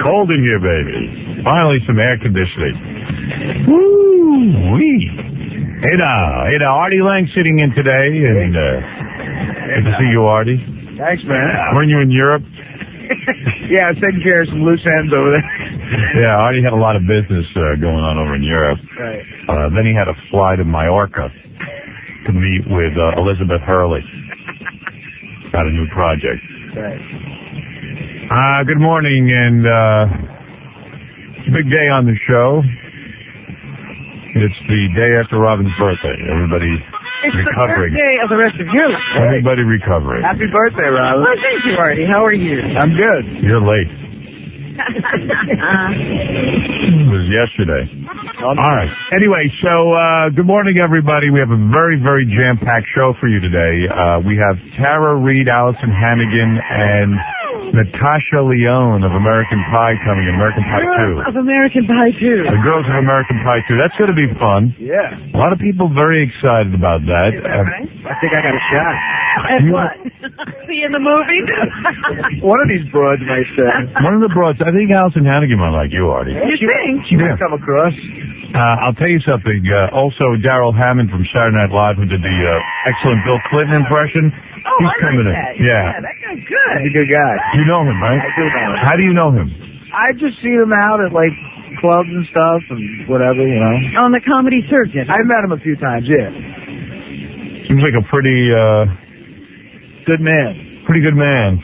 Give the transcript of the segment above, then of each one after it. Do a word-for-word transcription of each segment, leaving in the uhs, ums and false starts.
cold in here, baby. Finally, some air conditioning. Woo-wee. Hey now, hey now, Artie Lang sitting in today, and uh, good to see you, Artie. Thanks, man. Weren't you in Europe? Yeah, I was taking care of some loose ends over there. Yeah, Artie had a lot of business uh, going on over in Europe. Right. Uh, then he had to fly to Mallorca to meet with uh, Elizabeth Hurley. Got a new project. Right. Uh, good morning, and uh, big day on the show. It's the day after Robin's birthday. Everybody It's recovering. the birthday of the rest of your life. Everybody recovering. Happy birthday, Robin. Well, thank you, Artie. How are you? I'm good. You're late. It was yesterday. All right. Anyway, so uh, good morning, everybody. We have a very, very jam-packed show for you today. Uh, we have Tara Reid, Allison Hannigan, and Natasha Lyonne of American Pie coming in. American Pie two. Of American Pie two. The girls of American Pie two. That's going to be fun. Yeah. A lot of people very excited about that. Is that right? I think I got a shot. And what? See in the movie? One of these broads might say. One of the broads, I think Allison Hannigan might like you, Artie. You she, think? She Yeah. might come across. Uh, I'll tell you something. Uh, also, Daryl Hammond from Saturday Night Live, who did the uh, excellent Bill Clinton impression. Oh, He's I coming like in. that. Yeah. that guy's good. He's a good guy. You know him, right? I do know him. How do you know him? I just see him out at, like, clubs and stuff and whatever, you know. On the Comedy Circuit. I met him a few times, yeah. Seems like a pretty, uh, Good man. pretty good man.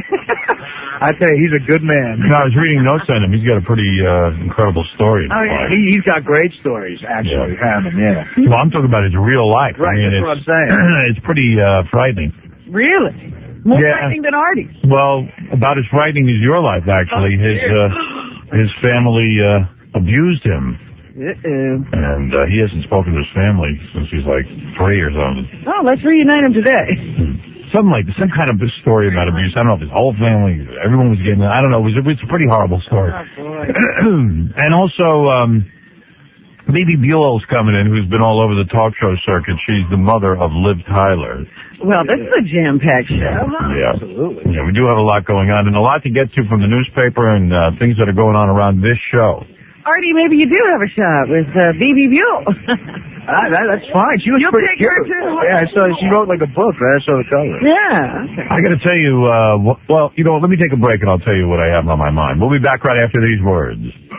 I tell you, he's a good man. No, I was reading notes on him. He's got a pretty uh, incredible story. Oh, yeah. He, he's got great stories, actually, Yeah. Hammond, yeah. Well, I'm talking about his real life. Right, I mean, that's it's, what I'm saying. It's pretty uh, frightening. Really? More Yeah. frightening than Artie's. Well, about as frightening as your life, actually. His uh, his family uh, abused him, Uh-oh. and uh, he hasn't spoken to his family since he's like three or something. Oh, let's reunite him today. Something like some kind of story about abuse. I don't know if his whole family, everyone was getting. I don't know. It was, it was a pretty horrible story. Oh, boy. And also, um, Baby Buell's coming in, who's been all over the talk show circuit. She's the mother of Liv Tyler. Well, this is a jam-packed show. Yeah, Absolutely. yeah, we do have a lot going on, and a lot to get to from the newspaper and uh, things that are going on around this show. Artie, maybe you do have a shot with uh, B B Buell. Ah, that, that's fine. She was You'll pretty pick her, cute. too. Yeah, I saw she wrote like a book, right? I saw the cover. Yeah. Okay. I got to tell you, uh, wh- well, you know, let me take a break and I'll tell you what I have on my mind. We'll be back right after these words.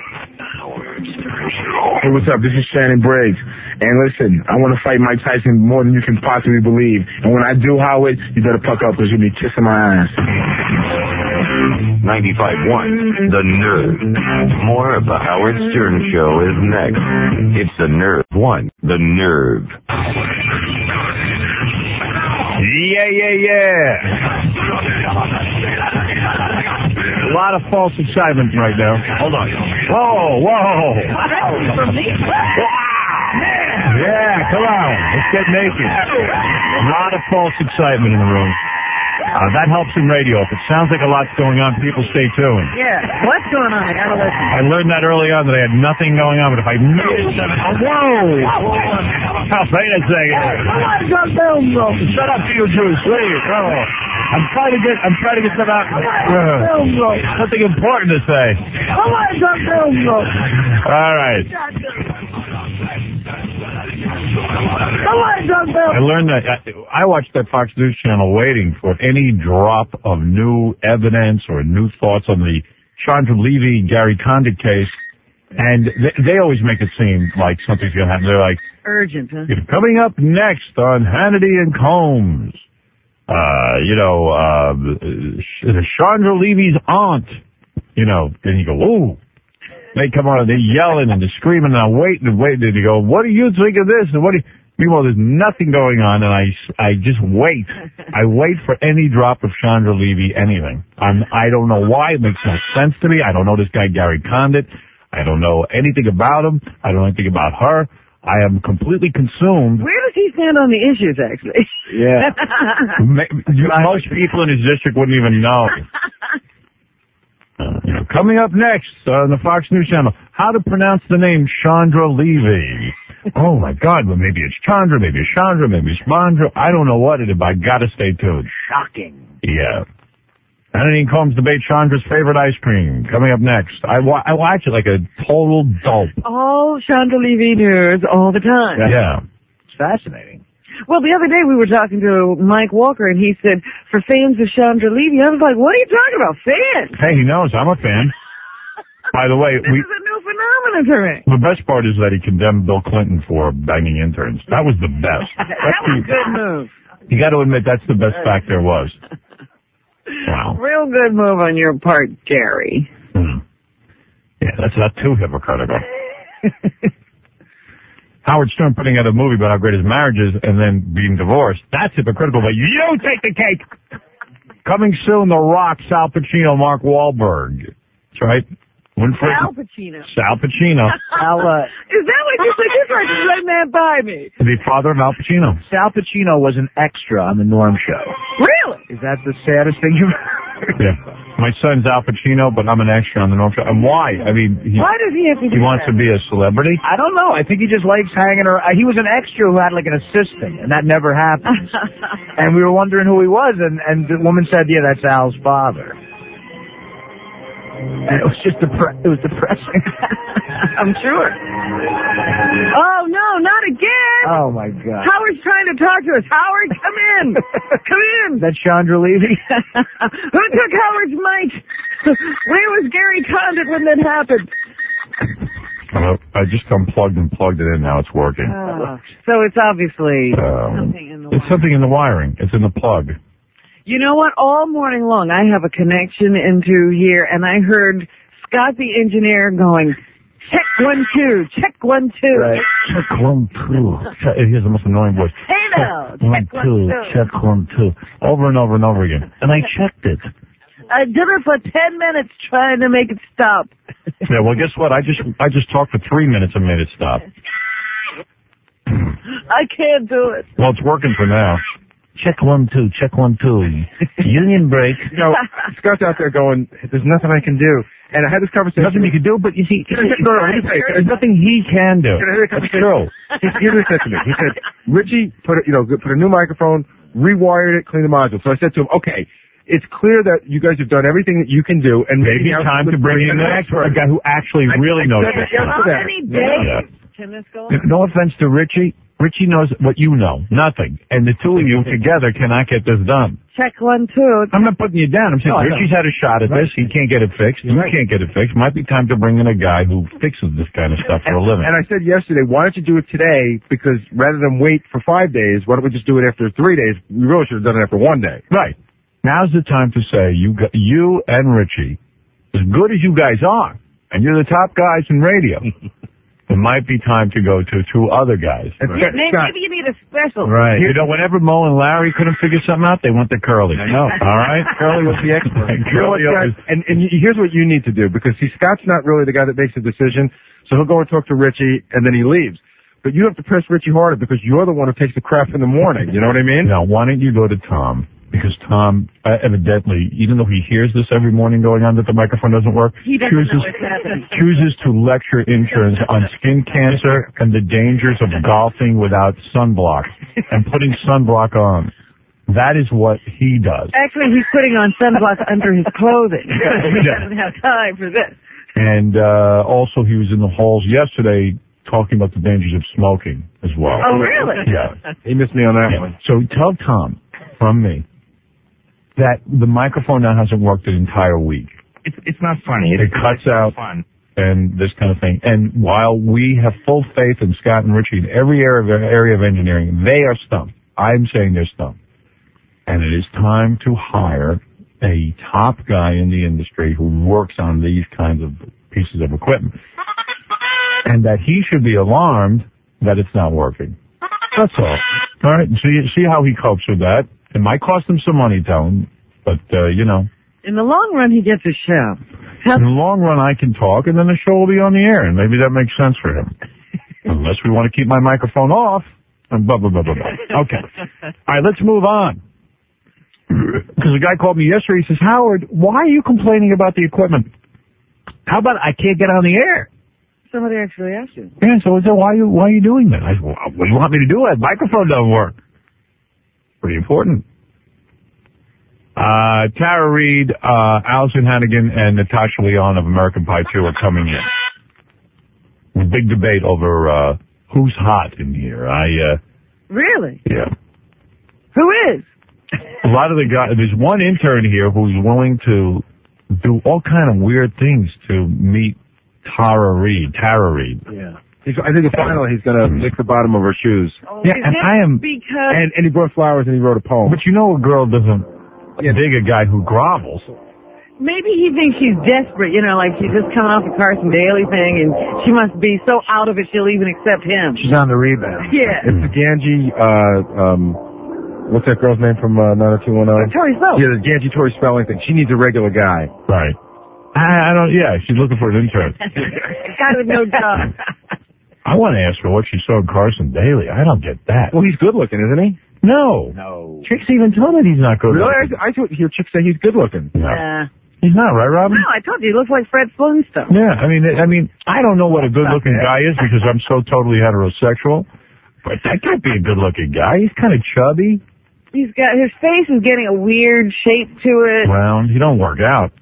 Hey, what's up? This is Shannon Briggs. And listen, I want to fight Mike Tyson more than you can possibly believe. And when I do, Howard, you better puck up because you'll be kissing my ass. ninety-five point one, The Nerve. More of the Howard Stern Show is next. It's The Nerve one, The Nerve. Yeah, yeah, yeah. A lot of false excitement right now. Hold on. Whoa, whoa. Yeah, come on. Let's get naked. A lot of false excitement in the room. Uh, that helps in radio. If it sounds like a lot's going on, people stay tuned. Yeah. What's going on? I gotta listen. I learned that early on that I had nothing going on, but if I knew... Whoa! Oh, wait a second. Shut up, Beetlejuice, please. Oh. I'm trying to get, I'm trying to get some out. Uh, something important to say. All right. I learned that. I, I watched that Fox News channel waiting for any drop of new evidence or new thoughts on the Chandra Levy, Gary Condit case, and they, they always make it seem like something's going to happen. They're like, Urgent, huh? coming up next on Hannity and Combs, uh, you know, uh, Chandra Levy's aunt, you know, and you go, ooh. They come on, they're yelling and they're screaming, and I'm waiting and waiting, and you go, what do you think of this? And what do you... Meanwhile, there's nothing going on, and I, I just wait. I wait for any drop of Chandra Levy, anything. I'm, I don't know why. It makes no sense to me. I don't know this guy, Gary Condit. I don't know anything about him. I don't know anything about her. I am completely consumed. Where does he stand on the issues, actually? Yeah. Most people in his district wouldn't even know. Uh, you know, coming up next on the Fox News Channel, how to pronounce the name Chandra Levy. Oh my God, well maybe it's Chandra, maybe it's Chandra, maybe it's Mandra. I don't know what it is, but I gotta stay tuned. Shocking. Yeah. Hannity and Combs debate Chandra's favorite ice cream. Coming up next. I, wa- I watch it like a total dope. All Chandra Levy news all the time. Yeah. It's fascinating. Well, the other day we were talking to Mike Walker, and he said, for fans of Chandra Levy, I was like, what are you talking about, fans? Hey, he knows. I'm a fan. By the way, This we, is a new phenomenon to me. the best part is that he condemned Bill Clinton for banging interns. That was the best. That was a good move. You got to admit, that's the best fact there was. Wow. Real good move on your part, Jerry. Hmm. Yeah, that's not too hypocritical. Howard Stern putting out a movie about how great his marriage is and then being divorced. That's hypocritical, but you take the cake. Coming soon, The Rock, Sal Pacino, Mark Wahlberg. That's right. Winfrey. Al Pacino. Sal Pacino. Al, uh, Is that what you said? You're trying to run that by me. The father of Al Pacino. Sal Pacino was an extra on the Norm Show. Really? Is that the saddest thing you've heard? Yeah. My son's Al Pacino, but I'm an extra on the Norm Show. And why? I mean, he, Why does he have to do he wants that? to be a celebrity. I don't know. I think he just likes hanging around. He was an extra who had like an assistant, and that never happened. And we were wondering who he was, and, and the woman said, yeah, that's Al's father. And it was just depre- it was depressing. I'm sure. Oh, no, not again. Oh, my God. Howard's trying to talk to us. Howard, come in. Come in. That Chandra Levy? Who took Howard's mic? Where was Gary Condit when that happened? Uh, I just unplugged and plugged it in. Now it's working. Oh, so it's obviously Um, something in the it's wiring. something in the wiring. It's in the plug. You know what? All morning long, I have a connection into here, and I heard Scott the engineer going, check one, two, check one, two. Right. Check one, two. Check, he has the most annoying voice. Hey now, One, check one, two, two. check one, two. Over and over and over again. And I checked it. I did it for ten minutes trying to make it stop. Yeah, well, guess what? I just I just talked for three minutes and made it stop. I can't do it. Well, it's working for now. Check one, two, check one, two. Union break. You know, Scott's out there going, there's nothing I can do. And I had this conversation. Nothing you can do, but you see, No, no, no, let me tell you. there's nothing he can do. Can I hear a That's conversation? true. He- Here's what he said to me. He said, Richie put a, you know, put a new microphone, rewired it, cleaned the module. So I said to him, okay, it's clear that you guys have done everything that you can do, and Maybe it's time to bring in an expert, a guy who actually really knows I- this I- stuff. How many days Yeah. can this go on? No offense to Richie. Richie knows what you know. Nothing. And the two of you together cannot get this done. Check one, two. I'm not putting you down. I'm saying No, I know. Richie's had a shot at this. He can't get it fixed. You Right. can't get it fixed. Might be time to bring in a guy who fixes this kind of stuff for a living. And I said yesterday, why don't you do it today? Because rather than wait for five days, why don't we just do it after three days? We really should have done it after one day. Right. Now's the time to say you got, you and Richie, as good as you guys are, and you're the top guys in radio, it might be time to go to two other guys. And Maybe, Scott- Scott, maybe you need a special. Right. You know, whenever Mo and Larry couldn't figure something out, they went to Curly. I know. All right? Curly was the expert. You know what, Curly Scott? always, And, and y- here's what you need to do, because see, Scott's not really the guy that makes the decision, so he'll go and talk to Richie, and then he leaves. But you have to press Richie harder, because you're the one who takes the crap in the morning. You know what I mean? now, why don't you go to Tom? Because Tom, uh, evidently, even though he hears this every morning going on that the microphone doesn't work, He doesn't chooses, know what's happening. chooses to lecture interns on skin cancer and the dangers of golfing without sunblock and putting sunblock on. That is what he does. Actually, he's putting on sunblock under his clothing. He Yeah. doesn't have time for this. And uh, also, he was in the halls yesterday talking about the dangers of smoking as well. Oh, really? Yeah. He missed me on that Yeah. one. So tell Tom from me that the microphone now hasn't worked an entire week. It's it's not funny. It It's, cuts it's out fun. and this kind of thing. And while we have full faith in Scott and Richie in every area of, area of engineering, they are stumped. I'm saying they're stumped. And it is time to hire a top guy in the industry who works on these kinds of pieces of equipment. And that he should be alarmed that it's not working. That's all. All right. See, see how he copes with that. It might cost him some money, tell him. But, uh, you know, In the long run, he gets a show. How- in the long run, I can talk, and then the show will be on the air, and maybe that makes sense for him. Unless we want to keep my microphone off, and blah, blah, blah, blah, blah. Okay. All right, let's move on. Because a guy called me yesterday, he says, Howard, why are you complaining about the equipment? How about I can't get on the air? Somebody actually asked you. Yeah, so I said, why are you, why are you doing that? I said, well, what do you want me to do? That microphone doesn't work. Pretty important. Uh, Tara Reid, uh, Allison Hannigan, and Natasha Lyonne of American Pie two are coming in. Big debate over uh, who's hot in here. I uh, Really? yeah. Who is? A lot of the guys. There's one intern here who's willing to do all kind of weird things to meet Tara Reid. Tara Reid. Yeah. He's, I think finally he's going to lick the bottom of her shoes. Oh, Yeah, is and it I am- because And, and he brought flowers and he wrote a poem. But you know, a girl doesn't dig a guy who grovels. maybe he thinks she's desperate. You know, like she's just coming off the Carson Daly thing, and she must be so out of it she'll even accept him. She's on the rebound. Yeah. It's the Ganji, uh, um, what's that girl's name from uh, nine oh two one oh? Tori Spelling. Yeah, the Ganji Tori Spelling thing. She needs a regular guy. Right. I, I don't. Yeah, she's looking for an intern. Guy with no job. I want to ask her what she saw in Carson Daly. I don't get that. Well, he's good looking, isn't he? No. No. Chicks even tell that he's not good. Really? looking. I, I hear chicks say he's good looking. No. Uh, He's not, right, Robin? no, I told you, he looks like Fred Flintstone. Yeah, I mean, I mean, I don't know what a good-looking guy is because I'm so totally heterosexual, but that can't be a good-looking guy. He's kind of chubby, He's got, his face is getting a weird shape to it. round. He don't work out.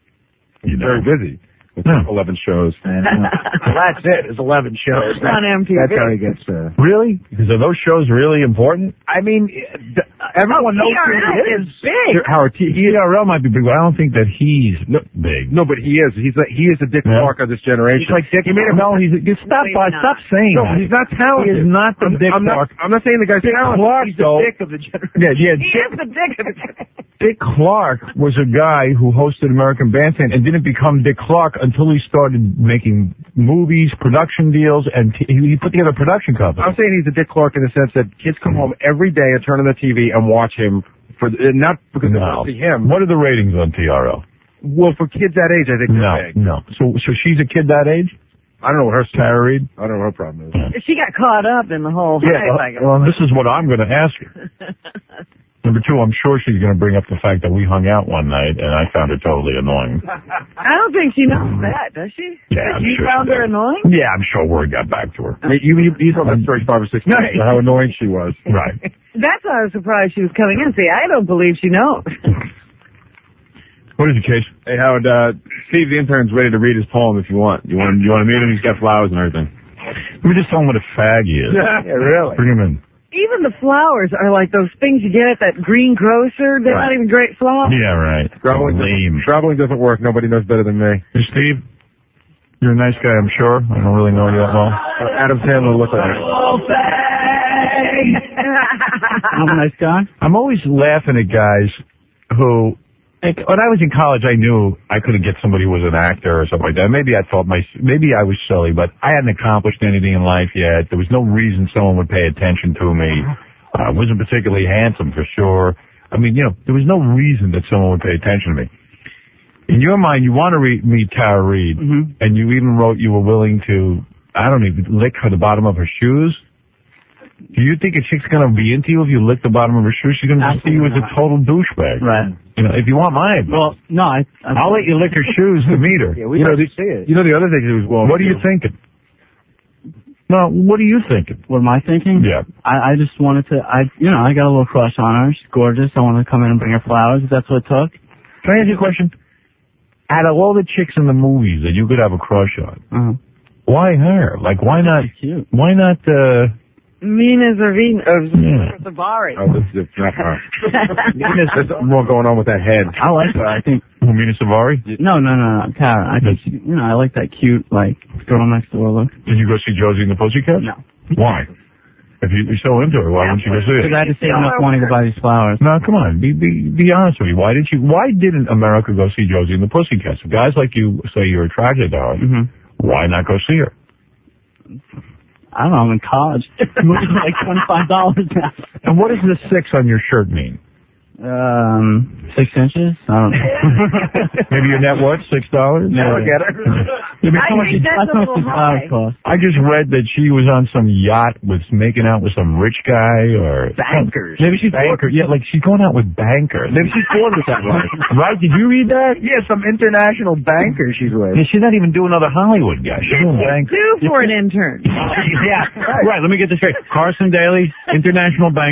You He's know. very busy with Yeah. eleven shows. Well, that's it. It's eleven shows. On M T V. That's how he gets. Uh, Really? Because are those shows really important? I mean, th- everyone knows who he T R L is. is big. Howard T. T R L might be big, but I don't think that he's big. No, but he is. He's like he is the Dick Yeah. Clark of this generation. He's like Dick. He made him know he's. You stop, He's by, not. stop saying No, that. he's not talented. He is not the I'm, Dick I'm Clark. Not, I'm not saying the guy's Dick talented. Clark, He's the though. dick of the generation. Yeah, yeah. He Dick, is the dick of the Dick Clark was a guy who hosted American Bandstand and didn't become Dick Clark until he started making movies, production deals, and t- he, he put together a production company. I'm saying he's the Dick Clark in the sense that kids come home every day and turn on the T V and watch him for uh, not because they No. want to see him. What are the ratings on T R L? Well, for kids that age, I think No, they're big. no. So, so she's a kid that age? I don't know what her Tara Reid? I don't know what her problem is. She got caught up in the whole Yeah, hype. well, well, this is what I'm going to ask her. Number two, I'm sure she's going to bring up the fact that we hung out one night, and I found her totally annoying. I don't think she knows that, does she? Yeah, I'm you sure found she her does. annoying? Yeah, I'm sure word got back to her. I mean, you you, you told that story five or six times about how annoying she was. Right. That's why I was surprised she was coming in. See, I don't believe she knows. What is the case? Hey Howard, uh, Steve the intern's ready to read his poem if you want. You want you want to meet him? He's got flowers and everything. Let me just tell him what a fag he is. Yeah, really. Bring him in. Even the flowers are like those things you get at that green grocer. They're not Right. even great flowers. Yeah, right. Traveling, Lame. traveling doesn't work. Nobody knows better than me. Hey, Steve, you're a nice guy, I'm sure. I don't really know you that well. Uh, Adam Sandler looked like it. I'm a nice guy. I'm always laughing at guys who, like, when I was in college, I knew I couldn't get somebody who was an actor or something like that. Maybe I thought my, maybe I was silly, but I hadn't accomplished anything in life yet. There was no reason someone would pay attention to me. I wasn't particularly handsome for sure. I mean, you know, there was no reason that someone would pay attention to me. In your mind, you want to re- meet Tara Reid, Mhm. and you even wrote you were willing to, I don't even, lick her the bottom of her shoes. Do you think a chick's going to be into you if you lick the bottom of her shoes? She's going to see you as a total douchebag. Right. You know, if you want mine, Well, no, I. I I'll let you lick her shoes to meet her. Yeah, we You know, know, the- see it. You know the other thing he was well. What are you thinking? No, what are you thinking? What am I thinking? Yeah. I, I just wanted to, I, you know, I got a little crush on her. She's gorgeous. I wanted to come in and bring her flowers if that's what it took. Can I ask you a question? Out of all the chicks in the movies that you could have a crush on, Uh-huh. why her? Like, why not? She's cute. Why not? uh Mina Zervina, Yeah. uh, Zavari. Oh, this is not her. There's something more going on with that head. I like her. I think, Mina Savari? no, no, no, no, Tara. I think, she, you know, I like that cute, like, girl next door look. Did you go see Josie and the Pussycats? No. Why? If you, you're so into her, why wouldn't you go see Because it? I had to save enough money to buy these flowers. No, come on. Be, be be honest with me. Why didn't you? Why didn't America go see Josie and the Pussycats? If guys like you say you're attracted to her, hmm why not go see her? I don't know, I'm in college. Movies are like twenty-five dollars now. And what does the six on your shirt mean? Um, six inches? I don't know. Maybe your net worth six dollars? Yeah. Look at her. Yeah, but I how much think did- that's how a much little did flowers high. cost? I just read that she was on some yacht, was making out with some rich guy or Bankers. Maybe she's banker. Yeah, like she's going out with bankers. Maybe she's bored with that life. Right? Did you read that? Yeah, some international banker she's with. Yeah, she's not even doing other Hollywood guys. She's doing banker. Due for an intern. Yeah, right. Let me get this straight. Carson Daly, international banker.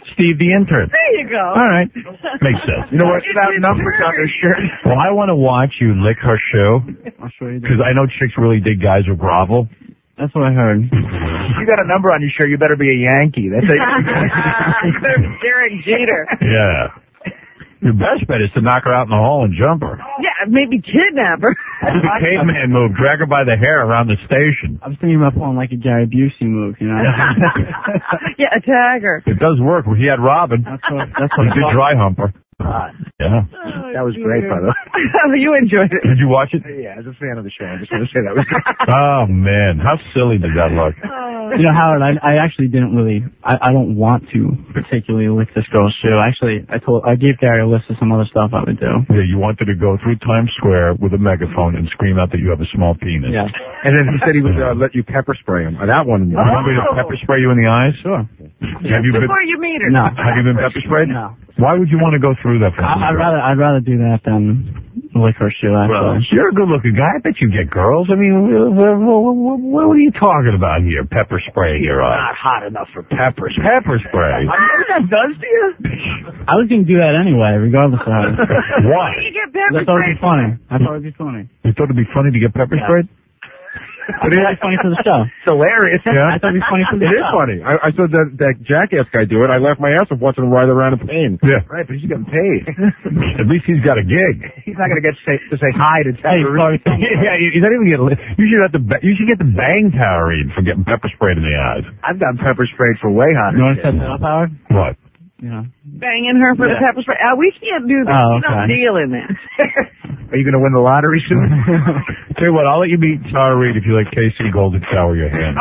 Steve the intern. There you go. All right. Makes sense. You know what? Without numbers on her shirt. Well, I want to watch you lick her shoe I'll show you. because I know chicks really dig guys who grovel. That's what I heard. If you got a number on your shirt, you better be a Yankee. That's it. Derek Jeter. Yeah. Your best bet is to knock her out in the hall and jump her. Yeah, maybe kidnap her. That's the caveman move. Drag her by the hair around the station. I was thinking about pulling like a Gary Busey move, you know. Yeah, attack her. It does work. He had Robin. That's what. That's He what. did dry hump her. Yeah. That was great, by the way. You enjoyed it. Did you watch it? Yeah, as a fan of the show, I just want to say that was great. Oh, man. How silly did that look? You know, Howard, I, I actually didn't really. I, I don't want to particularly lick this girl's shoe. Actually, I told. I gave Gary a list of some other stuff I would do. Yeah, you wanted to go through Times Square with a megaphone and scream out that you have a small penis. Yeah. And then he said he would uh, let you pepper spray him. Uh, that one. You want me to pepper spray you in the eyes? Sure. Have you been, Before you meet her. No. have you been pepper sprayed? No. Why would you want to go through that? For I, I'd rather. I'd rather do that than lick her shoe. Well, Actually. you're a good-looking guy. I bet you get girls. I mean, what, what, what are you talking about here? Pepper spray your eyes. Not hot enough for peppers. Pepper spray. You know what that does to you? I was gonna do that anyway, regardless of how. Why? You get I pepper thought it'd sprayed. be funny. I thought it'd be funny. You thought it'd be funny to get pepper sprayed? But it'd be funny for the show. It's hilarious. I thought it'd be funny for the It show. is funny. I, I saw that, that jackass guy do it. I laughed my ass off watching him ride around in pain. Yeah. Right, but he's getting paid. At least he's got a gig. He's not going to get say, to say hi to Hey, sorry. terrorists. Yeah, he's not even getting. You should have to. ba- You should get the bang Towerade for getting pepper sprayed in the eyes. I've gotten pepper sprayed for way hotter. You want to shit. set that up, Howard? What? Yeah. Banging her for the Yeah. pepper spray. Uh, we can't do that. Oh, We don't okay. deal in that. Are you going to win the lottery soon? Tell you what, I'll let you meet Tara Reid if you let Casey Golden shower your hand.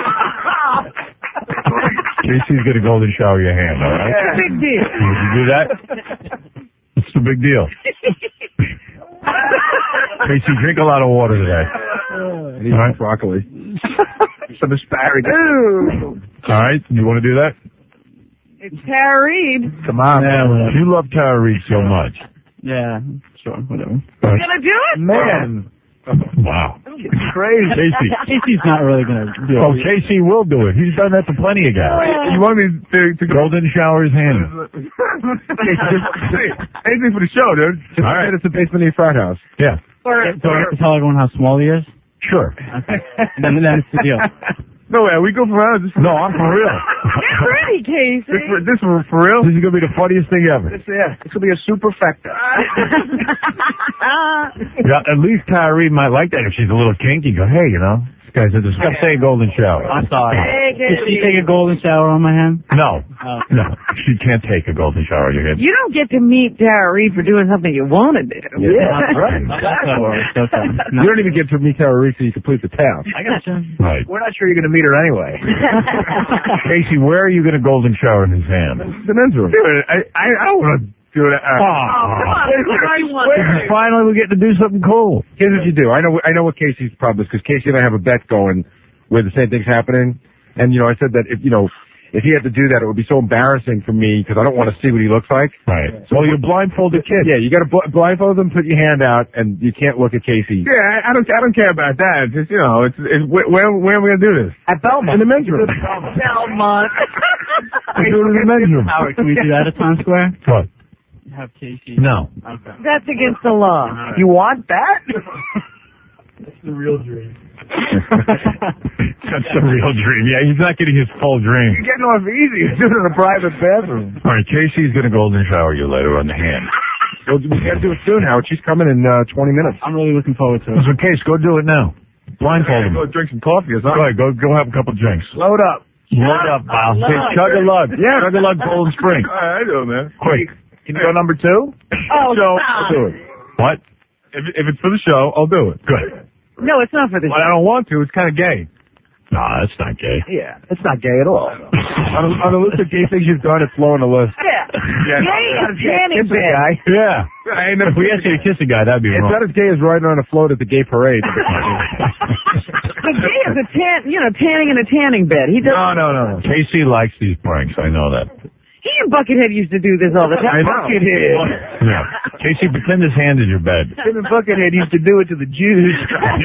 Casey's gonna golden shower your hand, all right? It's a big deal. Would you do that? It's a big deal. Casey, drink a lot of water today. And he's All right. broccoli. Some asparagus. Ooh. All right? You want to do that? It's Tara Reid. Come on, Yeah, man. whatever. You love Tara Reid so much. Yeah, sure, whatever. You gonna do it? Man, Wow. it's crazy. Casey. Casey's not really gonna do Oh, it. Casey will do it. He's done that to plenty of guys. You want me to, to go? Golden shower his hand. Anything for the show, dude. Just All right. say it's the basement of your frat house. Yeah. Or, Do I have to tell everyone how small he is? Sure. Okay. Then, then it's the deal. No way. We go for rounds. This, No, I'm for real. get ready, Casey. this, for, this for, for real? This is gonna be the funniest thing ever. It's, yeah, this will be a superfecta. Yeah, at least Tara Reid might like that if she's a little kinky. Go, hey, you know, this guy's a disgusting golden shower. I'm sorry. Hey, Did she Casey. take a golden shower on my hand? No, Oh. no, she can't take a golden shower on your head. You don't get to meet Tara Reid for doing something you want to do. Yeah, that's right. That's how it works. Okay. No. You don't even get to meet Tara Reid till you complete the task. I got you. Right. We're not sure you're going to meet her anyway. Casey, where are you going to golden shower in his hand? The men's room. Dude, I, I, I don't want to do that. Uh, Oh, I want to. finally we get to do something cool. Here's what you do. I know. I know what Casey's problem is because Casey and I have a bet going where the same thing's happening. And you know, I said that if you know, if he had to do that, it would be so embarrassing for me because I don't want to see what he looks like. Right. Well, you're blindfolded kid. Yeah, you got to bl- blindfold him, put your hand out, and you can't look at Casey. Yeah, I, I don't. I don't care about that. It's just you know, it's, it's where, where where are we gonna do this? At Belmont. In the men's room. Belmont. We do it in the men's room. Howard, can we do that at Times Square? What? Have Casey. No. Okay. That's against the law. You want that? That's the real dream. That's the real dream. Yeah, he's not getting his full dream. You're getting off easy. You're doing it in a private bathroom. All right, Casey's going to golden shower you later on the hand. Well, we gotta do it soon, Howard. She's coming in uh, twenty minutes. I'm really looking forward to it. So, Case, go do it now. Blindfold him. Go drink some coffee or Go something. ahead, go, go have a couple drinks. Load up. Load up, pal. Load Hey, up. chug a lug. Yeah, chug a lug, Golden Spring. All right, I know, man. Quick. Can you go number two? Oh, So stop. I'll do it. What? If, if it's for the show, I'll do it. Good. No, it's not for the But I don't want to. It's kind of gay. Nah, that's not gay. Yeah, it's not gay at all. On a, on a list of gay things you've done, it's low on the list. Yeah. Yeah. Gay is tanning It's a bed. guy. Yeah. I ain't If we asked you to kiss a guy, that'd be It's wrong. not as gay as riding on a float at the gay parade. The gay is a tan, you know, tanning in a tanning bed. He does. no, no, no, no. Casey likes these pranks. I know that. He and Buckethead used to do this all the time. I know. Buckethead. Yeah. Casey, pretend his hand is your bed. Him and Buckethead used to do it to the Jews.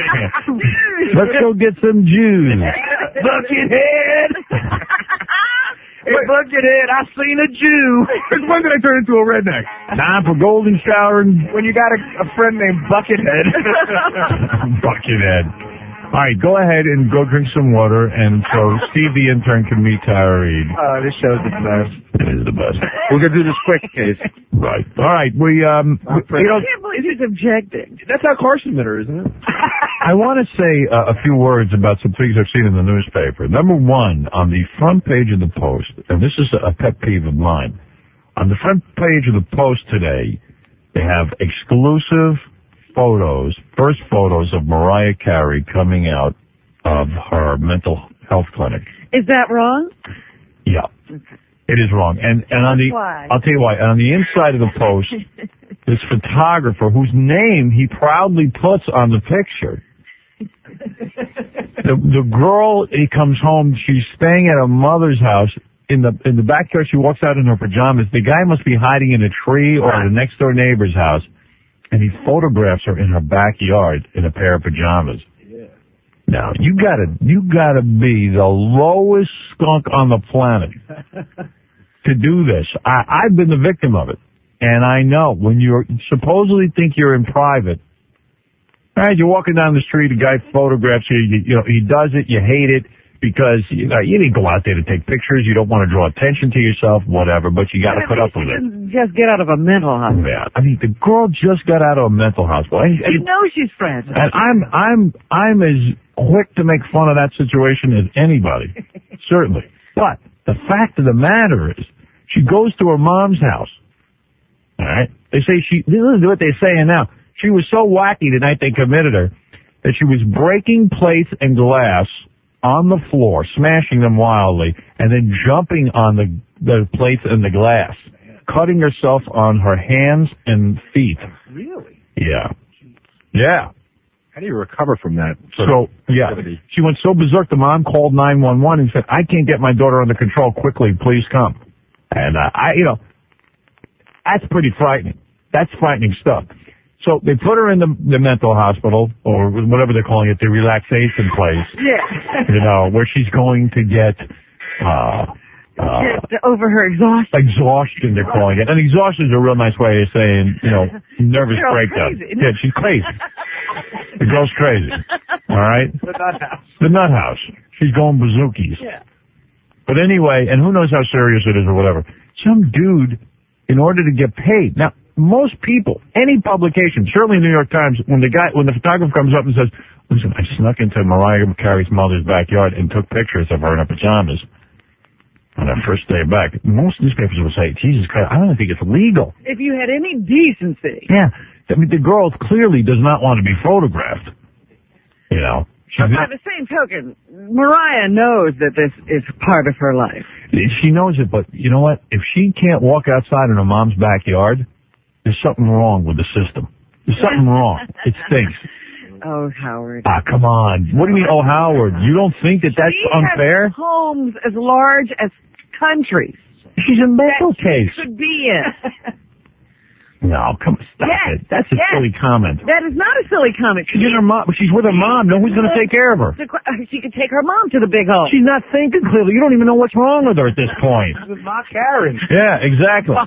Let's go get some Jews. Buckethead. Hey, Buckethead. Buckethead, I seen a Jew. When did I turn into a redneck? Time for golden shower and When you got a, a friend named Buckethead. Buckethead. All right, go ahead and go drink some water, and so Steve the intern can meet Tara Reid. Oh, this show's the best. It is the best. We're gonna do this quick, case. Right. All right. We um. We, you know, I can't believe he's objecting. That's how Carson met her, isn't it? I want to say uh, a few words about some things I've seen in the newspaper. Number one, on the front page of the Post, and this is a pet peeve of mine. On the front page of the Post today, they have exclusive photos, first photos of Mariah Carey coming out of her mental health clinic. Is that wrong? Yeah, it is wrong. And and on the, Why? I'll tell you why. On the inside of the Post, this photographer whose name he proudly puts on the picture. The the girl, he comes home. She's staying at her mother's house. In the in the backyard, she walks out in her pajamas. The guy must be hiding in a tree or at the next door neighbor's house. And he photographs her in her backyard in a pair of pajamas. Yeah. Now, you gotta, you gotta be the lowest skunk on the planet to do this. I, I've been the victim of it. And I know when you supposedly think you're in private, all right, you're walking down the street, a guy photographs you, you, you know, he does it, you hate it. Because you know you didn't go out there to take pictures. You don't want to draw attention to yourself, whatever. But you got to put up with it. Just get out of a mental hospital. Yeah, I mean the girl just got out of a mental hospital. And, You know she's fragile. and I'm I'm I'm as quick to make fun of that situation as anybody, certainly. But the fact of the matter is, she goes to her mom's house. All right, they say she. Listen to what they're saying now. She was so wacky the night they committed her that she was breaking plates and glass on the floor, smashing them wildly, and then jumping on the the plates and the glass, cutting herself on her hands and feet. Really? Yeah. Yeah. How do you recover from that? So, yeah. She went so berserk, the mom called nine one one and said, I can't get my daughter under control quickly, please come. And, uh, I, you know, that's pretty frightening. That's frightening stuff. So they put her in the, the mental hospital, or whatever they're calling it, the relaxation place. Yeah. You know, where she's going to get, uh, uh, Get over her exhaustion. exhaustion, they're calling it. And exhaustion is a real nice way of saying, you know, nervous Girl, breakdown. crazy. Yeah, she's crazy. The girl's crazy. All right? The nut house. The nut house. She's going bazookies. Yeah. But anyway, and who knows how serious it is or whatever. Some dude, in order to get paid. Now, most people, any publication, certainly New York Times, when the guy, when the photographer comes up and says, listen, I snuck into Mariah Carey's mother's backyard and took pictures of her in her pajamas on her first day back, most newspapers will say, Jesus Christ, I don't think it's legal. If you had any decency. Yeah. I mean, the girl clearly does not want to be photographed. You know? She's But not, by the same token, Mariah knows that this is part of her life. she knows it, but you know what? If she can't walk outside in her mom's backyard, there's something wrong with the system. There's something wrong. It stinks. Oh, Howard. Ah, come on. What do you mean, oh, Howard? You don't think that that's she unfair? has homes as large as countries. She's a mental that case. She could be in. No, come on, stop Yes, it. That's a yes. silly comment. That is not a silly comment. She's in her mom. She's with her mom. No one's going to take care of her. She could take her mom to the big home. She's not thinking clearly. You don't even know what's wrong with her at this point. With Ma Karen. Yeah, exactly.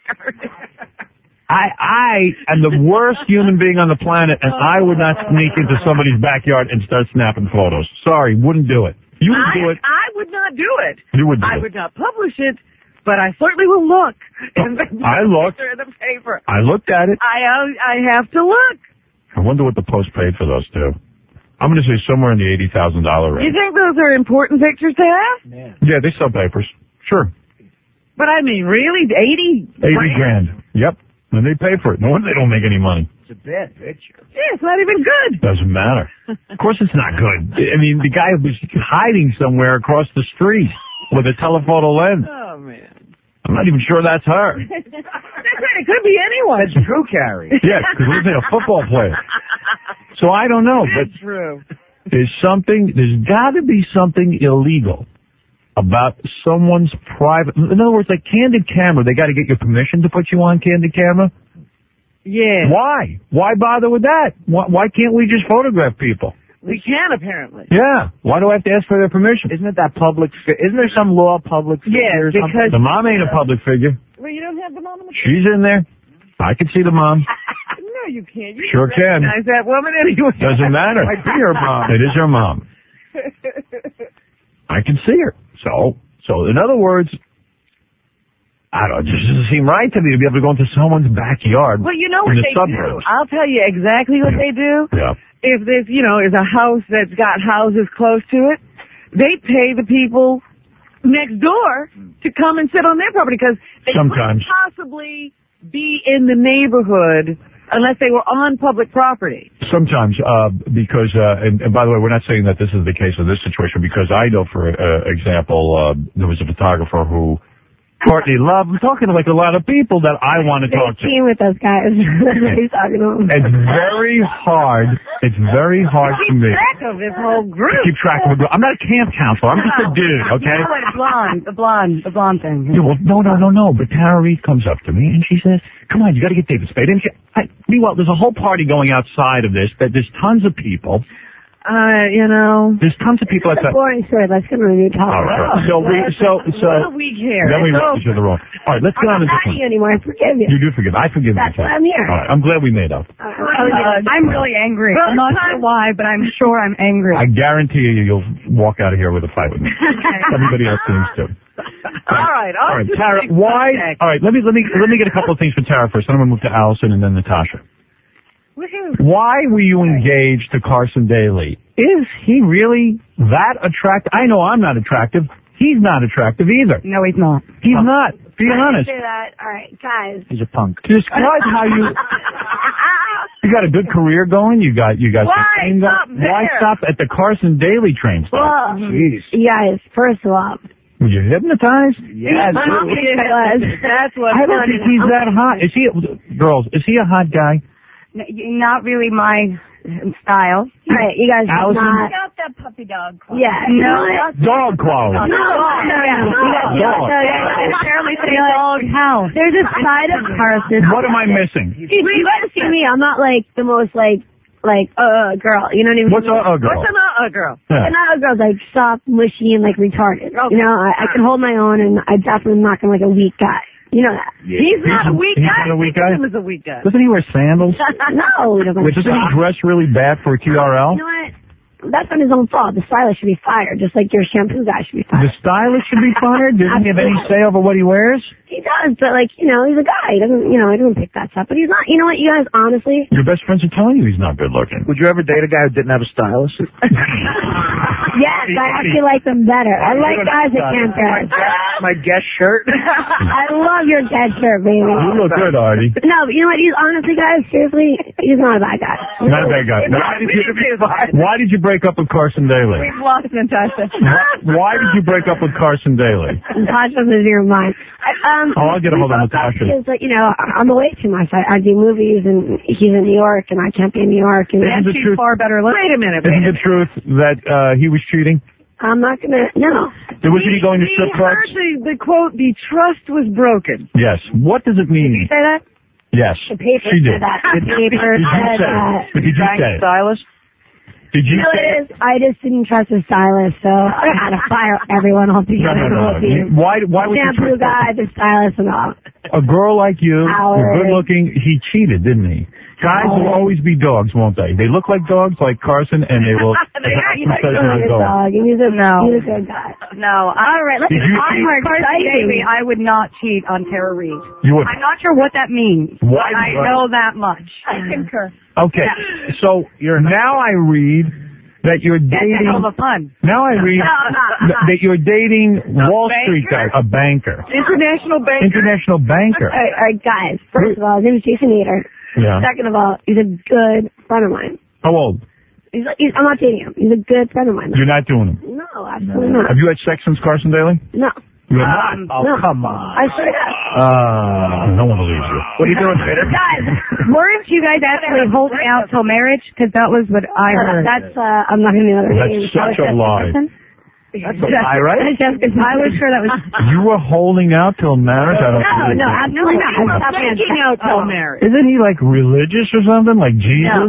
I I am the worst human being on the planet, and I would not sneak into somebody's backyard and start snapping photos. Sorry, wouldn't do it. You would I, do it. I would not do it. You would do I it. would not publish it, but I certainly will look. And I looked. in the paper. I looked at it. I uh, I have to look. I wonder what the Post paid for those two. I'm going to say somewhere in the eighty thousand dollars You range. think those are important pictures to have? Yeah, they sell papers. Sure. But I mean, really, eighty. eighty grand. Yep. And they pay for it. No wonder they don't make any money. It's a bad picture. Yeah, it's not even good. Doesn't matter. Of course it's not good. I mean, the guy was hiding somewhere across the street with a telephoto lens. Oh man. I'm not even sure that's her. That's right. It could be anyone. That's Drew Carey. Yeah, because we've been a football player. So I don't know, but That's true. there's something, there's got to be something illegal about someone's private, in other words, like candid camera, they got to get your permission to put you on candid camera? Yeah. Why? Why bother with that? Why, why can't we just photograph people? We can, apparently. Yeah. Why do I have to ask for their permission? Isn't it that public? Fi- isn't there some law public figure? Yeah, or something? because... The mom ain't a public figure. Well, you don't have the mom in the... She's in there. I can see the mom. No, you can't. You Sure can. recognize that woman anyway. Doesn't matter. Might be her mom. It is her mom. I can see her. So, so in other words, I don't know, it just doesn't seem right to me to be able to go into someone's backyard. Well, you know in what the they suburbs. do. I'll tell you exactly what they do. Yeah. If there's, you know, is a house that's got houses close to it, they pay the people next door to come and sit on their property because they Sometimes. couldn't possibly be in the neighborhood unless they were on public property. Sometimes, uh, because, uh, and, and by the way, we're not saying that this is the case in this situation because I know, for uh, example, uh, there was a photographer who Courtney Love. I'm talking to like a lot of people that I want to talk to. Team with those guys. He's talking to them. It's very hard. It's very hard for Keep me track of this whole to group. keep track of it. I'm not a camp counselor. I'm just a dude, okay? the blonde, the blonde, the blonde thing. Yeah, well, no, no, no, no. But Tara Reid comes up to me and she says, "Come on, you got to get David Spade." And she, I, meanwhile, there's a whole party going outside of this. That there's tons of people. Uh, you know. There's tons of people It's a outside. boring story. Let's get on a new topic. All right. So we, so, so. What do we care? Then we It's rub each other wrong. All right, let's get on I'm to not this mad at you one. anymore. I forgive you. You do forgive. I forgive That's myself. why I'm here. All right, I'm glad we made up. Uh, I'm really angry. I'm not sure why, but I'm sure I'm angry. I guarantee you, you'll walk out of here with a fight with me. Everybody else seems to. All right. All right, Tara. Why? All right, let me let me let me get a couple of things for Tara first. Then I'm gonna move to Allison and then Natasha. Why were you engaged to Carson Daly? Is he really that attractive? I know I'm not attractive. He's not attractive either. No, he's not. He's not. Be honest. Say that. All right, guys. He's a punk. Describe how you. You got a good career going. You got you got some Why? fame Stop going. Why there. stop at the Carson Daly train stop? Well, Jeez. you guys, first of all, Were you hypnotized? Yes. That's what. I don't think he's that hot. Is he? Girls, is he a hot guy? not really my style. All right, you guys are Allison? not. Got that puppy dog. Call. Yeah, no. Dog quality. No, no, no. You guys, Dog. you guys apparently say dog house. There's a side of Carson. What am I missing? You, you guys see me. I'm not like the most like like uh girl. You know what I mean? What's a, a girl? What's an uh girl? Yeah. And not a girl's like soft, mushy, and like retarded. Okay. You know, I, I can hold my own, and I definitely am not gonna like a weak guy. You know that. He's not a weak he's guy. not a weak Think of guy? him as a weak guy. Doesn't he wear sandals? No, he doesn't. Wait, doesn't he dress really bad for a T R L? You know what? That's on his own fault. The stylist should be fired, just like your shampoo guy should be The fired. stylist should be fired? Doesn't he have any say over what he wears? He does, but like, you know, he's a guy. He doesn't, you know, he doesn't pick that stuff. But he's not, you know what, you guys, honestly. Your best friends are telling you he's not good looking. Would you ever date a guy who didn't have a stylist? Yes, I actually like them better. I like guys that can't dress. My guest shirt? I love your guest shirt, baby. You look good, Artie. No, but you know what, he's honestly, guys, seriously, he's not a bad guy. Not a bad guy. Why did you, why did you break up with Carson Daly? We've lost Natasha. Why did you break up with Carson Daly? Natasha's in your mind. I, um, Oh, I'll get a hold of Natasha. Because, like, you know, I'm away too much. I, I do movies, and he's in New York, and I can't be in New York. And Isn't the truth, far better. Look. Wait a minute. isn't Wait a the truth that uh, he was cheating? I'm not gonna. No. Wasn't he going to strip We clubs? heard the, the quote, the trust was broken. Yes. What does it mean? Say that. Yes. The paper She did. said that. The paper Did you said say that. it? But did you say it? Stylist? Did you You know say what it? it is? I just didn't trust the stylist, so I had to fire everyone No, altogether. no, no. The whole team. Why, why would you Shampoo trust guy, the stylist, and all. a girl like you, Howard. good looking? He cheated, didn't he? Guys will always be dogs, won't they? They look like dogs, like Carson, and they will. They are. He's Says a they're a good dog. dog. He's a, No. he's a good guy. No. All right, let's Did you on see- more Carson exciting. Daly, I would not cheat on Tara Reid. You would. I'm not sure what that means. Why? But I know that much. I concur. Okay, so you're now I read that you're That's a dating. hell of a fun. Now I read th- that you're dating Wall Street guy, a banker, International bank. international banker. All right, all right, guys. First of all, his name is Jason Nader. Yeah. Second of all, he's a good friend of mine. How old? He's, he's, I'm not dating him. He's a good friend of mine. You're not doing him. No, absolutely not. Have you had sex since Carson Daly? No. You have Um, not. Oh, no. come on. I swear to God. Uh, no one believes you. What are you doing, Peter? Guys, weren't you guys actually holding out till marriage? Because that was what I heard. That's, uh, I'm not going to know their That's names. such a lie. That's a lie, right? I was sure that was. You were holding out till marriage? I don't No, believe no, that. absolutely not. You were Stop being making upset. out till Oh. marriage. Isn't he like religious or something? Like Jesus?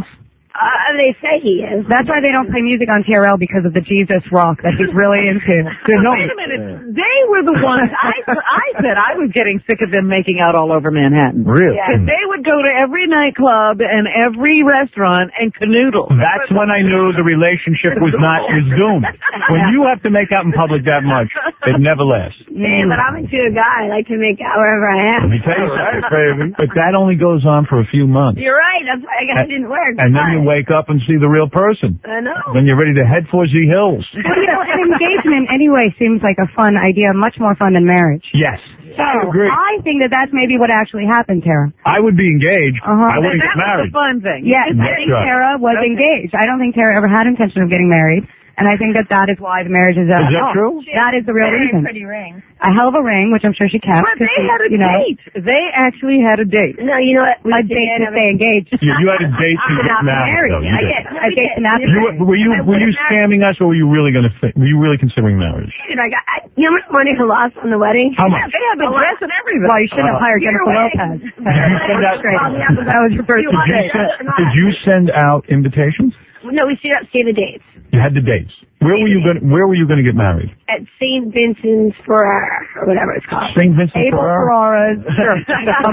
Uh, they say he is. That's why they don't play music on T R L because of the Jesus rock that he's really into. No, wait a minute. They were the ones. I, I said I was getting sick of them making out all over Manhattan. Really? Because they would go to every nightclub and every restaurant and canoodle. That's when I knew the relationship was not was doomed. When you have to make out in public that much, it never lasts. Yeah, but I'm into a guy. I like to make out wherever I am. Let me tell you something, baby. But that only goes on for a few months. You're right. That's why I guess it didn't work. And then you wake up and see the real person. I know. Then you're ready to head for Z Hills. But, you know, an engagement anyway seems like a fun idea, much more fun than marriage. Yes. So I agree. I think that that's maybe what actually happened, Tara. I would be engaged. Uh-huh. I wouldn't that get married. was the fun thing. Yes, I That's think right. Tara was engaged. I don't think Tara ever had intention of getting married. And I think that that is why the marriage is at Is that all. true? That is the real Very reason. pretty ring. A hell of a ring, which I'm sure she kept. But 'cause they she, had a you know, date. They actually had a date. No, you know what? We A did date to have stay engaged. You, you had a date to get not married, though. You I did. did. A date to not You were, were you were you scamming us, or were you really going to? Were you really considering marriage? Dude, I got, I, you know how much money I lost on the wedding? How much? They had the dress and everything. Well, you should have hired Jennifer Lopez. send out- Straight. That was your first Did you, mistake. send, did you send out invitations? No, we should have saved the dates. You had the dates. Where were you going? Where were you going to get married? At Saint Vincent's Ferrara, or whatever it's called. Saint Vincent Abel Ferrara. Ferrara's church.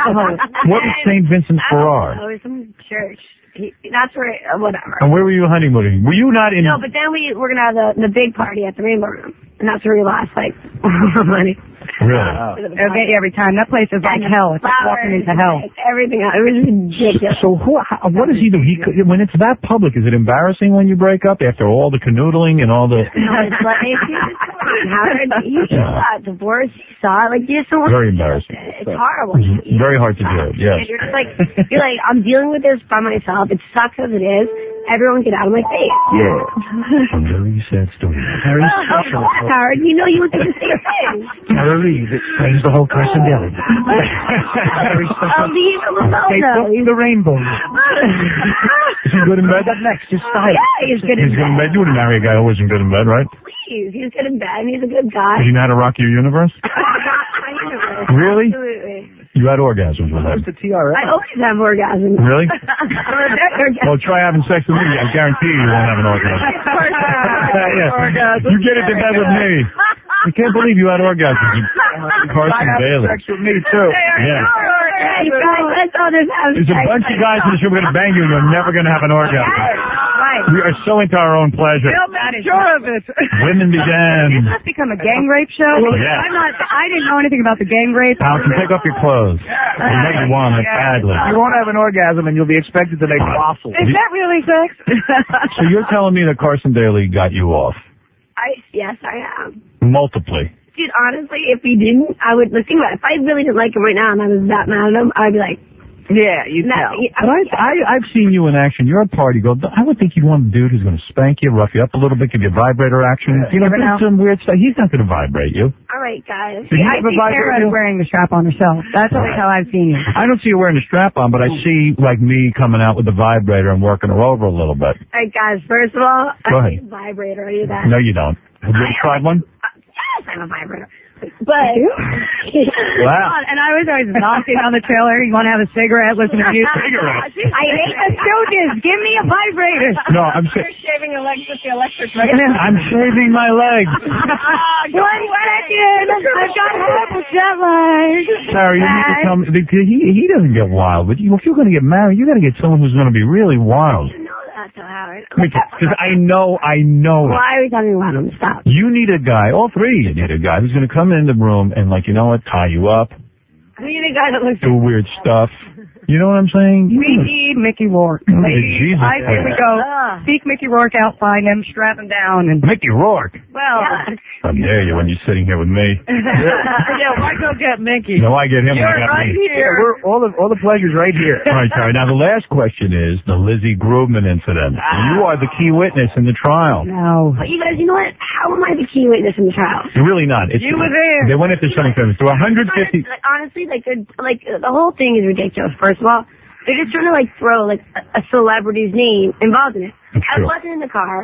What was Saint Vincent I don't Ferrara? know, it was some church. He, that's where, uh, whatever. And where were you honeymooning? Were you not in? No, but then we, we're going to have the, the big party at the Rainbow Room. And that's where we lost, like, all our money. Really? It'll get you every time. That place is like hell. It's like walking into hell. Everything else. It was ridiculous. So who, how, what does he do? He could- when it's that public, is it embarrassing when you break up after all the canoodling and all the? No, it's like, Howard, you saw a divorce, you saw it, like, you're so Very embarrassing. It's horrible. It's very hard to do. Yes. You're just like, you're like, I'm dealing with this by myself. It sucks as it is. Everyone get out of my face. Yeah. A very sad story. Very special. Howard, you know you would do the same thing. Tara Reeves explains the whole Carson Deli. I'll leave him alone, though. the rainbow. Is he good in bed? That next, just style. Yeah, he's good in He's good in bed. bed. You wouldn't marry a guy who wasn't good in bed, right? Please, he's good in bed. He's a good guy. Did you know how to rock your universe? Really? Absolutely. You had orgasms with him. I always have orgasms. Really? Orgasm. Well, try having sex with me. I guarantee you, you won't have an orgasm. Yeah. You get it to bed with me. I can't believe you had orgasms with Carson Daly. Sex with me too. Yeah. Hey, guys, let's all just have There's a sex. bunch of guys in the show who are going to bang you, and you're never going to have an orgasm. Right. We are so into our own pleasure. They'll make sure of it. Women This began. must become a gang rape show. Yeah. I'm not. I didn't know anything about the gang rape. Allison, take off your clothes. You know you want it badly. You won't have an orgasm and you'll be expected to make waffles. Is that really sex? So you're telling me that Carson Daly got you off I, yes, I am. multiply? Dude, honestly, if he didn't, I would, the thing about it, if I really didn't like him right now and I was that mad at him, I'd be like, Yeah, you no, tell. he- But I, I, I've seen you in action. You're a party girl. I would think you'd want a dude who's going to spank you, rough you up a little bit, give you vibrator action. You know, Never do know. some weird stuff. He's not going to vibrate you. all right, guys. Did you I ever see vibrate Tara you? wearing the strap on herself. That's always how I've seen you. I don't see you wearing a strap on, but I see like me coming out with the vibrator and working her over a little bit. All right, guys, first of all, Go I ahead. need a vibrator. Are you that? No, you don't. Have you ever tried one? Uh, yes, I'm a vibrator. But, Wow. And I was always knocking on the trailer. You want to have a cigarette, listen to music? Cigarette. I hate the Stooges. Give me a vibrator. No, I'm sa- shaving electric, the electric I'm shaving my legs. One second. I've got half a jet lag. Sarah, you need to tell me. because He he doesn't get wild, but you, if you're going to get married, you got to get someone who's going to be really wild. You know that, though, Howard. Because I know, I know. Why are we talking about him? Stop. You need a guy. All three of you need a guy who's going to come in the room and, like, you know what, tie you up, We need a guy that looks do weird stuff. You know what I'm saying? You We know- need Mickey Rourke. Oh, Jesus I think we Christ. go seek Mickey Rourke out, find him, strap him down, and Mickey Rourke. well, How dare you when you're sitting here with me? Yeah, why go get Mickey? No, I get him. You're I got right me. here. We're, all the all the pleasure's right here. All right, Terry. Now, the last question is the Lizzie Grubman incident. You are the key witness in the trial. no. But you guys, you know what? How am I the key witness in the trial? You're really not. It's, You were there. They went into something famous. There were one hundred fifty. Like, honestly, like, they're- like the whole thing is ridiculous. First of all, they're just trying to like throw like a, a celebrity's name involved in it. That's I true. wasn't in the car.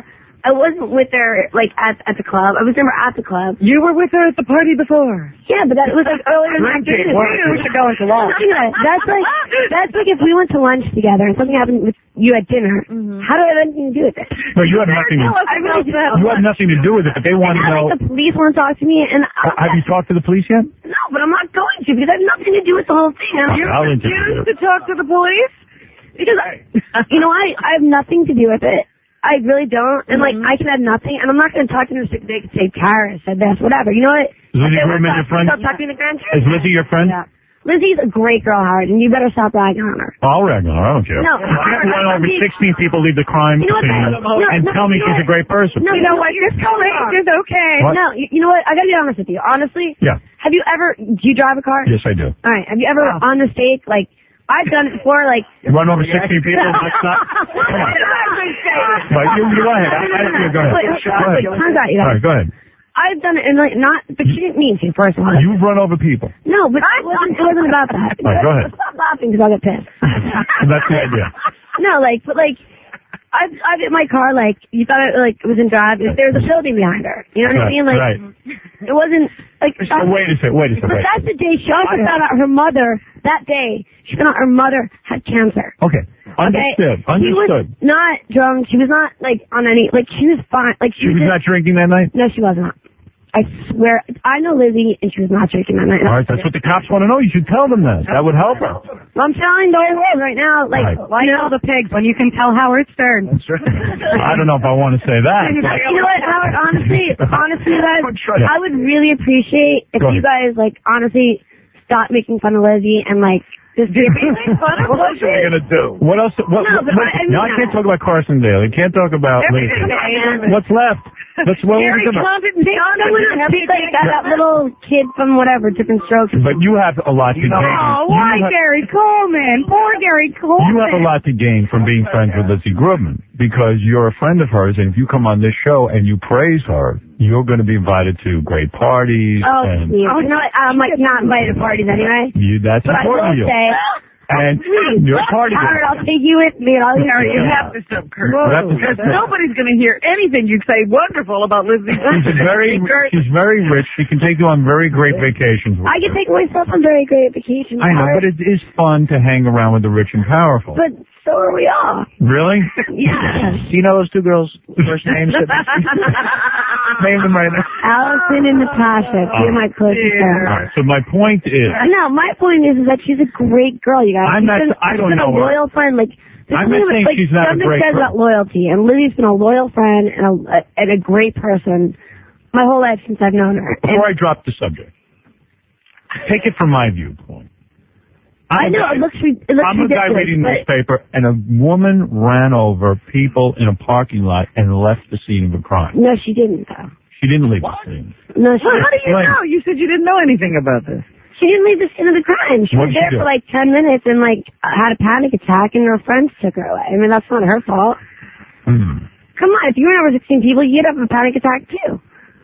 I wasn't with her like at at the club. I was never at the club. You were with her at the party before. Yeah, but that was like earlier in the afternoon. We should go into lunch. Yeah, that's like that's like if we went to lunch together and something happened with you at dinner. Mm-hmm. How do I have anything to do with it? No, you had nothing. To, I really do. you had nothing to do with it, but they want to Now, know. like, the police want to talk to me, and Uh, I, have you talked to the police yet? no, but I'm not going to because I have nothing to do with the whole thing. I'm Okay, I'll interview you. To talk to the police? Because I, you know, I I have nothing to do with it. I really don't, and like I can have nothing, and I'm not going to talk to them. They could say Tara said this, whatever. You know what? Is Lizzie Okay, Goodman your what's up? friend? Stop talking to the grand jury. Is Lizzie your friend? Yeah. Lizzie's a great girl, Howard, and you better stop ragging on her. I'll rag on her. I don't care. No. You can't run over sixteen people, leave the crime You know what, scene, no, and no, tell me you know she's a what? great person. No, You know what? Just call it. It's okay. What? No, you, you know what? I gotta be honest with you. Honestly, Yeah. have you ever? Do you drive a car? Yes, I do. All right. Have you ever on the stage like? I've done it before. Like. You run over sixteen people. That's not. Come on. But you, you go ahead. I, I, yeah, go ahead. Wait, Go ahead. turns out you All guys. right, go ahead. I've done it, and like not, but she didn't mean to. First of all. You've run over people. No, but it wasn't. It wasn't about that. All right, go ahead. Stop laughing because I'll get pissed. That's the idea. No, like, but like, I've I've hit my car like you thought it like it was in drive. If there was a building behind her, you know what I Right, mean? Like, right. it wasn't like. Oh, wait a second. Wait a second. But Wait. that's the day she also found out her mother. That day, she found out her mother had cancer. Okay. Understood. Okay? She was Understood. not drunk. She was not like on any. Like she was fine. Like She she, was just, not drinking that night? No, she was not. I swear, I know Lizzie, and she was not drinking that night. All right, that's what the cops want to know. You should tell them that. That would help her. Well, I'm telling the whole world right now, like, Right. Like all the pigs when you can tell Howard Stern. I don't know if I want to say that. You know what, Howard? Honestly, honestly, you guys, Yeah. I would really appreciate if Go you ahead. guys, like, honestly, stop making fun of Lizzie and, like, just be making fun of What else are we Lizzie. gonna do? What else? What, No, what, but I- I mean, no, I can't talk about Carson Daly. I can't talk about Lizzie. What's left? That's what we're Gary talking about. Condon, Someone be like that, that little kid from whatever, different strokes. But you have a lot to gain. Oh, You why have- Gary Coleman? Poor Gary Coleman. You have a lot to gain from being friends with Lizzie Grubman because you're a friend of hers, and if you come on this show and you praise her, you're going to be invited to great parties. Oh, and please. You know what? I'm, like, not invited to parties anyway. you, that's But I important to will you. say, And please, you're a party Howard, girl. I'll take you with me. I'll Gary, you Yeah. have to stop cursing. Well, that's- Because nobody's going to hear anything you say wonderful about Lizzie. She's very, she's very rich. She can take you on very great vacations. With I can her. take myself on very great vacations. I know, Howard, but it is fun to hang around with the rich and powerful. But so are we all. Really? Yeah. Do you know those two girls' first names? Name them right now. Allison and Natasha, two of my closest All friends. right. So my point is, No, my point is, is that she's a great girl, you guys. I'm she's not- been, I she's don't been know a her. loyal friend. Like, there's I'm not something saying like, she's not a something great says girl. about loyalty, and Lizzie's been a loyal friend and a, and a great person my whole life since I've known her. And before I drop the subject, take it from my viewpoint. I know it looks, re- it looks I'm a guy ridiculous, reading the but newspaper, and a woman ran over people in a parking lot and left the scene of a crime. no, she didn't though. She didn't leave the scene. No, she Well, how do you Explain. know? You said you didn't know anything about this. She didn't leave the scene of the crime. She What'd was she there do? for like ten minutes and like had a panic attack, and her friends took her away. I mean, that's not her fault. Hmm. Come on, if you were over sixteen people, you'd have a panic attack too.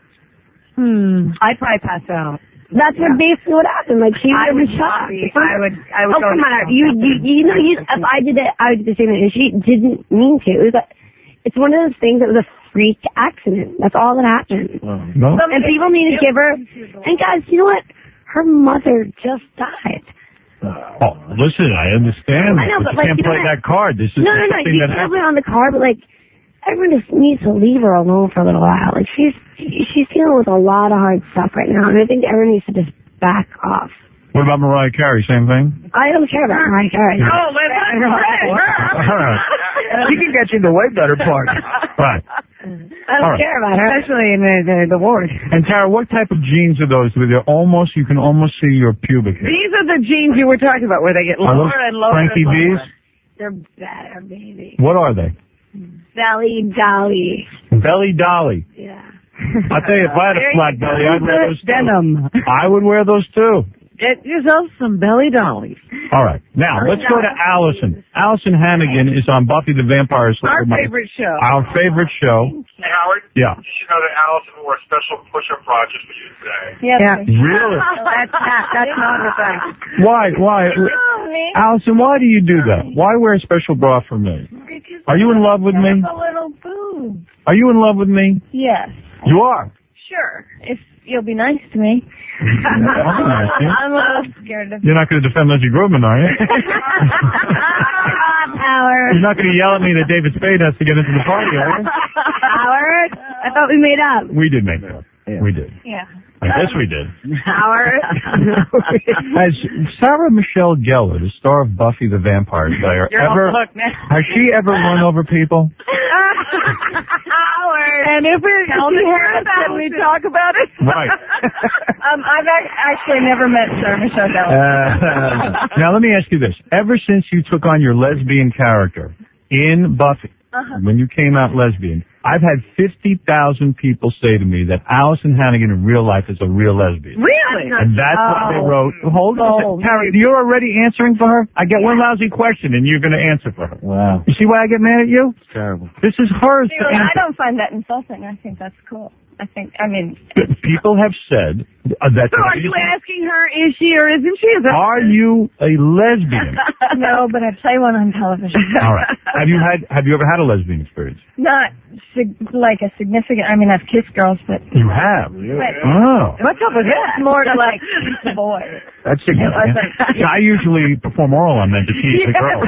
Hmm. I'd probably pass out. That's what basically what happened. Like she I would would be shocked. be- I would- I would Oh go come to on, you you you know you. If I did it, I would do the same thing. And she didn't mean to. It was a, it's one of those things that was a freak accident. That's all that happened. No? And people need to give her. And guys, you know what? Her mother just died. Oh, listen, I understand. I know, but, but, you like, can't you know play what? that card. This is No, no, no. something You that can happened. put her on the car, but like everyone just needs to leave her alone for a little while. Like she's she's dealing with a lot of hard stuff right now, and I think everyone needs to just back off. What about Mariah Carey? Same thing? I don't care about Mariah Carey. Oh, let's not All right. She can get you in the way better part. Right. I don't All right. care about her. Especially in the, the, the ward. And Tara, what type of jeans are those? Where they're almost, you can almost see your pubic hair. These are the jeans you were talking about where they get Are lower those and lower Frankie and lower. B's? They're better, baby. What are they? Belly Dolly. Belly Dolly. Yeah. I tell you, if I had a flat belly, I'd wear those too. Denim. I would wear those too. Get yourself some belly dollies. All right. Now, let's go to Allison. Allison Hannigan is on Buffy the Vampire Slayer. Our my- favorite show. Our favorite show. Hey, Howard. Yeah. Did you know that Allison wore a special push-up bra just for you today? Yeah. Really? That's not, that's not the fact. Why? Why? Allison, why do you do that? Why wear a special bra for me? Are you in love with me? A little boob. Are you in love with me? Yes. You are. Sure. If you'll be nice to me. I'm a little scared of You're not going to defend Leslie Grobman, are you? Howard. You're not going to yell at me that David Spade has to get into the party, are you? Howard. I thought we made up. We did make that. Yeah. We did. Yeah. I guess we did. Howard. Has Sarah Michelle Gellar, the star of Buffy the Vampire Slayer, You're ever on hook, man. has she ever run over people? Howard. And if we're can we talk about it? Right. Um, I've ac- actually never met Sarah Michelle Gellar. Uh, now let me ask you this: ever since you took on your lesbian character in Buffy, Uh-huh. when you came out lesbian, I've had fifty thousand people say to me that Allison Hannigan in real life is a real lesbian. Really? And that's what they Oh. wrote. Hold on. Carrie, you're already answering for her? I get one lousy question and you're going to answer for her. Wow. You see why I get mad at you? It's terrible. This is hers to I answer. don't find that insulting. I think that's cool. I think, I mean... People have said uh, that... So are you asking her, is she or isn't she? Is that Are you a lesbian? No, but I play one on television. All right. Have you had? Have you ever had a lesbian experience? Not sig- like a significant... I mean, I've kissed girls, but... You have. But Oh. What's up with that? It's more to, like, tease the boy. That's significant. wasn't- I usually perform oral on men to tease the girls.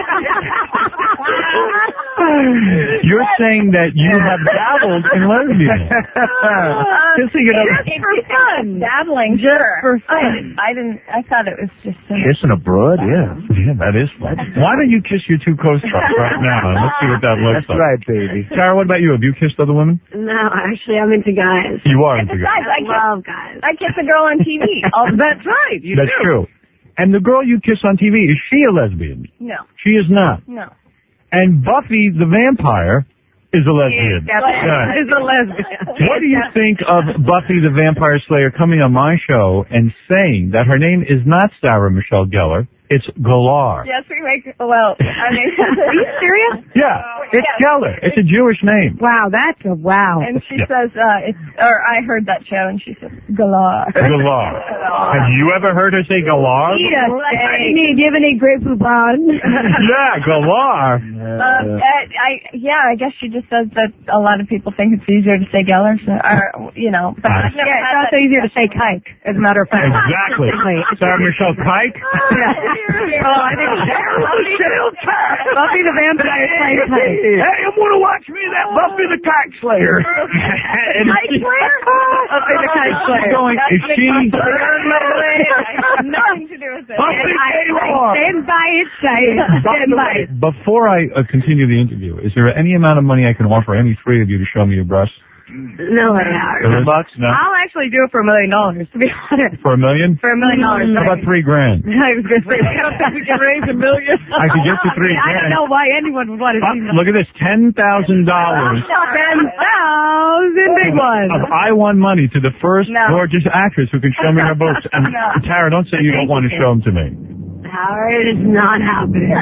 You're saying that you have dabbled in lesbian. Just so you know. Just for fun. Dabbling, sure. for fun. I didn't, I didn't, I thought it was just... Uh, Kissing abroad, yeah. Yeah, that is fun. Why don't you kiss your two co-stars right now? And let's see what that looks That's like. right, baby. Sarah, what about you? Have you kissed other women? No, actually, I'm into guys. You are and into besides, guys. I I kiss, love guys. I kiss a girl on T V. Oh, that's right. You That's do. true. And the girl you kiss on T V, is she a lesbian? No, She is not. no. And Buffy the Vampire is a lesbian. That is a lesbian. What do you think of Buffy the Vampire Slayer coming on my show and saying that her name is not Sarah Michelle Gellar, it's Galar? Yes, we make, well, I mean... Are you serious? Yeah, it's Yes. Gellar. It's a Jewish name. Wow, that's a wow. And she Yeah. says, uh, it's, or I heard that show, and she says, Galar. Galar. Have you ever heard her say Galar? Eat us. Do you have any grape poupon? Yeah, Galar. Um, uh, I, yeah, I guess she just says that a lot of people think it's easier to say Geller, so, or, you know. But I I've never Yeah, it's had also that- easier to say kike, as a matter of fact. Exactly. Sarah Michelle Pike? Oh, I think Buffy the Vampire Slayer. Hey, I'm going to watch me that Buffy the Kite Slayer. And Kite Slayer? Buffy the Kite Slayer. Going, is she... Nothing to do with it. Buffy Gaylor. Stand by its side. Stand by it. Before I uh, continue the interview, is there any amount of money I can offer any three of you to show me your breasts? No, Howard. There is? No? I'll actually do it for a million dollars, to be honest. For a million? For a million dollars. How about three grand? I was going to say, I don't think we can raise a million. I could get you three I don't grand. know why anyone would want to Uh, see that. look at this, ten thousand dollars Ten thousand big ones. of I won money to the first No. gorgeous actress who can show me her boobs. And No. Tara, don't say you don't want to show them to me. Howard, it's not happening.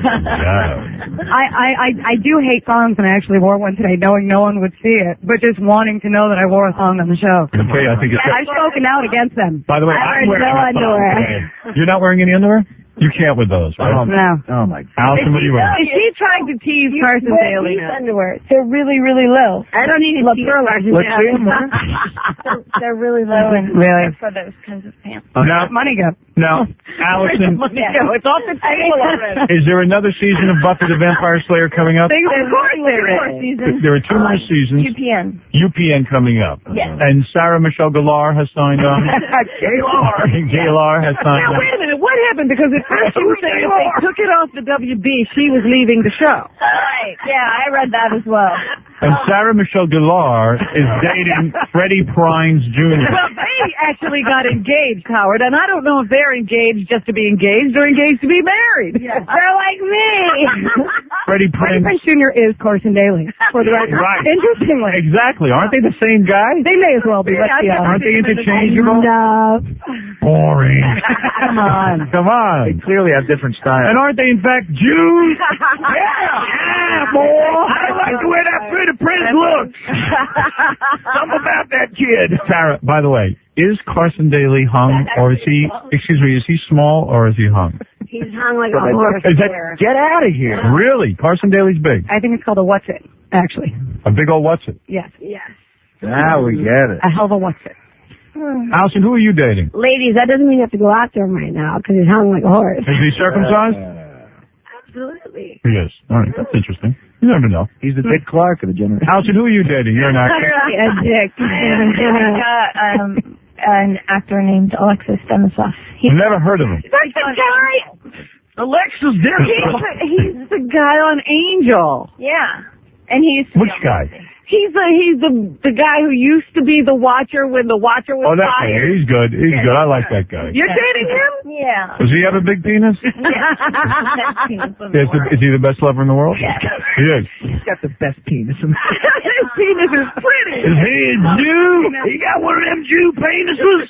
Yeah. I, I, I, I do hate thongs, and I actually wore one today knowing no one would see it, but just wanting to know that I wore a thong on the show. Okay, I think it's... I've spoken out against them. By the way, I I'm wear wearing no a thong underwear. today. You're not wearing any underwear? You can't with those, right? No. Oh, my God. Allison, what are you wearing? Is she trying to tease Carson Wear Daly these now? underwear. They're really, really low. I don't need to see your larger Let's see 'em, huh? They're, they're really low and Really? for those kinds of pants. Now, Money go. now, Allison, Money go. It's off the table already. is there another season of Buffy the Vampire Slayer coming up? Of course there Four is. seasons. There are two more seasons. U P N. U P N coming up. Yes. And Sarah Michelle Gellar has signed on. Gaylor. Gaylor has signed Now, on. wait a minute. What happened? Because at first you were saying if they took it off the W B, she was leaving the show. Right. Yeah, I read that as well. And Sarah Michelle Gellar is dating Freddie Prynes Junior Well, they actually got engaged, Howard, and I don't know if they're engaged just to be engaged or engaged to be married. They're like me. Freddie Freddie Prynes. Prinze Junior is Carson Daly, for the record. Right. Interestingly. Exactly. Aren't they the same guy? They may as well be. Let's be Aren't honest. they interchangeable? No. Boring. Come on. Come They on. clearly have different styles. And aren't they in fact Jews? Yeah, yeah, boy. I don't like the way that Freddie Prinze looks. Something about that kid. Sarah, by the way, is Carson Daly hung, or is he? Excuse me, is he small or is he hung? He's hung like a horse. Is that? there. Get out of here. Really? Carson Daly's big. I think it's called a what's it. actually. A big old what's it? Yes. Yes. Now we get it. A hell of a what's it. Allison, who are you dating? Ladies, that doesn't mean you have to go after him right now because he's hung like a horse. Is he circumcised? Absolutely. He is. All right, that's interesting. You never know. He's the Dick Clark of the generation. Allison, who are you dating? You're an actor. a dick. uh, um, an actor named Alexis Stanislav. I've never heard of him. That's the guy. Alexis He's the, he's the guy on Angel. Yeah. And he used to Which be on guy? He's the he's the the guy who used to be the Watcher when the Watcher was Oh, that guy. fired. He's good. He's good. I like that guy. You're dating him? Yeah. Does he have a big penis? Is, the, is he the best lover in the world? Yes. He is. He's got the best penis in the His penis is pretty. Is he a Jew? He got one of them Jew penises.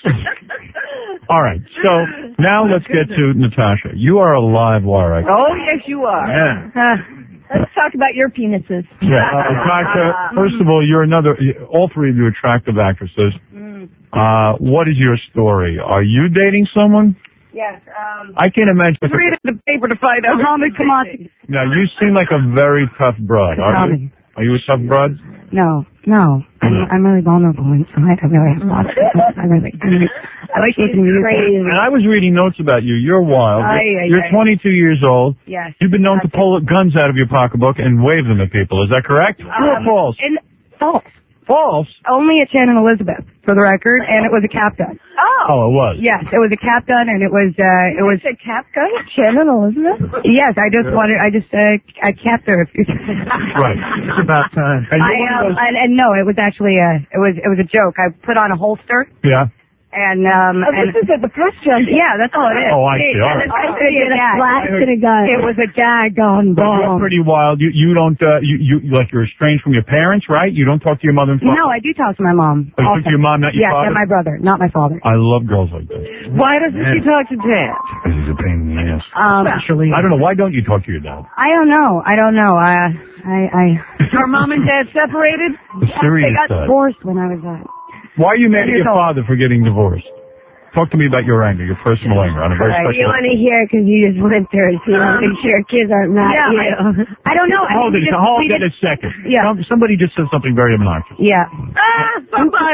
All right. So now let's get to Natasha. You are a live wire. Oh yes, you are. Yeah. Uh, let's talk about your penises. Yeah. Natasha, first of all, you're another, all three of you attractive actresses. Uh, what is your story? Are you dating someone? Yes. Um, I can't imagine. Read the paper to find out. Tommy, come on. Now, you seem like a very tough broad, aren't you? Are you a tough broad? No, no. I'm, I'm really vulnerable inside. I really have lots of I really, I really, I like listening to music. And I was reading notes about you. You're wild. Aye, You're, aye, you're aye. twenty-two years old. Yes. You've been known to pull guns out of your pocketbook and wave them at people. Is that correct? True or Um, false? And false. False? Only at Shannon Elizabeth, for the record, and it was a cap gun. oh. Oh, it was. Yes, it was a cap gun, and it was, uh, it was. a cap gun? Shannon Elizabeth? Yes, I just wanted, I just, uh, I capped her. Right. It's about time. And I, you're one of um, those- and, and no, it was actually a, it was, it was a joke. I put on a holster, Yeah. and, um, Oh, and. this is at the press junket. Yeah, that's all it is. Oh, I see. All right. I said Get a gag. flash to the gun. It was a gag on But you're bomb. pretty wild. You you don't uh, you you like you're estranged from your parents, right? You don't talk to your mother and father. No, I do talk to my mom. Oh, you talk to your mom, not your yes, father? and my brother, not my father. I love girls like that. Why doesn't she talk to Dad? Because he's a pain in the ass. Um, I don't know. Why don't you talk to your dad? I don't know. I don't know. I, I, I. Are Mom and Dad separated? The serious They got side. divorced when I was uh, Why are you mad at years your old. father for getting divorced? Talk to me about your anger, your personal anger on a very Right, you special. want to hear because you just went through it, so you want to make sure your kids aren't mad Yeah, at you. I don't know. I Hold mean, it, we just- hold we it a just- second. Yeah. Some- Somebody just said something very obnoxious. Yeah. Ah, somebody.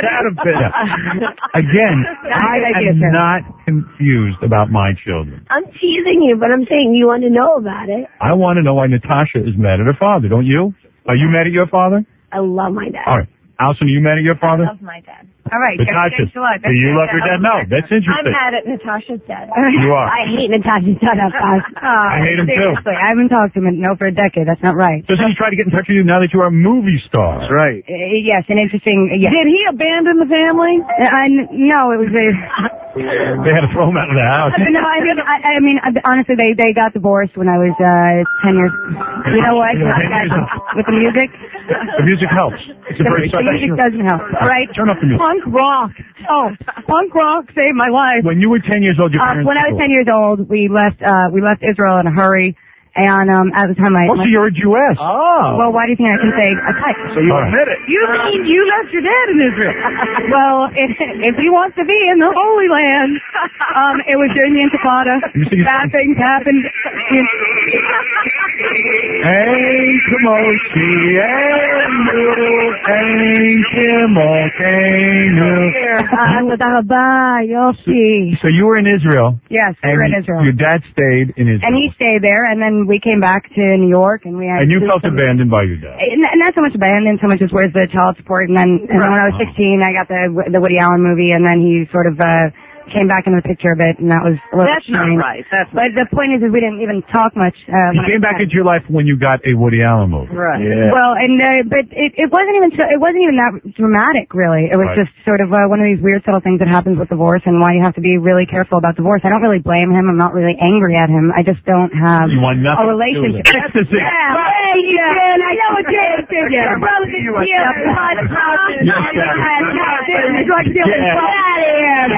Yeah. Again, I I am get that. not confused about my children. I'm teasing you, but I'm saying you want to know about it. I want to know why Natasha is mad at her father, don't you? Are you mad at your father? I love my dad. All right. Allison, are you mad at your father? I love my dad. All right. Natasha, thanks a lot. do you love your dad? No, that's I'm interesting. mad at Natasha's dad. You are. I hate Natasha. Shut up, guys. I hate him too. Seriously, I haven't talked to him in, no, for a decade. That's not right. Doesn't he try to get in touch with you now that you are a movie star? That's right. Uh, yes, an interesting. Yes. Did he abandon the family? Uh, I, no, it was a. They had to throw him out of the house. No, I mean, I, I mean, uh, honestly, they they got divorced when I was uh ten years. You know what? Yeah, ten years old. With the music, The music helps. It's a the, very the music special. doesn't help. All right. Turn off the music. Punk rock. Oh, punk rock saved my life. When you were ten years old, your Uh, parents. when I was ten years old, we left. Uh, we left Israel in a hurry, and um, at the time I. Oh, so you're a Jewess. Oh. Well, why do you think I can say a type? So you All right. admit it. You mean you left your dad in Israel? Well, if, if he wants to be in the Holy Land, um, it was during the Intifada. You see- Bad things happened. Ein Kamoshi, Enu, Ein Kimokenu. Ah, you'll see. So you were in Israel. Yes, we and were in you- Israel. Your dad stayed in Israel. And he stayed there, and then we came back to New York, and we had. And you to do felt some- abandoned by your dad. And not so much abandoned, so much as where's the child support. And then, and then when I was sixteen, I got the the Woody Allen movie, and then he sort of uh came back into the picture a bit, and that was a little That's not strange. right. That's But the point is, is we didn't even talk much. Uh, He when I came was back ten. into your life when you got a Woody Allen movie. right. Yeah. Well, and uh, but it, it wasn't even so, it wasn't even that dramatic, really. It was Right. just sort of uh, one of these weird subtle things that happens with divorce, and why you have to be really careful about divorce. I don't really blame him. I'm not really angry at him. I just don't have You want nothing a to do relationship. with it. Ecstasy. Yeah, hey, yeah, I know what you're saying. Yeah. Your brother did You are- yeah, Yes, blood, Gabby. drug dealing. Yeah. Get out of here.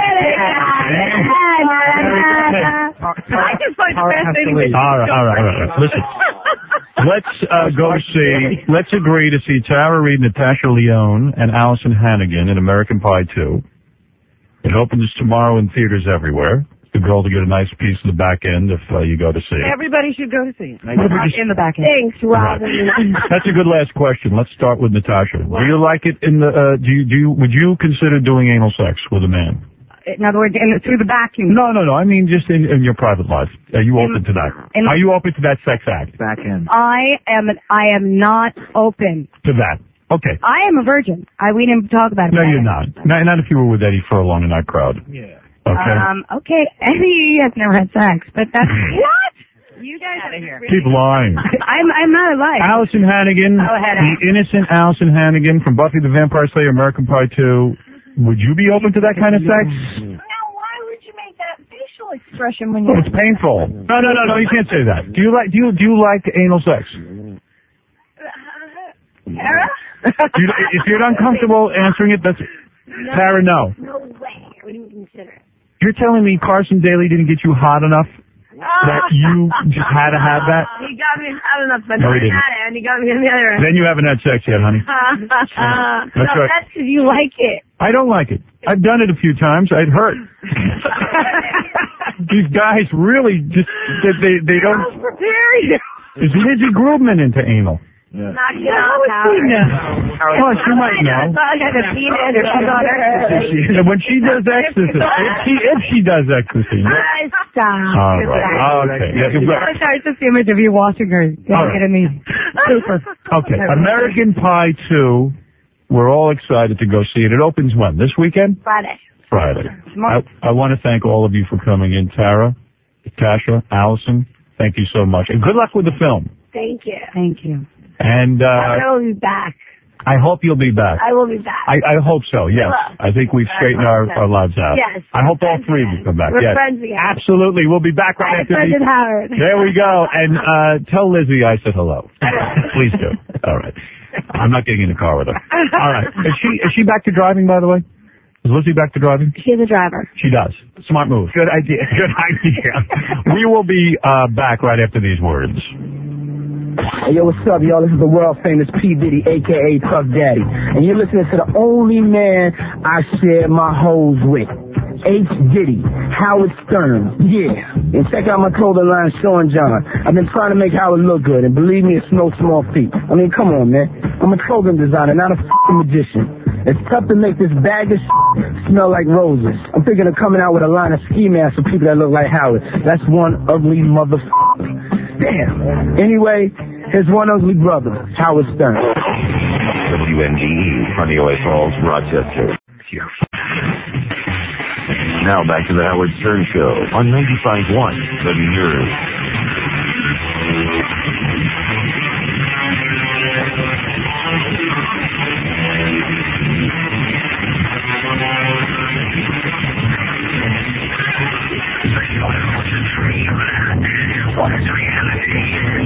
I just find it fascinating. All right, all right, all right. Listen, let's uh, go see. Let's agree to see Tara Reid, Natasha Lyonne, and Allison Hannigan in American Pie two. It opens tomorrow in theaters everywhere. the girl to get a nice piece of the back end if uh, you go to see it. Everybody should go to see it. In the back end. Thanks, Robin. That's a good last question. Let's start with Natasha. Do you like it in the? Uh, do you do? You, would you consider doing anal sex with a man? In other words, in the, through the vacuum. No, no, no. I mean, just in, in your private life. Are you open to that? in- Are you open to that sex act? Back end. I am. I am not open. To that? Okay. I am a virgin. I we didn't talk about it. No, you're not. not. Not if you were with Eddie Furlong in that crowd. Yeah. Okay. Um. Okay. Eddie has never had sex, but that's what. You guys out of here. Keep lying. I'm. I'm not alive. Allison Hannigan, Go ahead, the innocent Allison Hannigan from Buffy the Vampire Slayer, American Pie two. Would you be open to that kind of sex? Now, why would you make that facial expression when you? Oh, it's painful. No, no, no, no. You can't say that. Do you like? Do you do you like anal sex? Tara? Do you, if you're uncomfortable answering it, that's Tara. No. No way. I wouldn't even consider it. You're telling me Carson Daly didn't get you hot enough that you just had to have that? He got me hot enough, but No, not he didn't. that end. He got me on the other end. Then you haven't had sex yet, honey. That's That's no, right. that's because you like it. I don't like it. I've done it a few times. It hurt. These guys really just they they, they don't. Prepared. Is Lizzie Grubman into anal? Knock it off, Howard. Oh, she might know. I got a peanut or she's on her. And when she does ecstasy, if she if she does ecstasy. Stop. All right. Okay. Yeah, you've got- Sorry, it's just the image of you washing her. Get All right. it in me. Super. Okay. American Pie two. We're all excited to go see it. It opens when? This weekend? Friday. Friday. I, I want to thank all of you for coming in. Tara, Tasha, Allison, thank you so much. And good luck with the film. Thank you. Thank you. And uh, I will be back. I hope you'll be back. I will be back. I, I hope so, yes. I think we've straightened our, our lives out. Yes. I hope all three of you come back. We're yes. friends again. Absolutely. We'll be back right I'm after friends these. with Howard. There we go. And uh, tell Lizzie I said hello. Please do. All right. I'm not getting in the car with her. All right. Is she is she back to driving, by the way? Is Lizzie back to driving? She's a driver. She does. Smart move. Good idea. Good idea. We will be uh, back right after these words. Hey, yo, what's up, y'all? This is the world-famous P. Diddy, a k a. Puff Daddy. And you're listening to the only man I share my hoes with. H. Diddy, Howard Stern. Yeah. And check out my clothing line, Sean John. I've been trying to make Howard look good, and believe me, it's no small feat. I mean, come on, man. I'm a clothing designer, not a f***ing magician. It's tough to make this bag of shit smell like roses. I'm thinking of coming out with a line of ski masks for people that look like Howard. That's one ugly motherfucker. Damn. Anyway, here's one ugly brother, Howard Stern. W N G E, Honeywell Falls, Rochester. Now back to the Howard Stern Show on ninety-five point one, The Nerve. What is reality?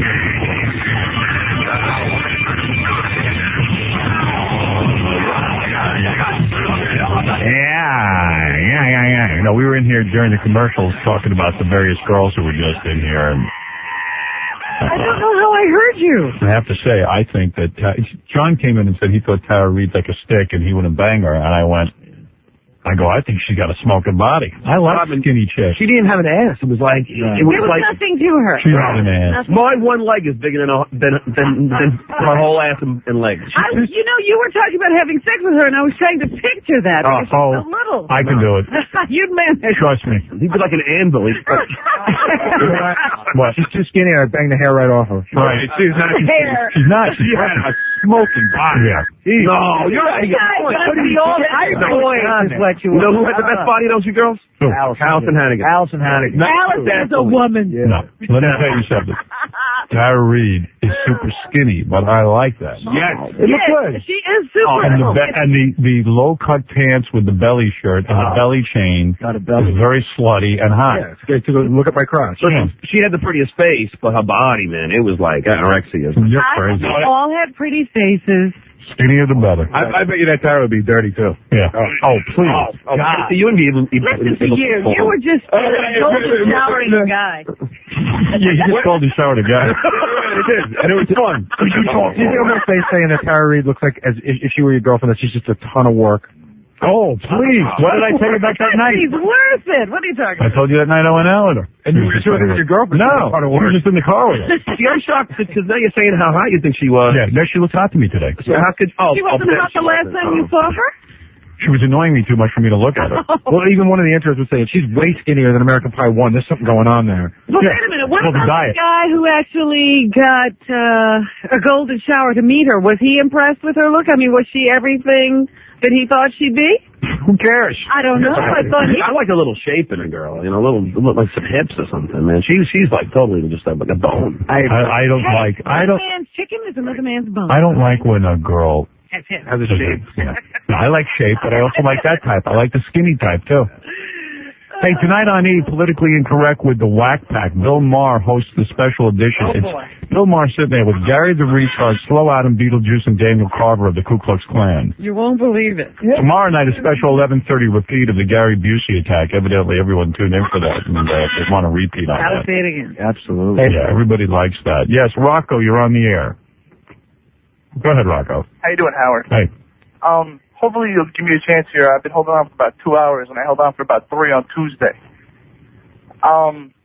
Yeah, yeah, yeah, yeah. You know, we were in here during the commercials talking about the various girls who were just in here, and I don't know how I heard you. I have to say, I think that uh, John came in and said he thought Tara Reid's like a stick and he wouldn't bang her, and I went, I go, I think she got a smoking body. I like skinny chicks. She didn't have an ass. It was like Right. it was There was like nothing to her. She had an ass. my one leg is bigger than a, than than, than her whole ass and, and legs. I, you know, you were talking about having sex with her, and I was trying to picture that. Oh, because she's oh, so little. I can do it. You'd manage. Trust me. He'd be like an anvil. He's What? She's too skinny. I bang the hair right off her. Right. She's not. She's not. She had a smoking body. Yeah. No, you're out of your point. What are you Boy, is what you You know who had the best body, don't you girls? Who? Allison Hannigan. Allison Hannigan. Alice is a woman. No. Let me tell you something. Tara Reid is super skinny, but I like that. Yes. It looks Yes, good. she is super. And the be- and the the low cut pants with the belly shirt and the belly chain Got a belly. is very slutty and hot. Yeah, it's great to go look at my crotch. Yeah. She had the prettiest face, but her body, man, it was like anorexia. You're crazy. They all had pretty faces. Skinnier the better. I, I bet you that Tara would be dirty too. Yeah. Oh, please. Oh, God. So you wouldn't be able, able, Listen to able you. You were just a golden showering guy. Yeah, you just called the shower the guy. It is, and it was fun. You see on her face saying that Tara Reid looks like as if, if she were your girlfriend, that she's just a ton of work. Oh, please. What did I tell you about that night? He's worth it. What are you talking I about? told you that night I went out with her. And you were just with your girlfriend? No, Part of we were work. just in the car with her. See, I'm shocked because now you're saying how hot you think she was. Yeah, no, she looked hot to me today. So how could... Oh, She wasn't oh, hot the last time you saw her? She was annoying me too much for me to look at her. Well, even one of the interns was saying she's way skinnier than American Pie one. There's something going on there. Well, Yeah. wait a minute. What Well, the about diet. the guy who actually got uh, a golden shower to meet her? Was he impressed with her look? I mean, was she everything that he thought she'd be? Who cares? I don't know. I thought he... I like a little shape in a girl, you know, a little, look like some hips or something, man. She, she's like totally just like a bone. I, I don't Hey, like. I don't. One man's chicken is another man's bone. I don't like when a girl That's it. Has a shape. Yeah. No, I like shape, but I also like that type. I like the skinny type, too. Hey, tonight on E! Politically Incorrect with the Whack Pack, Bill Maher hosts the special edition. Oh, it's boy. Bill Maher sitting there with Gary the Retard, Slow Adam, Beetlejuice, and Daniel Carver of the Ku Klux Klan. You won't believe it. Tomorrow night, a special eleven thirty repeat of the Gary Busey attack. Evidently, everyone tuned in for that, and uh, they want a repeat on Gotta that. say it again. Absolutely. Yeah, everybody likes that. Yes, Rocco, you're on the air. Go ahead, Rocco. How you doing, Howard? Hey. Um, hopefully you'll give me a chance here. I've been holding on for about two hours, and I held on for about three on Tuesday. Um,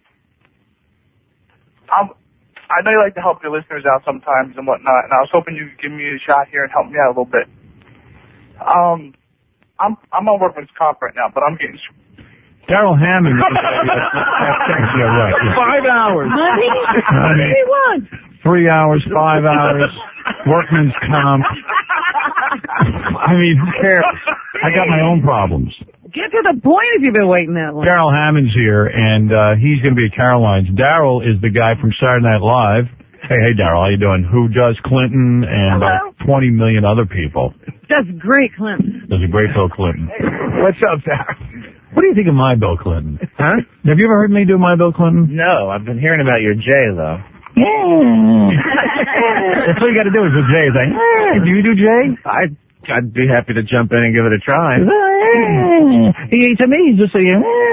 I'm, I know you like to help your listeners out sometimes and whatnot, and I was hoping you could give me a shot here and help me out a little bit. Um, I'm I'm on workman's comp right now, but I'm getting. Daryl Hammond. Yeah, right. Yeah. Five hours. Honey, what do you want? Three hours, five hours, workman's comp. I mean, who cares? I got my own problems. Get to the point if you've been waiting that long. Daryl Hammond's here, and uh, he's going to be at Caroline's. Daryl is the guy from Saturday Night Live. Hey, hey, Daryl, how you doing? Who does Clinton and uh, twenty million other people. That's great, Clinton. Does a great Bill Clinton. What's up, Daryl? What do you think of my Bill Clinton? Huh? Have you ever heard me do my Bill Clinton? No, I've been hearing about your J, though. That's all you got to do is with Jay. It's like, eh, do you do Jay? I'd, I'd be happy to jump in and give it a try. He, to me, he's just saying,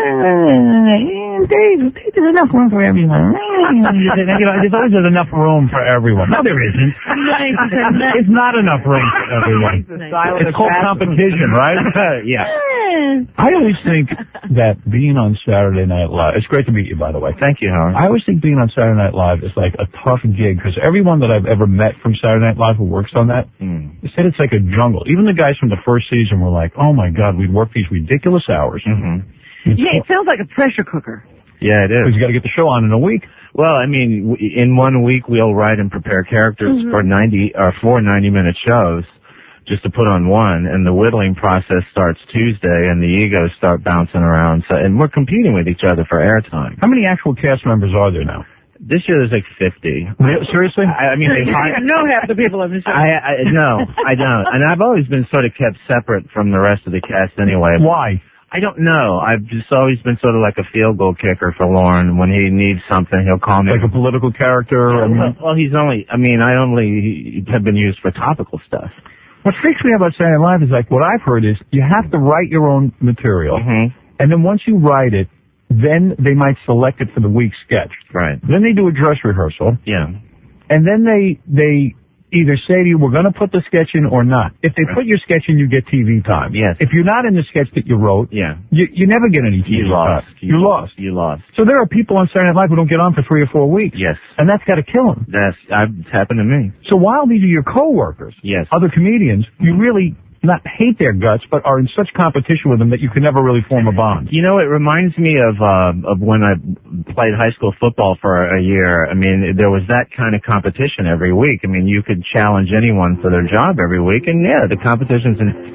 Dave, there's enough room for everyone. You know, there's always enough room for everyone. No, there isn't. It's not enough room for everyone. It's called competition, right? Yeah. I always think that being on Saturday Night Live, it's great to meet you, by the way. Thank you, Howard. I always think being on Saturday Night Live is like a tough gig because everyone that I've ever met from Saturday Night Live who works on that Mm. they said it's like a jungle. Even the guys from the first season were like, oh my God, we'd work these ridiculous hours. Mm-hmm. Yeah, it sounds like a pressure cooker. Yeah, it is. Because you got to get the show on in a week. Well, I mean, w- in one week we'll write and prepare characters Mhm. for ninety or four ninety-minute shows, just to put on one. And the whittling process starts Tuesday, and the egos start bouncing around. So, and we're competing with each other for airtime. How many actual cast members are there now? This year there's like fifty. Seriously? I, I mean, they You hire. don't even know half the people on the show. I, I no, I don't. And I've always been sort of kept separate from the rest of the cast anyway. Why? I don't know. I've just always been sort of like a field goal kicker for Lauren. When he needs something, he'll call me. Like a political character? I mean, well, well, he's only, I mean, I only have been used for topical stuff. what freaks me about Saturday Night Live is like what I've heard is you have to write your own material, Mm-hmm. and then once you write it, then they might select it for the week's sketch. Right. Then they do a dress rehearsal, Yeah. and then they they either say to you, we're going to put the sketch in or not. If they put your sketch in, you get T V time. Yes. If you're not in the sketch that you wrote, Yeah. you, you never get any T V You lost. time. You, lost. You lost. So there are people on Saturday Night Live who don't get on for three or four weeks. Yes. And that's got to kill them. That's, I've, it's happened to me. So while these are your coworkers, Yes. other comedians, you really not hate their guts, but are in such competition with them that you can never really form a bond. You know, it reminds me of uh, of when I played high school football for a year. I mean, there was that kind of competition every week. I mean, you could challenge anyone for their job every week, and yeah, the competition's in.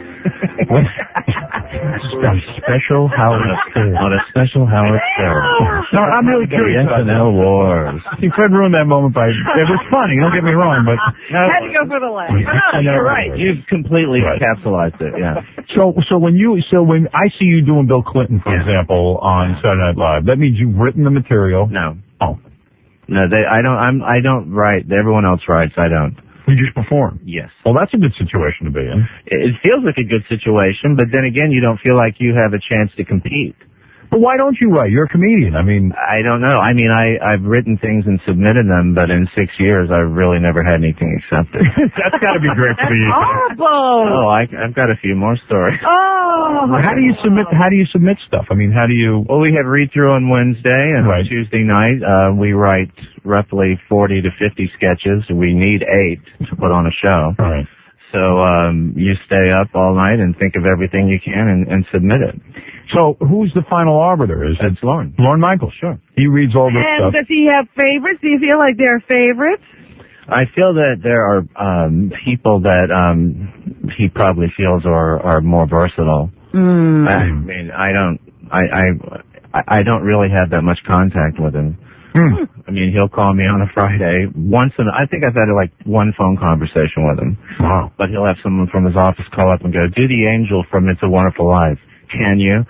Special Howard Stern. On a special Howard Stern. No, I'm really curious The about S N that. L Wars. See, Fred ruined that moment by, it was funny, don't get me wrong, but. Had to go for the laugh. No, you're right. You've completely encapsulated it, yeah. So, so when you, so when I see you doing Bill Clinton, for Yeah. example, on Saturday Night Live, that means you've written the material. No. Oh. No, they, I don't, I'm, I don't write. Everyone else writes, I don't. You just perform. Yes. Well, that's a good situation to be in. It feels like a good situation, but then again, you don't feel like you have a chance to compete. But why don't you write? You're a comedian. I mean, I don't know. I mean, I, I've written things and submitted them, but in six years, I've really never had anything accepted. that's got to be great for you. Horrible. Oh, I, I've got a few more stories. Oh. How do you submit? How do you submit stuff? I mean, how do you? Well, we have read through on Wednesday, and Right. on Tuesday night uh, we write roughly forty to fifty sketches. We need eight to put on a show. Right. So um, you stay up all night and think of everything you can and, and submit it. So who's the final arbiter? Is It's Lauren. Lorne Michaels? Sure. He reads all this And stuff. does he have favorites? Do you feel like there are favorites? I feel that there are um, people that um, he probably feels are, are more versatile. Mm. I mean, I don't, I, I, I don't really have that much contact with him. Hmm. I mean, he'll call me on a Friday once, and I think I've had like one phone conversation with him. Wow. But he'll have someone from his office call up and go, "Do the angel from It's a Wonderful Life? Can you?"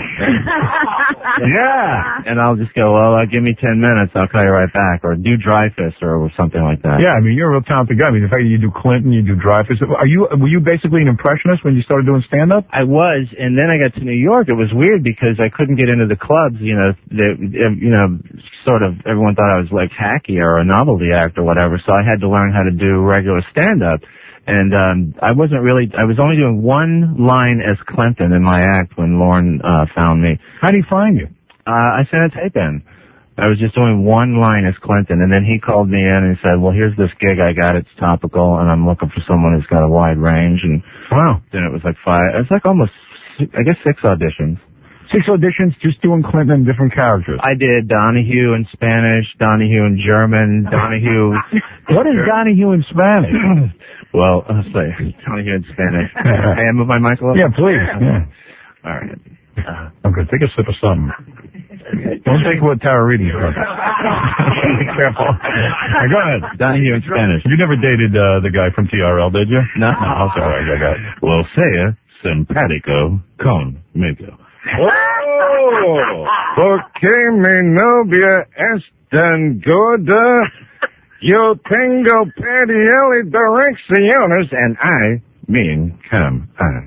Yeah. And I'll just go, "Well, uh, give me ten minutes. I'll call you right back." Or do Dreyfus or something like that. Yeah, I mean, you're a real talented guy. I mean, the fact that you do Clinton, you do Dreyfus. Are you? Were you basically an impressionist when you started doing stand-up? I was, and then I got to New York. It was weird because I couldn't get into the clubs. You know, the, you know, sort of everyone thought I was like hacky or a novelty act or whatever. So I had to learn how to do regular stand-up. And um I wasn't really, I was only doing one line as Clinton in my act when Lauren uh, found me. How did he find you? Uh, I sent a tape in. I was just doing one line as Clinton, and then he called me in and said, "Well, here's this gig I got. It's topical, and I'm looking for someone who's got a wide range." And Wow. then it was like five, it was like almost, I guess six auditions. Six auditions just doing Clinton and different characters. I did Donahue in Spanish, Donahue in German, Donahue. What is Donahue in Spanish? Well, I'll say Donahue in Spanish. Hey, I move my mic a little? Yeah, please. Yeah. All right. Uh, I'm good. Take a sip of something. Don't take what Tara Reid is doing. Be careful. Right, go ahead. Donahue in Spanish. You never dated uh, the guy from T R L, did you? No. No, sorry, I got it. Well, sea simpático conmigo. Oh, porque mi novia es tan gorda, yo tengo piel y direcciones, and I mean come on.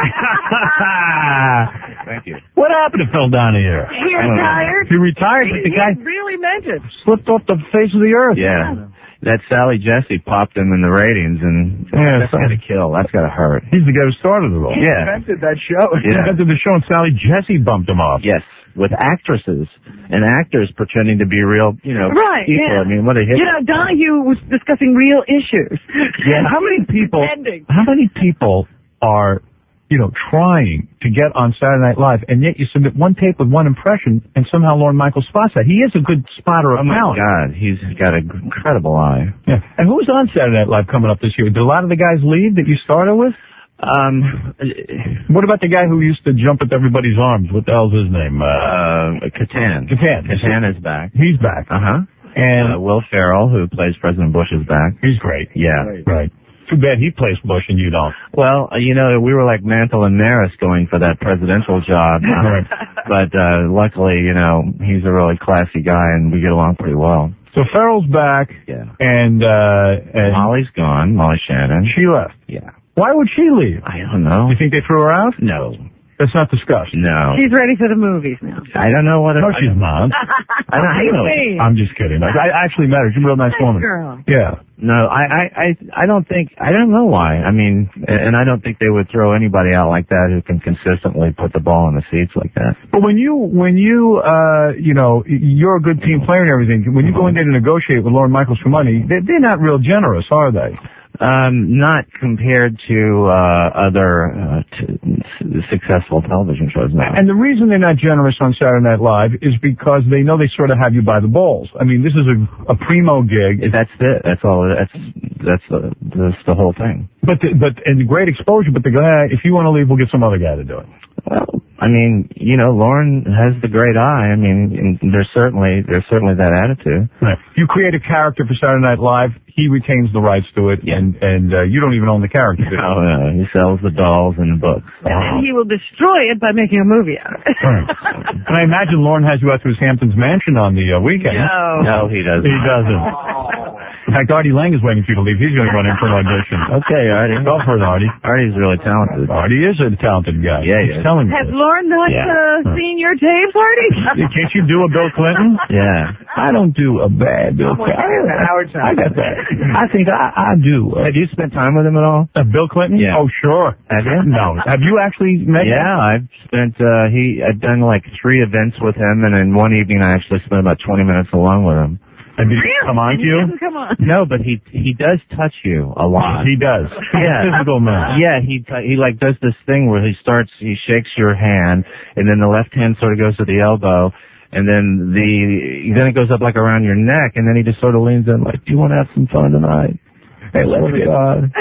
Thank you. What happened to Phil Donahue? He retired? He retired, but the He guy really meant it. slipped off the face of the earth. Yeah. That Sally Jesse popped him in the ratings, and Yeah, that's gotta kill. That's gotta hurt. He's the guy who started it all. He Yeah. invented that show. He Yeah. invented the show, and Sally Jesse bumped him off. Yes, with actresses and actors pretending to be real, you know, Right, people. yeah. I mean, what a hit. You know, Donahue was discussing real issues. Yeah. How many people? Ending. How many people are, you know, trying to get on Saturday Night Live, and yet you submit one tape with one impression, and somehow Lorne Michaels spots that. He is a good spotter of Oh my talent. God, he's got an incredible eye. Yeah. And who's on Saturday Night Live coming up this year? Did a lot of the guys leave that you started with? Um, What about the guy who used to jump at everybody's arms? What the hell's his name? Uh, uh, Catan. Catan. Catan is back. He's back. Uh huh. And Uh, Will Ferrell, who plays President Bush, is back. he's great. Yeah. Right. Too bad he plays Bush and you don't. Well, uh, you know, we were like Mantle and Maris going for that presidential job. Right. But uh, luckily, you know, he's a really classy guy, and we get along pretty well. So Farrell's back, Yeah. and, uh, and Molly's gone. Molly Shannon. she left. Yeah. Why would she leave? I don't know. You think they threw her out? No. That's not discussed. No. She's ready for the movies now. I don't know what. No, it, she's not. I don't know. Hey. I'm just kidding. I, I actually met her. She's a real nice woman. Girl. Yeah. No, I, I, I, I don't think. I don't know why. I mean, and I don't think they would throw anybody out like that who can consistently put the ball in the seats like that. But when you, when you, uh, you know, you're a good team player and everything, when you go in there to negotiate with Lorne Michaels for money, they're, they're not real generous, are they? Um, not compared to uh, other uh, t- successful television shows now. And the reason they're not generous on Saturday Night Live is because they know they sort of have you by the balls. I mean, this is a, a primo gig. That's it. That's all. That's that's the that's the whole thing. But the, but and great exposure. But the guy, if you want to leave, we'll get some other guy to do it. Well, I mean, you know, Lauren has the great eye. I mean, and there's certainly there's certainly that attitude. Right. You create a character for Saturday Night Live. He retains the rights to it, Yeah. and and uh, you don't even own the character. do you? Oh, no, he sells the dolls and the books. And then he will destroy it by making a movie out of it. Right. And I imagine Lauren has you out to his Hamptons mansion on the uh, weekend. No. No, he doesn't. He doesn't. In fact, Artie Lang is waiting for you to leave. He's going to run in for an audition. Okay, Artie. Go for it, Artie. Artie's really talented. Artie is a talented guy. Yeah, He's yeah. telling me. Has Lauren not Yeah. uh, seen your tapes, Artie? Can't you do a Bill Clinton? Yeah. I don't do a bad Bill Clinton. Howard I got that. I think I, I do. Uh, Have you spent time with him at all? uh, Bill Clinton? Yeah. Oh, sure. Have you? No. Have you actually met him? Yeah, I've spent, uh, he, I've done like three events with him, and then one evening I actually spent about twenty minutes alone with him. And did he come on to you? Come on. No, but he, he does touch you a lot. He does. Yeah. Physical man. Yeah, he t- he like does this thing where he starts, he shakes your hand, and then the left hand sort of goes to the elbow, and then the then it goes up like around your neck, and then he just sort of leans in like, "Do you want to have some fun tonight?" Hey, let's get on.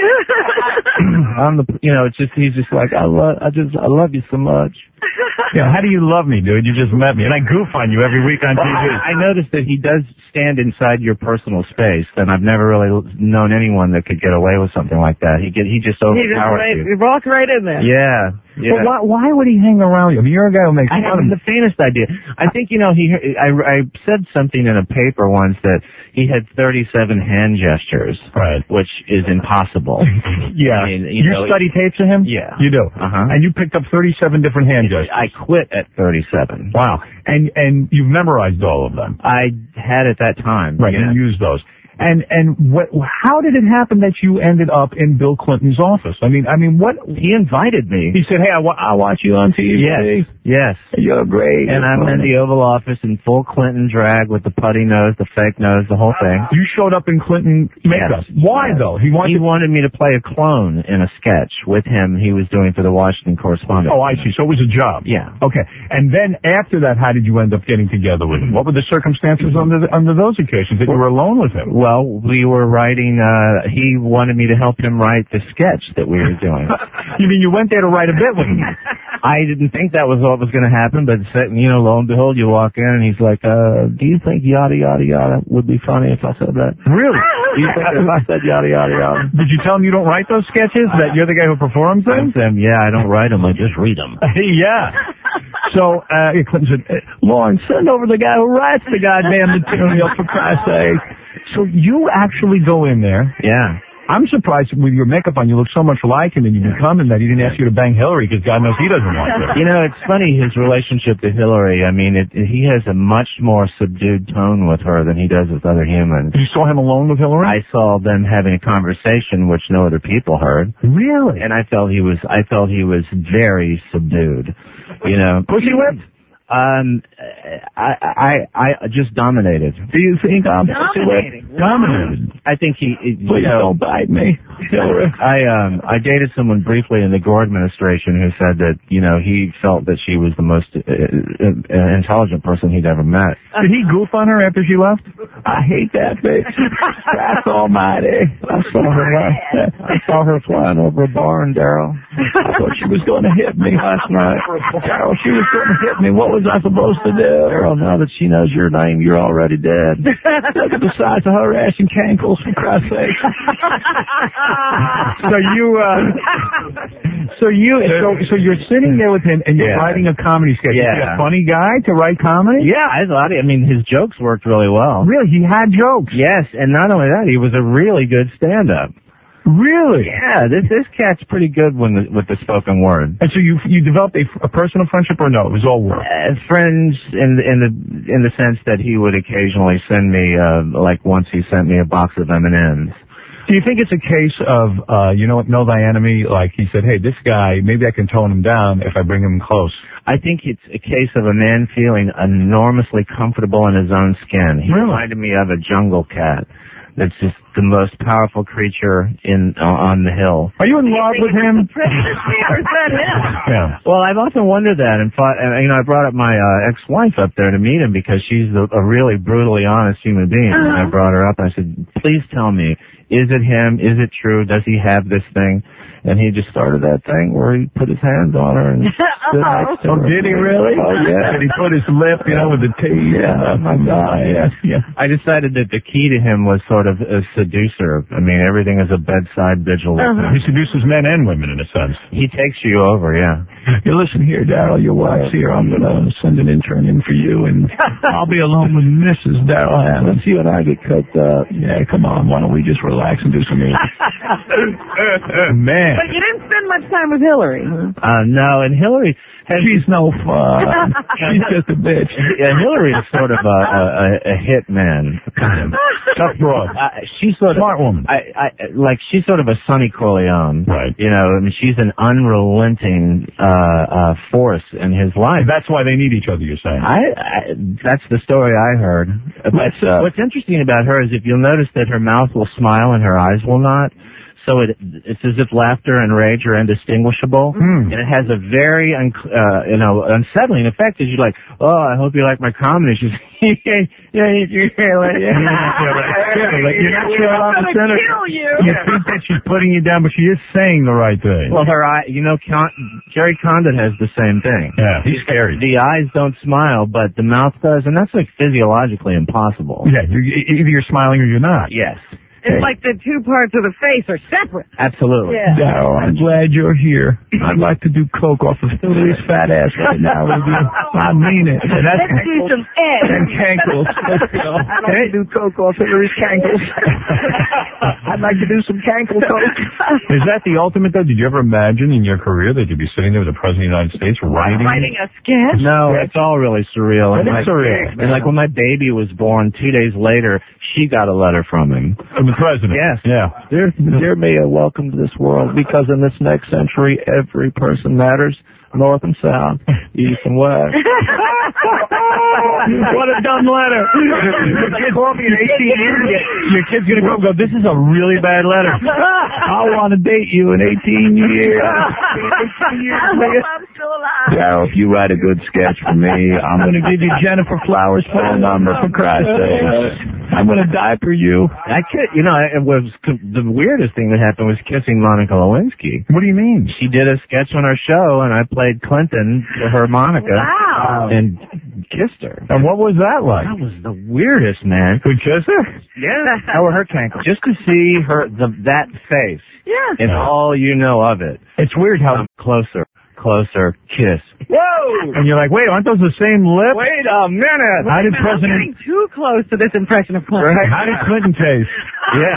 I'm the, you know, it's just he's just like, I love, I just, I love you so much. Yeah, how do you love me, dude? You just met me, and I goof on you every week on T V. I noticed that he does stand inside your personal space, and I've never really known anyone that could get away with something like that. He get, he just He just overpowers right, you. he walked right in there. Yeah, yeah. But why, why would he hang around you? I mean, you're a guy who makes I fun of haven't me. the faintest idea. I think, you know, he. I, I said something in a paper once that he had thirty-seven hand gestures, Right. which is impossible. Yeah. I mean, you you know, study tapes of him? Yeah. You do? Uh-huh. And you picked up thirty-seven different hand gestures? I quit at thirty-seven. Wow. And and you've memorized all of them? I had at that time. Right, yeah. you used those. And and what? How did it happen that you ended up in Bill Clinton's office? I mean, I mean, what? He invited me. He said, "Hey, I, wa- I watch you on T V. Yes, yes. You're great." And I'm in the Oval Office in full Clinton drag with the putty nose, the fake nose, the whole thing. You showed up in Clinton makeup. Yes. Why Yes. though? He wanted. He wanted me to play a clone in a sketch with him. He was doing for the Washington Correspondent. Oh, I see. So it was a job. Yeah. Okay. And then after that, how did you end up getting together with him? What were the circumstances under the, under those occasions that you were alone with him? Well, we were writing, uh, he wanted me to help him write the sketch that we were doing. You mean you went there to write a bit with him? I didn't think that was what was going to happen, but, you know, lo and behold, you walk in and he's like, uh, do you think yada, yada, yada would be funny if I said that? Really? Do you think if I said yada, yada, yada? Did you tell him you don't write those sketches? That you're the guy who performs I them? said, yeah, I don't write them, I just read them. Yeah. So, uh, Clinton said, "Eh, Lauren, send over the guy who writes the goddamn material, for Christ's sake." So you actually go in there. Yeah. I'm surprised with your makeup on, you look so much like him and you become him that he didn't ask you to bang Hillary because God knows he doesn't want to. You know, it's funny, his relationship to Hillary, I mean, it, he has a much more subdued tone with her than he does with other humans. You saw him alone with Hillary? I saw them having a conversation which no other people heard. Really? And I felt he was, I felt he was very subdued. You know. Pussy whipped? Um, I, I, I just dominated. Do you think I'm Dominating. Dominated. I think he, you Please know, don't bite me, Hillary. I um I dated someone briefly in the Gore administration who said that, you know, he felt that she was the most uh, uh, intelligent person he'd ever met. Did he goof on her after she left? I hate that bitch. That's almighty. I saw her last, I saw her flying over a barn, Daryl. I thought she was going to hit me last night. Daryl, she was going to hit me. What was I supposed to do? Daryl, now that she knows your name, you're already dead. Look at the size of her ass and cankles, for Christ's sake. So you, uh, so you, so, so you're sitting there with him and you're Yeah. writing a comedy sketch. Yeah. Is he a funny guy to write comedy? Yeah, I thought, I mean, his jokes worked really well. Really? He had jokes? Yes, and not only that, he was a really good stand-up. Really? Yeah, this this cat's pretty good when the, with the spoken word. And so you you developed a, a personal friendship, or no? It was all work. Uh, friends in in the in the sense that he would occasionally send me, uh, like once he sent me a box of M and M's. Do you think it's a case of, uh, you know what, know thy enemy? Like he said, hey, this guy, maybe I can tone him down if I bring him close. I think it's a case of a man feeling enormously comfortable in his own skin. He Really? reminded me of a jungle cat. That's just the most powerful creature in uh, on the hill. Are you in love with him? Yeah. Well, I've often wondered that, and thought, and, you know, I brought up my uh, ex-wife up there to meet him because she's a, a really brutally honest human being. And I brought her up and I said, "Please tell me is it him? Is it true? Does he have this thing? And he just started that thing where he put his hands on her and stood next to her. Oh, did he really? Oh, yeah. And he put his lip, you know, with the teeth. Yeah, Oh, my God. Yeah, yeah. I decided that the key to him was sort of a seducer. I mean, everything is a bedside vigil. Uh-huh. He seduces men and women, in a sense. He takes you over, yeah. You listen here, Daryl, your wife's here. I'm going to send an intern in for you, and I'll be alone with Missus Daryl Hammond. You and I get cooked up. Yeah, come on. Why don't we just relax and do some music? Man. But you didn't spend much time with Hillary. Huh? Uh, no, and Hillary... Has, She's no fun. She's just a bitch. Yeah, Hillary is sort of a, a, a hit man, kind of. Tough broad. Uh, she's sort Smart of, woman. I, I, like, she's sort of a Sonny Corleone. Right. You know, I mean, she's an unrelenting uh, uh, force in his life. That's why they need each other, you're saying. I, I that's the story I heard. But uh, what's interesting about her is if you'll notice that her mouth will smile and her eyes will not. So it, it's as if laughter and rage are indistinguishable, mm. and it has a very, un, uh, you know, unsettling effect. As you're like, oh, I hope you like my comedy. She's, yeah, yeah, yeah, yeah, like, yeah. You're not sure on the center. You. you think that she's putting you down, but she is saying the right thing. Well, her eye, you know, Con- Jerry Condon has the same thing. Yeah, he's scary. The eyes don't smile, but the mouth does, and that's like physiologically impossible. Yeah, you, either you're smiling or you're not. Yes. It's like the two parts of the face are separate. Absolutely. Yeah. Daryl, I'm glad you're here. I'd like to do coke off of Hillary's fat ass right now with you. I mean it. And that's Let's do some eggs. and cankles. Let's go. I'd like to do coke off Hillary's cankles. I'd like to do some cankle coke. Is that the ultimate, though? Did you ever imagine in your career that you'd be sitting there with the President of the United States writing? Writing a sketch? No, it's all really surreal. It is And like, surreal. And like when my baby was born, two days later, she got a letter from him. From the President? Yes. Yeah. Dear, dear Mia, welcome to this world, because in this next century, every person matters, north and south, east and west. What a dumb letter. Your kid's call me in eighteen years. Your kid's going to go and go, this is a really bad letter. I want to date you in eighteen years. I hope I'm still alive. Daryl, if you write a good sketch for me, I'm going to give you Jennifer Flowers' phone number, for Christ's sake. I'm going to diaper you. I could, you know, it was the weirdest thing that happened was kissing Monica Lewinsky. What do you mean? She did a sketch on our show, and I played Clinton to her Monica. Wow. And kissed her. And what was that like? That was the weirdest, man. Good kiss her? Yeah. How were her cankles? Just to see her, the, that face. Yeah. And all you know of it. It's weird how... Um, closer, closer, kiss. Whoa! And you're like, wait, aren't those the same lips? Wait a minute. How did I'm President... getting too close to this impression of Clinton. Right. How did Clinton taste? Yeah.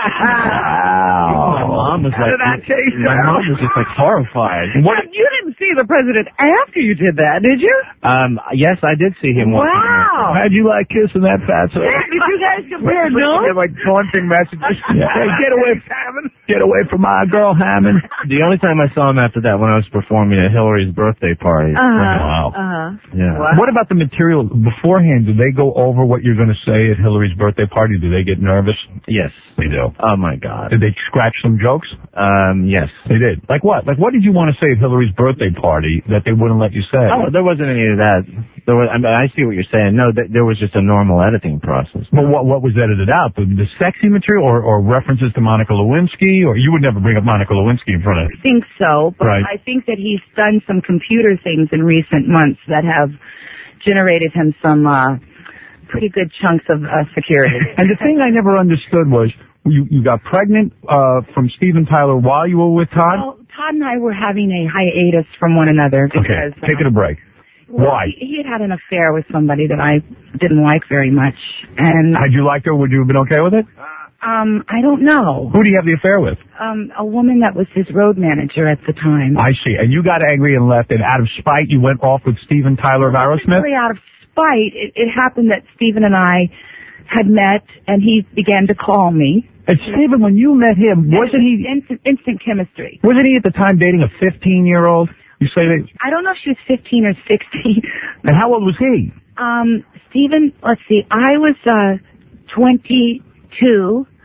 My mom was like, How did that taste? my mom was just like horrified. What? You didn't see the president after you did that, did you? Um, yes, I did see him once. Wow. How'd you like kissing that fat Yeah, did you guys compare notes? Like taunting messages. Yeah. Hey, get away, get away from my girl Hammond. The only time I saw him after that when I was performing at Hillary's birthday party. Uh-huh. Wow. Uh-huh. Yeah. What about the material beforehand? Do they go over what you're going to say at Hillary's birthday party? Do they get nervous? Yes. They do. Oh my God. Did they scratch some jokes? Um, yes. They did. Like what? Like what did you want to say at Hillary's birthday party that they wouldn't let you say? Oh, there wasn't any of that. There was. I, mean, I see what you're saying. No, th- there was just a normal editing process. Well, what what was edited out? The, the sexy material, or, or references to Monica Lewinsky, or you would never bring up Monica Lewinsky in front of. I think so, but Right. I think that he's done some computer things in recent months that have generated him some uh, pretty good chunks of uh, security. And the thing I never understood was you you got pregnant uh, from Steven Tyler while you were with Todd. Well, Todd and I were having a hiatus from one another because Okay, taking a break. well, Why? He, he had had an affair with somebody that I didn't like very much, and Had you liked her, would you have been okay with it? um, I don't know. Who do you have the affair with? Um, a woman that was his road manager at the time. I see. And you got angry and left, and out of spite, you went off with Steven Tyler of Aerosmith? Really out of spite, it, it happened that Stephen and I had met, and he began to call me. And Steven, when you met him, wasn't he Instant, instant chemistry. wasn't he at the time dating a fifteen-year-old? You say that. I don't know if she was fifteen or sixteen. And how old was he? Um, Stephen, let's see, I was uh twenty-two,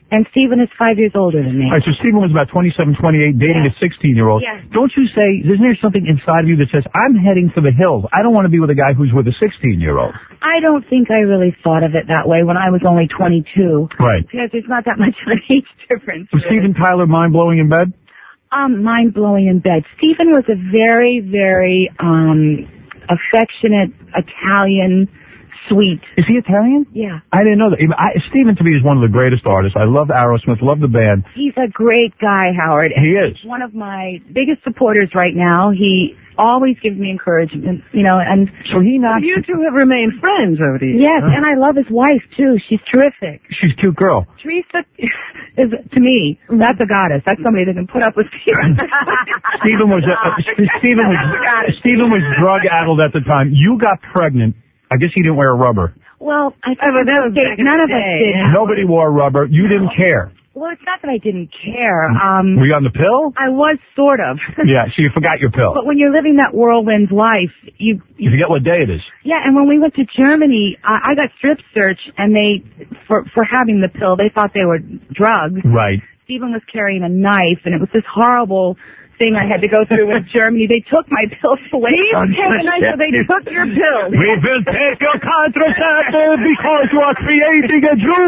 And Stephen is five years older than me. All right, so Stephen was about twenty-seven, twenty-eight, dating Yeah. a sixteen-year-old. Yeah. Don't you say, isn't there something inside of you that says, I'm heading for the hills. I don't want to be with a guy who's with a sixteen-year-old. I don't think I really thought of it that way when I was only twenty-two. Right. Because there's not that much of an age difference. Was Steven Tyler mind-blowing in bed? Um, mind-blowing in bed. Stephen was a very, very um affectionate Italian, sweet. Is he Italian? Yeah. I didn't know that. I, Steven, to me, is one of the greatest artists. I love Aerosmith, love the band. He's a great guy, Howard. He is. One of my biggest supporters right now. He always gives me encouragement, you know, and... So he knocks... You two have remained friends over the years. Yes, huh? and I love his wife, too. She's terrific. She's a cute girl. Teresa is, to me, that's a goddess. That's somebody that can put up with Stephen. Stephen was, uh, Stephen was, Stephen was drug-addled at the time. You got pregnant. I guess he didn't wear a rubber. Well, I Oh, but that was back in none the of us day, did. yeah. Nobody wore a rubber. You didn't care. Well, it's not that I didn't care. Um, Were you on the pill? I was sort of. Yeah, so you forgot your pill. But when you're living that whirlwind life, you, You forget what day it is. yeah. And when we went to Germany, I, I got strip searched, and they, for for having the pill, they thought they were drugs. Right. Stephen was carrying a knife, and it was this horrible thing I had to go through in Germany. They took my pills away from me, so they took your pills. We will take your contraceptive because you are creating a Jew.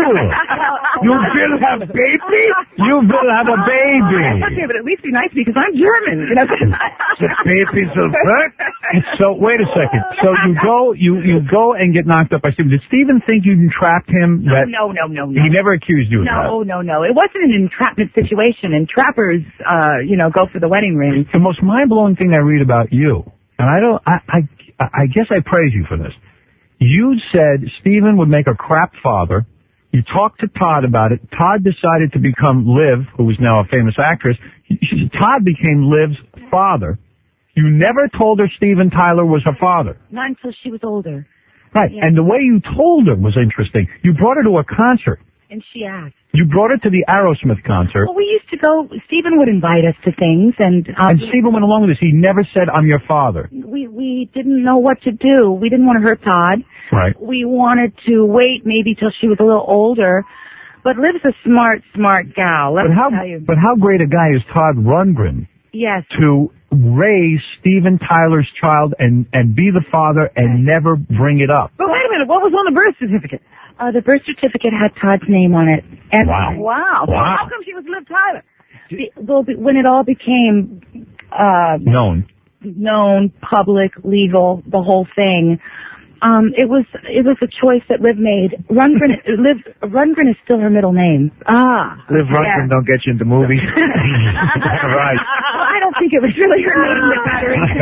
You will have baby. You will have a baby. Okay, but at least be nice because I'm German. You know? The babies will work. So wait a second. So you go, you you go and get knocked up by Stephen. Did Stephen think you entrapped him? That No, no, no, no. He never accused you of that. No, no, no. It wasn't an entrapment situation. Entrappers, uh, you know, go for the wedding ring. The most mind-blowing thing I read about you, and I don't, I, I, I guess I praise you for this. You said Stephen would make a crap father. You talked to Todd about it. Todd decided to become Liv, who is now a famous actress. Todd became Liv's father. You never told her Steven Tyler was her father. Not until she was older. Right. Yeah. And the way you told her was interesting. You brought her to a concert. And she asked. You brought her to the Aerosmith concert. Well, we used to go, Stephen would invite us to things, and... Um, and Stephen went along with this. He never said, I'm your father. We, we didn't know what to do. We didn't want to hurt Todd. Right. We wanted to wait maybe till she was a little older. But Liv's a smart, smart gal. Let But me how, tell you. but how great a guy is Todd Rundgren Yes. to raise Steven Tyler's child and, and be the father and never bring it up. But wait a minute, what was on the birth certificate? Uh, the birth certificate had Todd's name on it. And Wow. Wow. So Wow. how come she was Liv Tyler? Be, well, be- when it all became uh, Known. known, public, legal, the whole thing, um, it was it was a choice that Liv made. Rundgren, Liv Rundgren is still her middle name. Ah. Liv Rundgren Yeah. don't get you into movies. Right. Well, I don't think it was really her name that got her into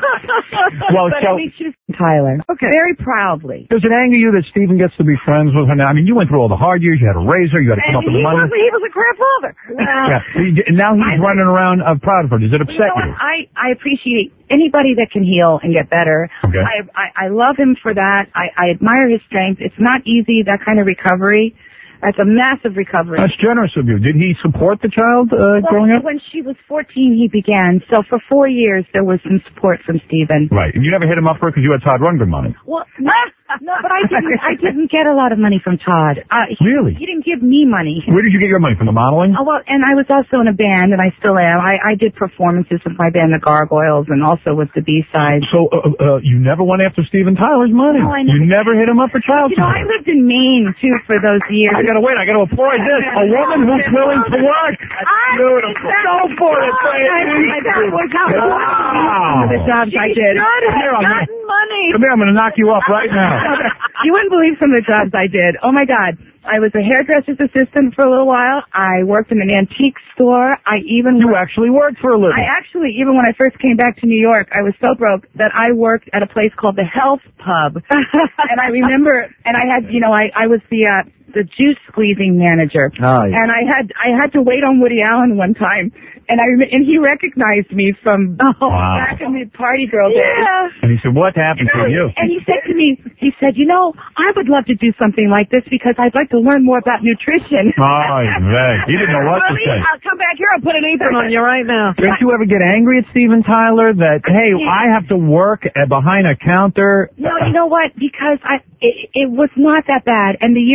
it. Well, but so- I mean, she's Tyler. Okay. Very proudly. Does it anger you that Steven gets to be friends with her now? I mean, you went through all the hard years. You had to raise her. You had to come And up with he the money. was, he was a crap father. Yeah. And now he's running around uh, proud of her. Does it You upset know you? what? I, I appreciate anybody that can heal and get better. Okay. I, I, I love him for that. I, I admire his strength. It's not easy, that kind of recovery. That's a massive recovery. That's generous of you. Did he support the child uh, Well, growing up? when she was fourteen, he began. So for four years, there was some support from Stephen. Right. And you never hit him up for it because you had Todd Rundgren money. Well, no, no, but I didn't. I didn't get a lot of money from Todd. Uh, he, Really? He didn't give me money. Where did you get your money? From the modeling? Oh, well, and I was also in a band, and I still am. I, I did performances with my band, the Gargoyles, and also with the B-Sides. So uh, uh, you never went after Steven Tyler's money. No, I You never hit him up for child You know, I support. lived in Maine, too, for those years. I gotta wait. I gotta applaud this. A woman who's willing to work. That's beautiful. Go for it, baby. That was how Wow. the jobs I did. Here, I'm gonna- Gotten money. Come here, I'm going to knock you up right now. You wouldn't believe some of the jobs I did. Oh my God. I was a hairdresser's assistant for a little while. I worked in an antique store. I even You actually worked for a living. I actually, even when I first came back to New York, I was so broke that I worked at a place called the Health Pub. And I remember, and I had, you know, I, I was the, uh, the juice squeezing manager. Oh, yeah. And I had, I had to wait on Woody Allen one time. And I, rem- and he recognized me from Wow. back in the party girl days. Yeah. And he said, what happened to you? And he said to me, he said, you know, I would love to do something like this because I'd like to learn more about nutrition. Oh, man. He didn't know what to Really? say. I'll come back here. I'll put an apron on you right now. Didn't you ever get angry at Steven Tyler that, hey, I have to work uh, behind a counter? No, you know what? Because I, it, it was not that bad. And the years that I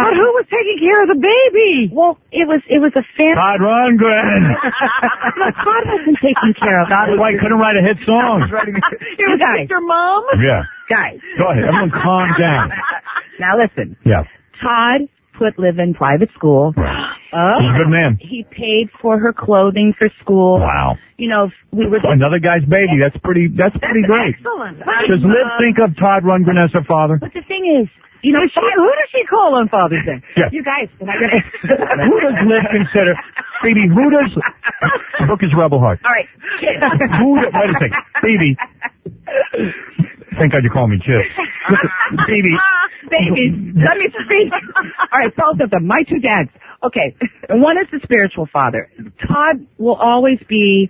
But who was taking care of the baby? Well, it was it was a family. Todd Rundgren. No, Todd wasn't taking care of Todd it. White couldn't write a hit song. It was guys. Mister Mom? Yeah. Guys. Go ahead. Everyone calm down. Now listen. Yeah. Todd put Liv in private school. He's a good man. He paid for her clothing for school. Wow. You know, we were... Another guy's baby. That's pretty, that's pretty great. Excellent. Does Liv think of Todd Rundgren as her father? But the thing is, you know... Does she, who does she call on Father's Day? Yeah. You guys... Can I get Who does Liv consider... Phoebe, who does... The book is Rebel Heart. All right. Who... Wait a second. Phoebe. Thank God you call me Chip. Phoebe. Baby, let me speak. All right, both of them, my two dads. Okay, and one is the spiritual father. Todd will always be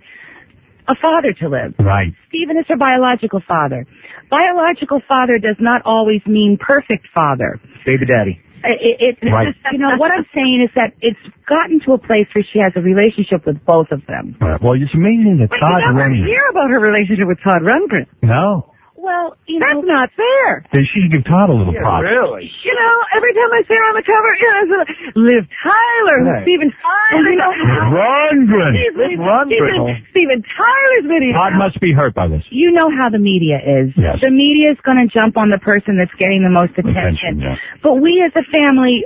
a father to Liv. Right. Stephen is her biological father. Biological father does not always mean perfect father. Baby daddy. It, it, Right. You know, what I'm saying is that it's gotten to a place where she has a relationship with both of them. Right. Well, it's amazing that But Todd you never Rundgren... hear about her relationship with Todd Rundgren. No. Well, you That's know... not fair. She should give Todd a little prop. Really? You know, every time I see her on the cover, you know, it's a Liv Tyler, Right. Steven Tyler. You know, Rundgren. She's Liv Rundgren. Steven Tyler's video. Todd must be hurt by this. You know how the media is. Yes. The media is going to jump on the person that's getting the most attention. Attention, yeah. But we as a family,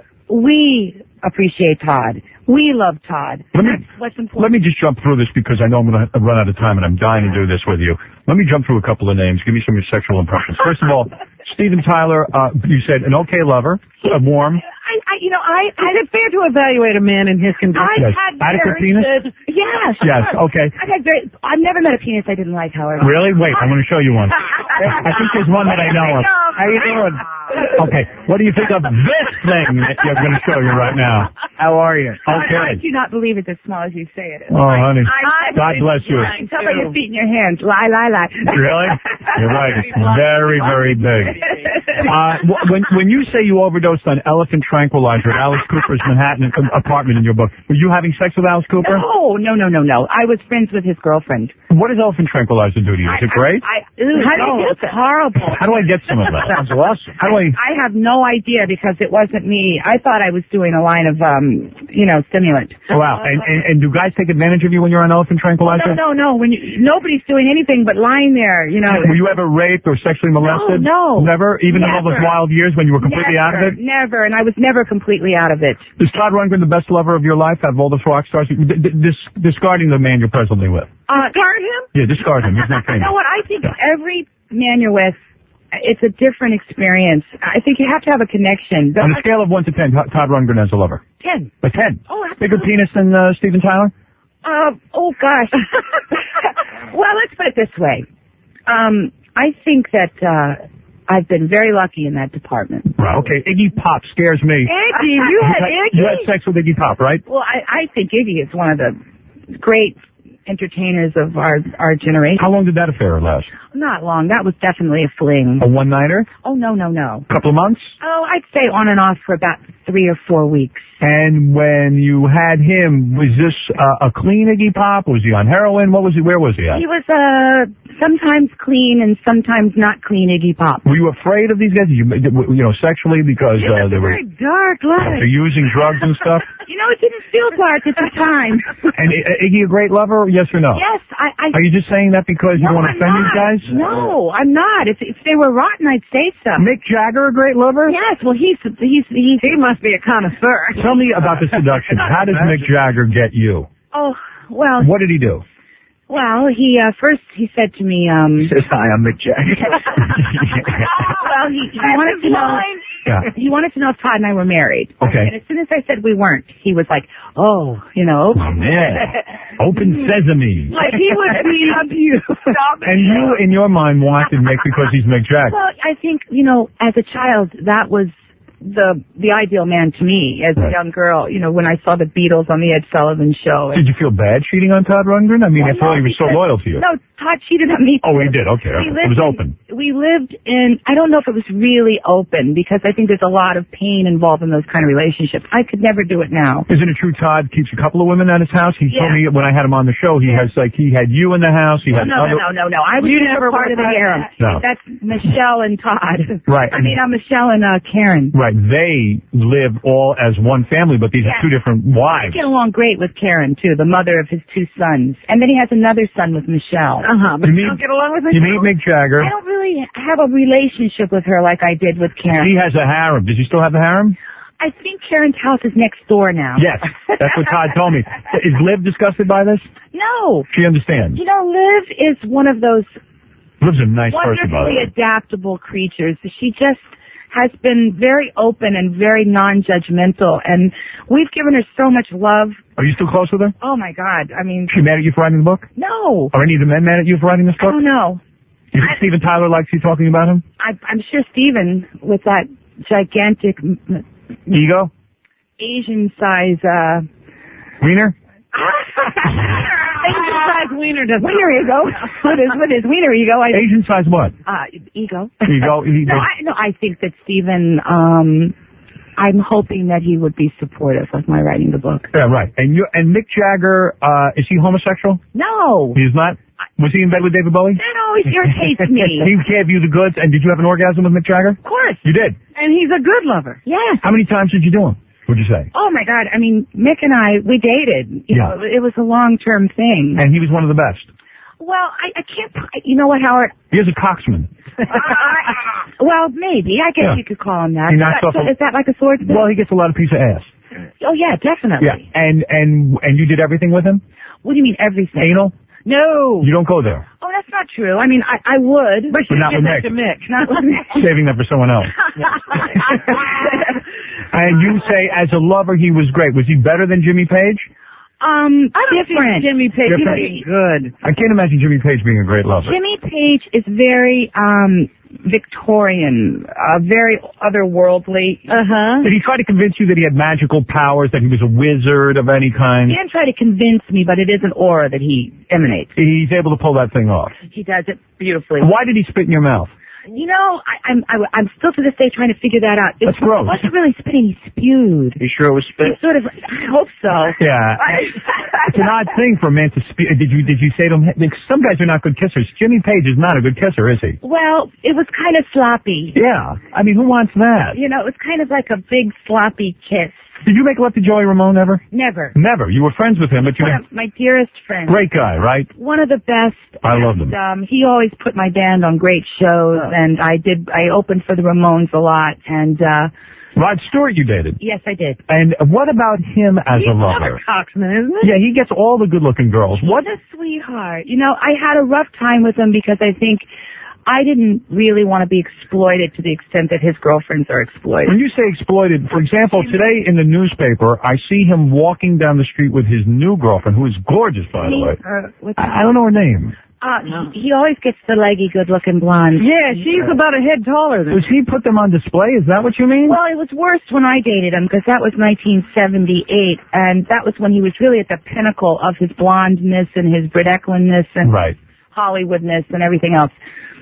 we appreciate Todd. We love Todd. Let me, That's what's important. let me just jump through this because I know I'm going to run out of time and I'm dying to do this with you. Let me jump through a couple of names. Give me some of your sexual impressions. First of all, Steven Tyler, uh, you said an okay lover, uh, warm. I, I, you know, I, I is it fair to evaluate a man in his condition? I've Yes. had Adequate very penis? good. Yes. Yes, okay. I've had very. I've never met a penis I didn't like. However. Really? Wait, I'm going to show you one. I think there's one that I know of. How you doing? Okay, what do you think of this thing that you're going to show you right now? How are you? Okay. I do not believe it's as small as you say it is. Oh, honey. I- God bless you. How about your feet and your hands? Lie, lie, lie. Really? You're right. It's very, very big. Uh, wh- when when you say you overdosed on elephant tranquilizer at Alice Cooper's Manhattan apartment in your book, were you having sex with Alice Cooper? No, no, no, no, no. I was friends with his girlfriend. What does elephant tranquilizer do to you? Is it great? I, ew, How do you no, get it's that? horrible. How do I get some of that? Sounds awesome. How do I? I have no idea because it wasn't me. I thought I was doing a line of, um, you know, stimulant. Wow. And, and and do guys take advantage of you when you're on elephant tranquilizer? No, no, no. When you, nobody's doing anything but lying there, you know. Were you ever raped or sexually molested? No, no. Never? Even in all those Never. wild years when you were completely never, out of it? Never, and I was never completely out of it. Is Todd Rundgren the best lover of your life out of all the rock stars? D- d- dis- discarding the man you're presently with. Uh, Discard him? Yeah, discard him. He's not You famous. know what? I think every man you're with, it's a different experience. I think you have to have a connection. On a scale of one to ten, Todd Todd Rundgren as a lover. Ten. A ten. Oh, Bigger penis than uh, Steven Tyler? Uh, oh gosh. Well, let's put it this way. Um, I think that uh, I've been very lucky in that department. Right. Okay, Iggy Pop scares me. Iggy, you had Iggy? You had sex with Iggy Pop, right? Well, I, I think Iggy is one of the great entertainers of our our generation. How long did that affair last? Not long. That was definitely a fling. A one-nighter? Oh, no, no, no. A couple of months? Oh, I'd say on and off for about three or four weeks. And when you had him, was this uh, a clean Iggy Pop? Was he on heroin? What was he? Where was he at? He was uh, sometimes clean and sometimes not clean Iggy Pop. Were you afraid of these guys? Did you, you know, sexually because uh, they were Very dark life. they're using drugs and stuff? You know, it didn't feel dark at the time. And uh, Iggy a great lover? Yes or no? Yes, I... I Are you just saying that because you no, don't want to I'm offend not. these guys? No, I'm not. If, if they were rotten, I'd say so. Mick Jagger a great lover? Yes, well, he's... he's, he's He must be a connoisseur. Tell me about the seduction. How does Mick Jagger get you? Oh, well... What did he do? Well, he, uh, first he said to me, um... He says, hi, I'm Mick Jagger. well, he, he wanted to know... Yeah. He wanted to know if Todd and I were married. Okay. And as soon as I said we weren't, he was like, oh, you know. Yeah. Open sesame. Like he would be you. And you, in your mind, wanted Mick because he's Mick Jagger. Well, I think, you know, as a child, that was the the ideal man to me as a Right. young girl. You know, when I saw the Beatles on the Ed Sullivan Show. Did you feel bad cheating on Todd Rundgren? I mean, Well, I thought he no, was so because- loyal to you. No, Todd cheated on me. Oh, he did. Okay. We It lived was in- open. We lived in, I don't know if it was really open because I think there's a lot of pain involved in those kind of relationships. I could never do it now. Isn't it true Todd keeps a couple of women at his house? He told me Yeah. when I had him on the show, he has like, he had you in the house, he No, had no, other... no, no, no. I was You never never part of the were part of harem. that. No. That's Michelle and Todd. Right. I mean, I'm Michelle and uh, Karen. Right. right, they live all as one family, but these Yeah. are two different I wives. get along great with Karen too, the mother of his two sons, and then he has another son with Michelle. Uh huh. But You you meet- don't get along with You Michelle? meet Mick Jagger. I don't really have a relationship with her like I did with Karen. He has a harem. Does he still have a harem? I think Karen's house is next door now. Yes, that's what Todd told me. Is Liv disgusted by this? No. She understands. You know, Liv is one of those Liv's a nice person, by the wonderfully way. adaptable creatures. She just has been very open and very non-judgmental, and we've given her so much love. Are you still close with her? Oh, my God. I mean, She mad at you for writing the book? no. Are any of the men mad at you for writing this I book? don't know. You think Steven Tyler likes you talking about him? I, I'm sure Steven, with that gigantic m- m- Ego? Asian size, uh, Wiener? Asian size wiener does wiener ego. With his, with his wiener ego, I, Asian size what? uh, ego. Ego? He- No, I, no, I think that Steven, um, I'm hoping that he would be supportive of my writing the book. Yeah, right. And you and Mick Jagger, uh, is he homosexual? No. He's not? Was he in bed with David Bowie? That always irritates me. He gave you the goods, and did you have an orgasm with Mick Jagger? Of course. You did? And he's a good lover. Yes. How many times did you do him? What'd you say? Oh my God. I mean, Mick and I, we dated. You Yeah. know, it was a long-term thing. And he was one of the best. Well, I, I can't, you know what, Howard? He is a coxman. Well, maybe. I guess Yeah. you could call him that. He knocks Is that- off a- is that like a swordsman? Well, he gets a lot of piece of ass. Oh yeah, definitely. Yeah. And and and you did everything with him? What do you mean everything? Anal? No. You don't go there. Oh, that's not true. I mean, I, I would. But But not with Mick. to Mick. Not with Mick. Saving that for someone else. And you say, as a lover, he was great. Was he better than Jimmy Page? Um, I don't different. think Jimmy Page Different. is good. I can't imagine Jimmy Page being a great lover. Jimmy Page is very um Victorian, uh, very otherworldly. Uh huh. Did he try to convince you that he had magical powers, that he was a wizard of any kind? He didn't try to convince me, but it is an aura that he emanates. He's able to pull that thing off. He does it beautifully. Why did he spit in your mouth? You know, I, I'm I, I'm still to this day trying to figure that out. It, That's gross. It wasn't really spitting; he spewed. You sure it was He spit? sort of. I hope so. Yeah. It's an odd thing for a man to speak. Did you did you say to him? Some guys are not good kissers. Jimmy Page is not a good kisser, is he? Well, it was kind of sloppy. Yeah. I mean, who wants that? You know, it was kind of like a big sloppy kiss. Did you make love to Joey Ramone ever? Never. Never. You were friends with him, but you One didn't. of my dearest friend. Great guy, right? One of the best. I loved him. Um, he always put my band on great shows, and I did. I opened for the Ramones a lot, and uh Rod Stewart, you dated. yes, I did. And what about him as He's a not lover? a coxman, isn't it? Yeah, he gets all the good-looking girls. What? What a sweetheart. You know, I had a rough time with him because I think I didn't really want to be exploited to the extent that his girlfriends are exploited. When you say exploited, for example, today in the newspaper, I see him walking down the street with his new girlfriend, who is gorgeous, by the way. Uh, what's I I don't know her name. uh, he always gets the leggy, good-looking blonde. Yeah, she's about a head taller than Does he put them on display? Is that what you mean? Well, it was worse when I dated him because that was nineteen seventy-eight, and that was when he was really at the pinnacle of his blondness and his Brit Eklund-ness and Right. Hollywoodness and everything else.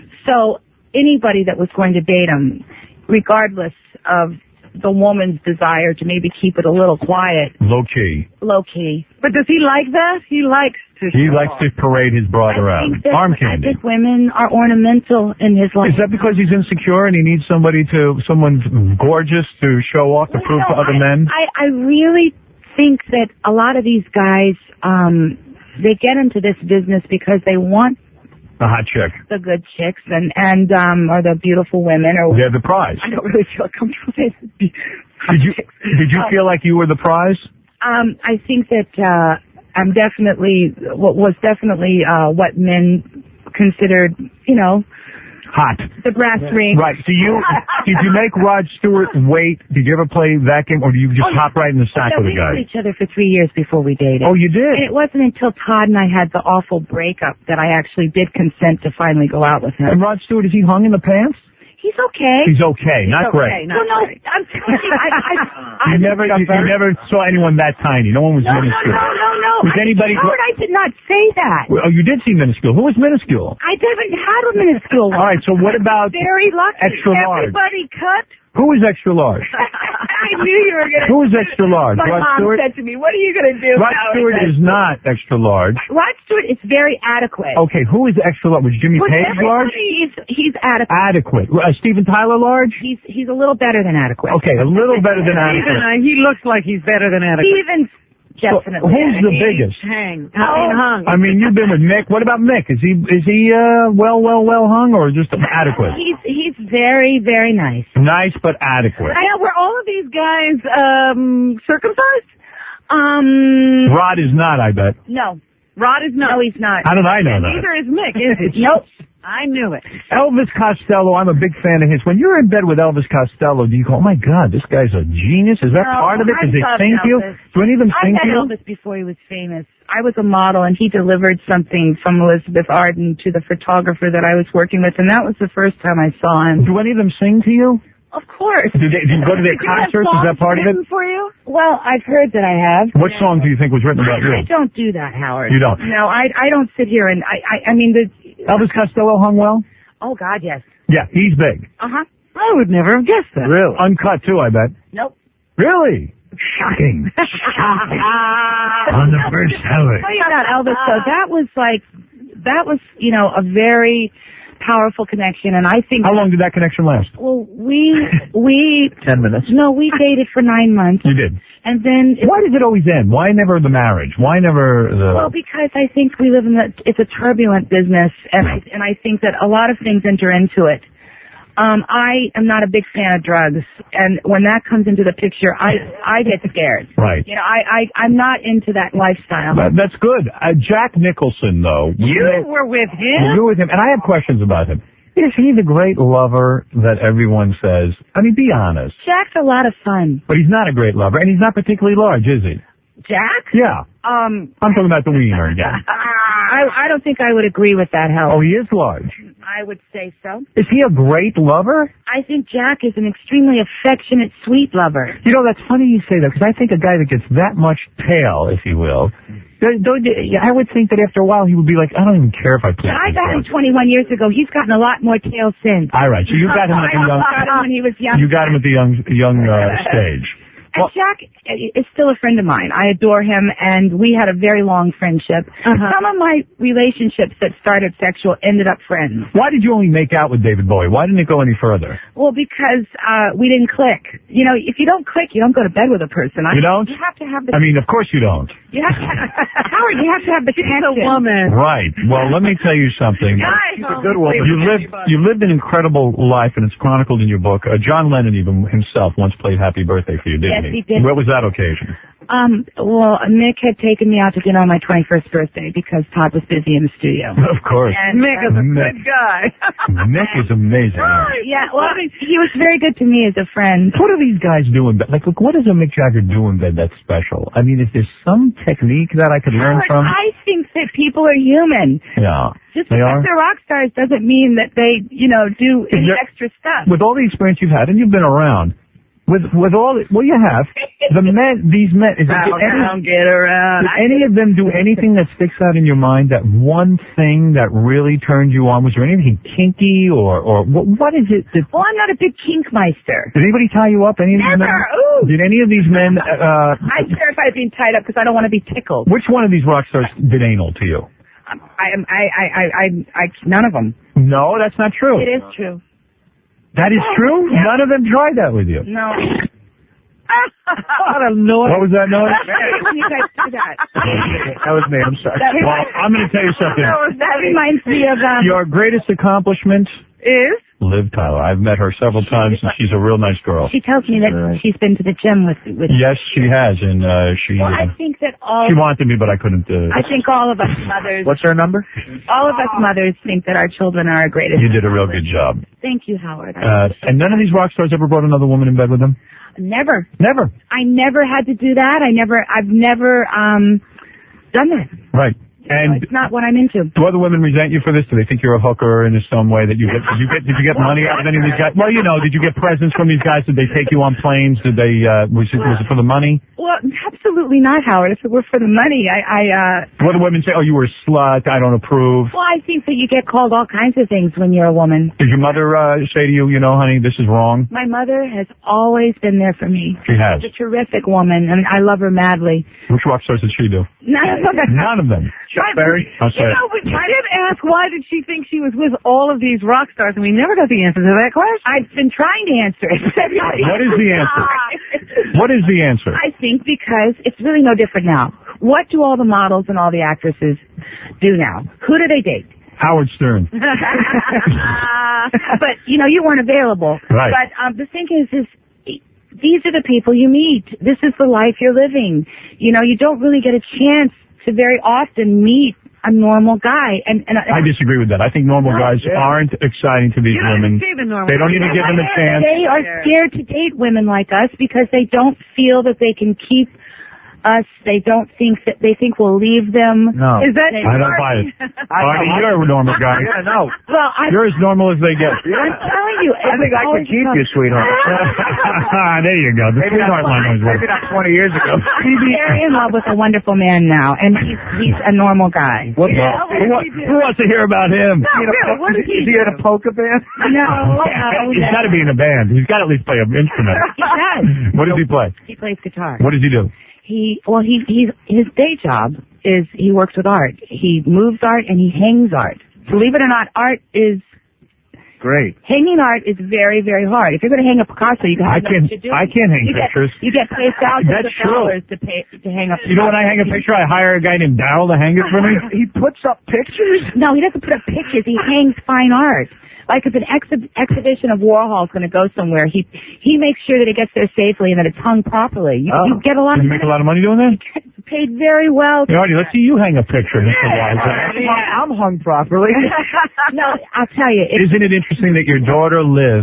So anybody that was going to date him, regardless of the woman's desire to maybe keep it a little quiet, Low key. low key. But does he like that? He likes to. He show likes off. to parade his broad I around. think that, Arm I candy. think women are ornamental in his life. Is that because he's insecure and he needs somebody to, someone gorgeous to show off, to Well, prove you to know, other I, men? I, I really think that a lot of these guys, um, they get into this business because they want A hot chick. the good chicks and and um, or the beautiful women or. They're the prize. I don't really feel comfortable saying Did you did you feel like you were the prize? Um, I think that uh, I'm definitely what was definitely uh, what men considered, you know, Hot. the brass ring. Right. Do you did you make Rod Stewart wait? Did you ever play that game, or do you just Oh, hop right in the sack No, with we a guy? knew each other for three years before we dated. Oh, you did? And it wasn't until Todd and I had the awful breakup that I actually did consent to finally go out with him. And Rod Stewart, is he hung in the pants? He's okay. He's okay, not okay, great. Not well, no, great. I'm telling you, I, I, I, You never, you, you never saw anyone that tiny. No one was no, no, minuscule. no, no, no. Was I, anybody? Howard, I did not say that. Oh, you did see minuscule. Who was minuscule? I haven't had a minuscule one. All right. So what about Very lucky. extra large? Everybody cut. Who was extra large? I knew you were going to. Who is extra large? My Rod mom Stewart? said to me, "What are you going to do?" Rod Howard?" Stewart is not extra large. Rod Stewart is very adequate. Okay, who is extra large? Was Jimmy With Page large? everybody, He's he's adequate. Adequate. Uh, Steven Tyler large? He's he's a little better than adequate. Okay, a little better than adequate. Even, uh, he looks like he's better than adequate. Steven's definitely. Who's the adequate. biggest? Hang. Oh. I mean, hung. I mean, you've been with Mick. What about Mick? Is he is he uh, well, well, well hung, or just adequate? He's he's very very nice. Nice, but adequate. Now, were all of these guys um, circumcised? Um, Rod is not, I bet. No, Rod is not. no, he's not. How did I know And that? neither is Mick, is he? Nope. I knew it. Elvis Costello, I'm a big fan of his. When you're in bed with Elvis Costello, do you go, oh my God, this guy's a genius? Is that No, part of it? I Does he love sing to you? Elvis. Do any of them I sing met to you? Elvis before he was famous. I was a model, and he delivered something from Elizabeth Arden to the photographer that I was working with, and that was the first time I saw him. Do any of them sing to you? Of course. Do, they, do you go to their Do you have concerts? Is that part of it? songs written for you? Well, I've heard that I have. What song do you think was written about you? I don't do that, Howard. You don't? No, I I don't sit here and I I, I mean the. Elvis Costello hung well? Oh God, yes. Yeah, he's big. Uh huh. I would never have guessed that. Really? Uncut too, I bet. Nope. Really? Shocking. On the first Howard. Tell you about Elvis though. That was like, that was you know a very powerful connection, and I think. How long did that connection last? Well, we we. Ten minutes. No, we dated for nine months. You did. And then. Why does it always end? Why never the marriage? Why never the? Well, because I think we live in the. It's a turbulent business, and I and I think that a lot of things enter into it. Um, I am not a big fan of drugs, and when that comes into the picture, I I get scared. Right. You know, I I I'm not into that lifestyle. That- that's good. Uh, Jack Nicholson, though. You were with him? You were with him, and I have questions about him. Is he the great lover that everyone says? I mean, be honest. Jack's a lot of fun. But he's not a great lover, and he's not particularly large, is he? Jack? Yeah. Um, I'm talking about the wiener again. I I don't think I would agree with that, Howard. Oh, he is large. I would say so. Is he a great lover? I think Jack is an extremely affectionate, sweet lover. You know, that's funny you say that, because I think a guy that gets that much tail, if you will, don't- don't- I would think that after a while he would be like, I don't even care if I play. I got him twenty-one years ago. He's gotten a lot more tail since. All right, so you got him at the I young. got him when he was young. You got him at the young young uh, stage. And Jack is still a friend of mine. I adore him, and we had a very long friendship. Uh-huh. Some of my relationships that started sexual ended up friends. Why did you only make out with David Bowie? Why didn't it go any further? Well, because uh we didn't click. You know, if you don't click, you don't go to bed with a person. I, You don't? You have to have the. I mean, of course you don't. you have to, Howard, you have to have the connection. woman. Right. Well, let me tell you something. She's a good woman. You lived you lived an incredible life, and it's chronicled in your book. Uh, John Lennon even himself once played "Happy Birthday" for you, didn't Yes, he did. What was that occasion? Um, well, Nick had taken me out to dinner on my twenty-first birthday because Todd was busy in the studio. Of course. And, Mick is a Mick. good guy. Nick is amazing. Yeah, well, he was very good to me as a friend. What are these guys doing? Like, look, what does a Mick Jagger do in bed that's special? I mean, is there some technique that I could learn Howard, from? I think that people are human. Yeah. Just They because are? they're rock stars doesn't mean that they, you know, do Is any there- extra stuff. With all the experience you've had, and you've been around, with with all, the, well, you have, the men, these men, is Down, there any, down, get around. did any of them do anything that sticks out in your mind, that one thing that really turned you on? Was there anything kinky, or, or what, what is it that... Well, I'm not a big kinkmeister. Did anybody tie you up? Any of these Never. men? Ooh. Did any of these men, uh, I'm terrified of being tied up because I don't want to be tickled. which one of these rock stars did anal to you? I am. I, I. I. I. I. None of them. No, that's not true. It is true. That is true? None of them tried that with you. No. What a noise. What was that noise? When you guys do that. That was me. I'm sorry. That Well, I'm going to tell you something. That reminds me of um. Your greatest accomplishment? Is? Liv Tyler. I've met her several times, and she's a real nice girl. She tells me that she's been to the gym with with. Yes, she has, and uh, she Well, I uh, think that all. she wanted me, but I couldn't. Uh, I think all of us mothers. What's her number? All of us mothers think that our children are our greatest. You did a real good job. Thank you, Howard. I Uh, and none of these rock stars ever brought another woman in bed with them? never. Never. I never had to do that. I never. I've never um done that. Right. And It's not what I'm into. do other women resent you for this? Do they think you're a hooker in some way that you get? Did you get? Did you get money out of any of these guys? Well, you know, did you get presents from these guys? Did they take you on planes? Did they? Uh, was it was it for the money? Well, absolutely absolutely not, Howard. If it were for the money, I, I, uh... What do women say? Oh, you were a slut. I don't approve. Well, I think that you get called all kinds of things when you're a woman. Did your mother uh, say to you, you know, honey, this is wrong? My mother has always been there for me. She has. She's a terrific woman, and I love her madly. Which rock stars did she do? None of them. None of them. Chuck Berry? I'm You sorry. know, but I did ask why did she think she was with all of these rock stars, and we never got the answer to that question. I've been trying to answer it. What is the answer? What is the answer? I think because it's really no different now. What do all the models and all the actresses do now? Who do they date? Howard Stern. But, you know, you weren't available. Right. But um, the thing is, is these are the people you meet. This is the life you're living. You know, you don't really get a chance to very often meet a normal guy. And, and I disagree with that. I think normal No, guys yeah. aren't exciting to these You don't women. see the normal They don't even give them a chance. They are scared to date women like us because they don't feel that they can keep us. They don't think that they think we'll leave them. No. Is that They- I don't buy it. Artie, you're a normal guy. Yeah, no. Well, I, You're as normal as they get. I'm telling you. I think I could keep you, sweetheart. There you go. The Maybe sweetheart not, line was maybe not twenty years ago. He's very in love with a wonderful man now, and he's he's a normal guy. What the? Yeah, Who, wa- who wants to hear about him? No, really, what did he Is he do? in a polka band? No, no, He's got to be in a band. He's got to at least play an instrument. he does. What does he play? He plays guitar. What does he do? He well, he he's his day job is he works with art. He moves art and he hangs art. Believe it or not, art is Great. hanging art is very very hard. If you're going to hang a Picasso, you I have can't. to do. I can't hang you pictures. Get, you get paid thousands That's of true. dollars to pay to hang up. You know when I hang a picture, I hire a guy named Darryl to hang it for me. He puts up pictures? No, he doesn't put up pictures. He hangs fine art. Like if an exhi- exhibition of Warhol is going to go somewhere, he he makes sure that it gets there safely and that it's hung properly. You, Oh. you get a lot You of make a lot of money doing that? paid very well. Hey, Artie, let's see you hang a picture, Mister Wise. I'm hung properly. No, I'll tell you. It's, Isn't it interesting that your daughter Liv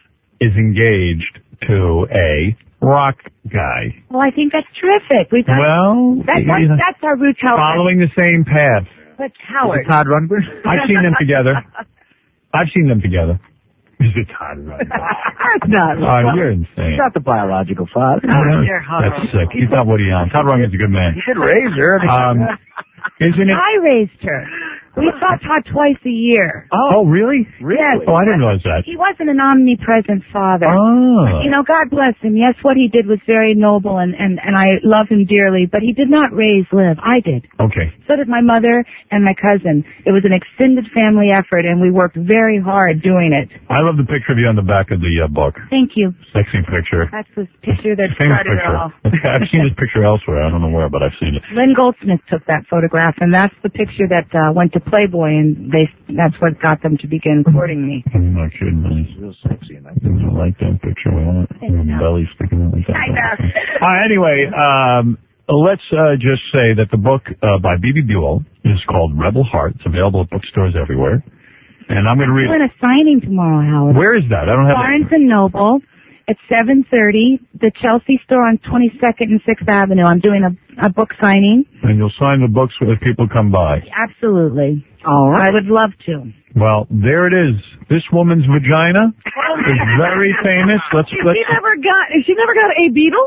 is engaged to a rock guy? well, I think that's terrific. We've got, Well, that's, you know, that's our route, Howard. following the same path. But Howard, Todd Rundgren? I've seen them together. I've seen them together. Is it Todd Rundgren? That's not. Oh, you're insane. He's not the biological father. That's sick. He's not Woody Allen. Todd Rundgren's a good man. He did raise her. Um, isn't it? I raised her. We saw Todd twice a year. Oh, really? Yes. Oh, I didn't realize that. He wasn't an omnipresent father. Oh. You know, God bless him. Yes, what he did was very noble, and, and, and I love him dearly, but he did not raise Liv. I did. Okay. So did my mother and my cousin. It was an extended family effort, and we worked very hard doing it. I love the picture of you on the back of the uh, book. Thank you. Sexy picture. That's the picture that Famous started it picture. all. I've seen this picture elsewhere. I don't know where, but I've seen it. Lynn Goldsmith took that photograph, and that's the picture that uh, went to Playboy, and they that's what got them to begin courting me. I'm not kidding. It's real sexy in that I like that picture. We want it. Your belly sticking out like that. I know. Uh, anyway, um, let's uh, just say that the book uh, by B B Buell is called Rebel Heart. It's available at bookstores everywhere. And I'm going to read We're it. doing a signing tomorrow, Howard. Where is that? I don't have Barnes and Noble at seven thirty. The Chelsea store on twenty-second and sixth Avenue. I'm doing a, a book signing. And you'll sign the books when people come by. Absolutely. All right. I would love to. Well, there it is. This woman's vagina is very famous. Let's She let's. never got. She never got a beetle.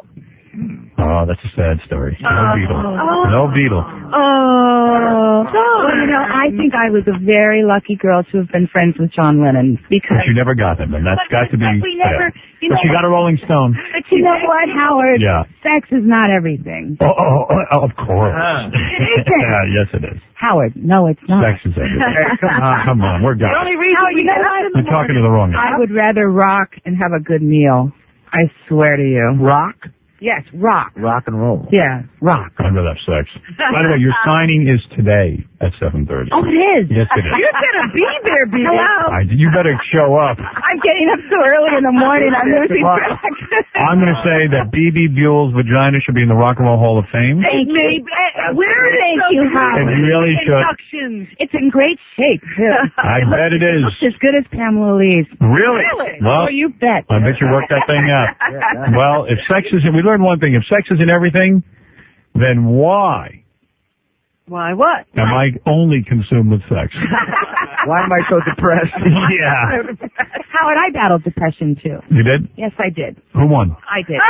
Oh, that's a sad story. No Oh. beetle. No beetle. Oh. Well, you know, I think I was a very lucky girl to have been friends with John Lennon because. But you never got them, and that's got to be But we never. sad. You But know, you got a Rolling Stone. But you know what, Howard? Yeah. Sex is not everything. Oh, oh, oh, oh, of course. It isn't. Yeah, yes, it is. Howard, no, it's not. Sex is everything. come on, come on, we're The guys. only reason Howard, we you know get what? up in the You're talking to the wrong guy. I would rather rock and have a good meal. I swear to you. Rock? Yes, rock. Rock and roll. Yeah, rock. I'd rather have sex. By the way, your signing is today at seven thirty. Oh, it is. Yes, it is. You're gonna be there, B. Hello. I, you better show up. I'm getting up so early in the morning. I'm losing track. I'm going to say that B B Buell's vagina should be in the Rock and Roll Hall of Fame. Thank you. Maybe. Where is Thank so you, good? Howard. It really should. Inductions. It's in great shape, too. I bet it is. It's as good as Pamela Lee's. Really? Really? Well, Oh, you bet. I bet you worked that thing out. Well, if sex is, we learned one thing. If sex isn't everything, then why Why, what? Am I only consumed with sex? Why am I so depressed? Yeah. Howard, I battled depression too. You did? Yes, I did. Who won? I did.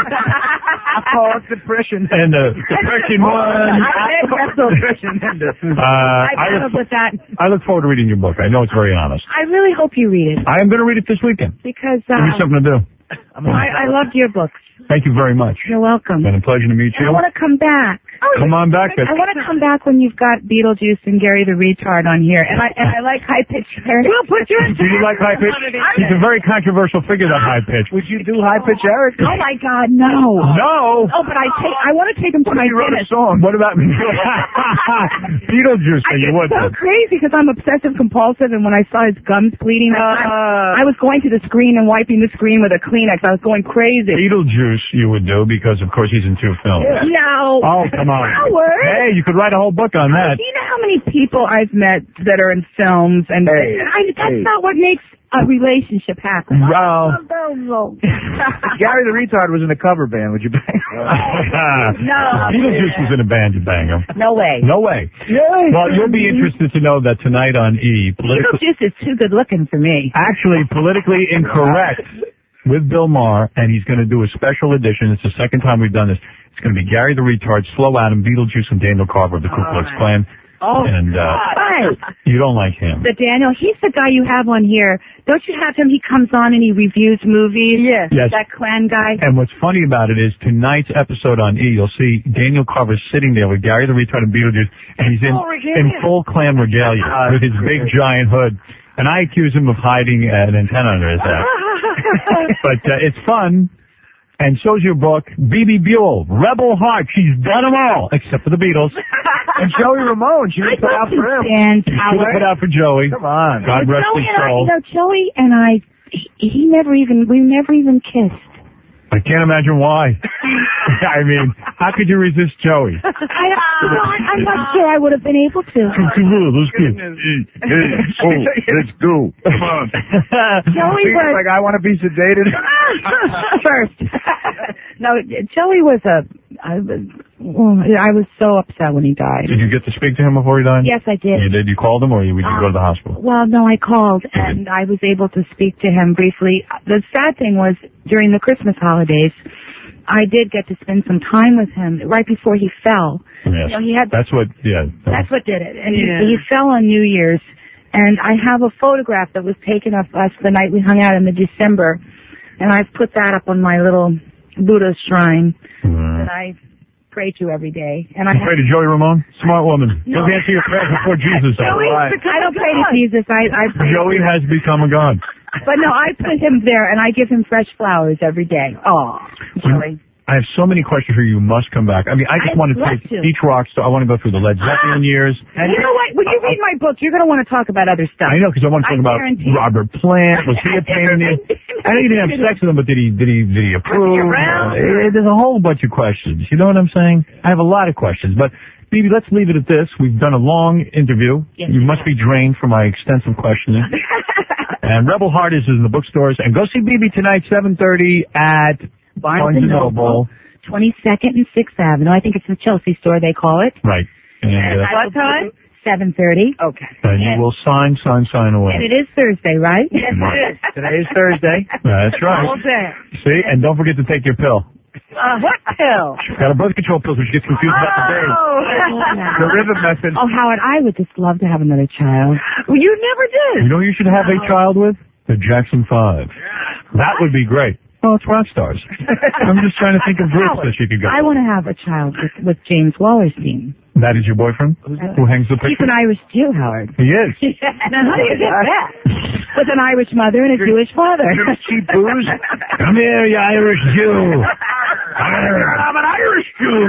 Oh, it's depression. And uh, depression won. I did wrestle depression. Uh, I I battled look, with that. I look forward to reading your book. I know it's very honest. I really hope you read it I am going to read it this weekend. because Give me uh, something to do. I, I loved your books. Thank you very much. You're welcome. It's been a pleasure to meet And you. I want to come back. Come on back. I want to come back when you've got Beetlejuice and Gary the Retard on here. And I and I like high pitched hair. We'll put you in. Do you like high pitch? He's a very controversial figure, that high pitch. Would you do high pitch, Eric? Oh my God, no. No. Oh, but I take. I want to take him to my You wrote a dentist. song. What about Beetlejuice? I So you get would. so crazy because I'm obsessive compulsive, and when I saw his gums bleeding, Uh, I was going to the screen and wiping the screen with a Kleenex. I was going crazy. Beetlejuice you would do because, of course, he's in two films. No. Oh, come on. Howard. Hey, you could write a whole book on that. Do you know how many people I've met that are in films, and Hey, I, that's hey. not what makes a relationship happen. Well, Gary the Retard was in a cover band. Would you bang? No. Beetlejuice was in a band, you bang him. No way. No way. Well, you'll be interested to know that tonight on E, political, Beetlejuice is too good looking for me. actually politically incorrect with Bill Maher, and he's going to do a special edition. It's the second time we've done this. It's going to be Gary the Retard, Slow Adam, Beetlejuice, and Daniel Carver of the Ku Klux Klan. Oh, and uh, right. you don't like him. The Daniel, he's the guy you have on here. Don't you have him? He comes on and he reviews movies. Yes. Yes. That Klan guy. And what's funny about it is tonight's episode on E, you'll see Daniel Carver sitting there with Gary the Retard and Beetlejuice, and he's in, Full regalia. in full Klan regalia with his big giant hood. And I accuse him of hiding an antenna under his hat. But uh, it's fun. And so's your book, B B Buell, Rebel Heart. She's done them all, except for the Beatles. And Joey Ramone. She didn't put out for him. And She should have put out for Joey. Come on. God rest Joey his and I, soul. you know, Joey and I, he, he never even, we never even kissed. I can't imagine why. I mean, how could you resist Joey? I, no, I'm not sure I would have been able to. Let's go. Oh, let's go. Come on. Joey was like, I want to be sedated. first. No, Joey was a. I was, well, I was so upset when he died. Did you get to speak to him before he died? Yes, I did. You did? You called him, or you, did you go to the hospital? Well, no, I called and I was able to speak to him briefly. The sad thing was during the Christmas holidays, I did get to spend some time with him right before he fell. Yes. You know, he had. That's what, yeah. That's what did it. And Yeah. he, he fell on New Year's, and I have a photograph that was taken of us the night we hung out in the December, and I've put that up on my little Buddha shrine Mm. that I pray to every day. And I You pray to Joey Ramone? Smart woman. No. Doesn't answer your prayers before Jesus. Joey, Right. I don't pray to Jesus. I, I pray Joey has become a god. But no, I put him there, and I give him fresh flowers every day. Oh, Joey. I have so many questions for you. You must come back. I mean, I just I'd want to love take to. each rock star. I want to go through the Led Zeppelin years. And you know what? When you read my book, you're going to want to talk about other stuff. I know, because I want to talk I about guarantee. Robert Plant. Was he a pain in the I didn't even have sex with him, but did he, did he, did he approve? around? Uh, there's a whole bunch of questions. You know what I'm saying? I have a lot of questions, but B B, let's leave it at this. We've done a long interview. Yes, you must be drained from my extensive questioning. And Rebel Heart is in the bookstores. And go see B B tonight, seven thirty at Barnes and Noble, twenty-second and sixth Avenue. I think it's the Chelsea store they call it. Right. And, uh, What time? seven thirty. Okay. and you will sign, sign, sign away. And it is Thursday, right? Yes, it is. Today is Thursday. That's right. All day. See, and don't forget to take your pill. Uh, what pill? Got a birth control pill, so she gets confused about the day. Oh. The rhythm method. Oh, Howard, I would just love to have another child. Well, you never did. You know who you should have a child with? The Jackson Five. That would be great. Oh, it's rock stars. I'm just trying to think of groups that she could go. I want to have a child with, with James Wallerstein. That is your boyfriend? Who hangs the He's picture? an Irish Jew, Howard. He is. Now, how do you get that? With an Irish mother and a Jewish father. Cheap booze. Come here, you Irish Jew. I'm an Irish Jew.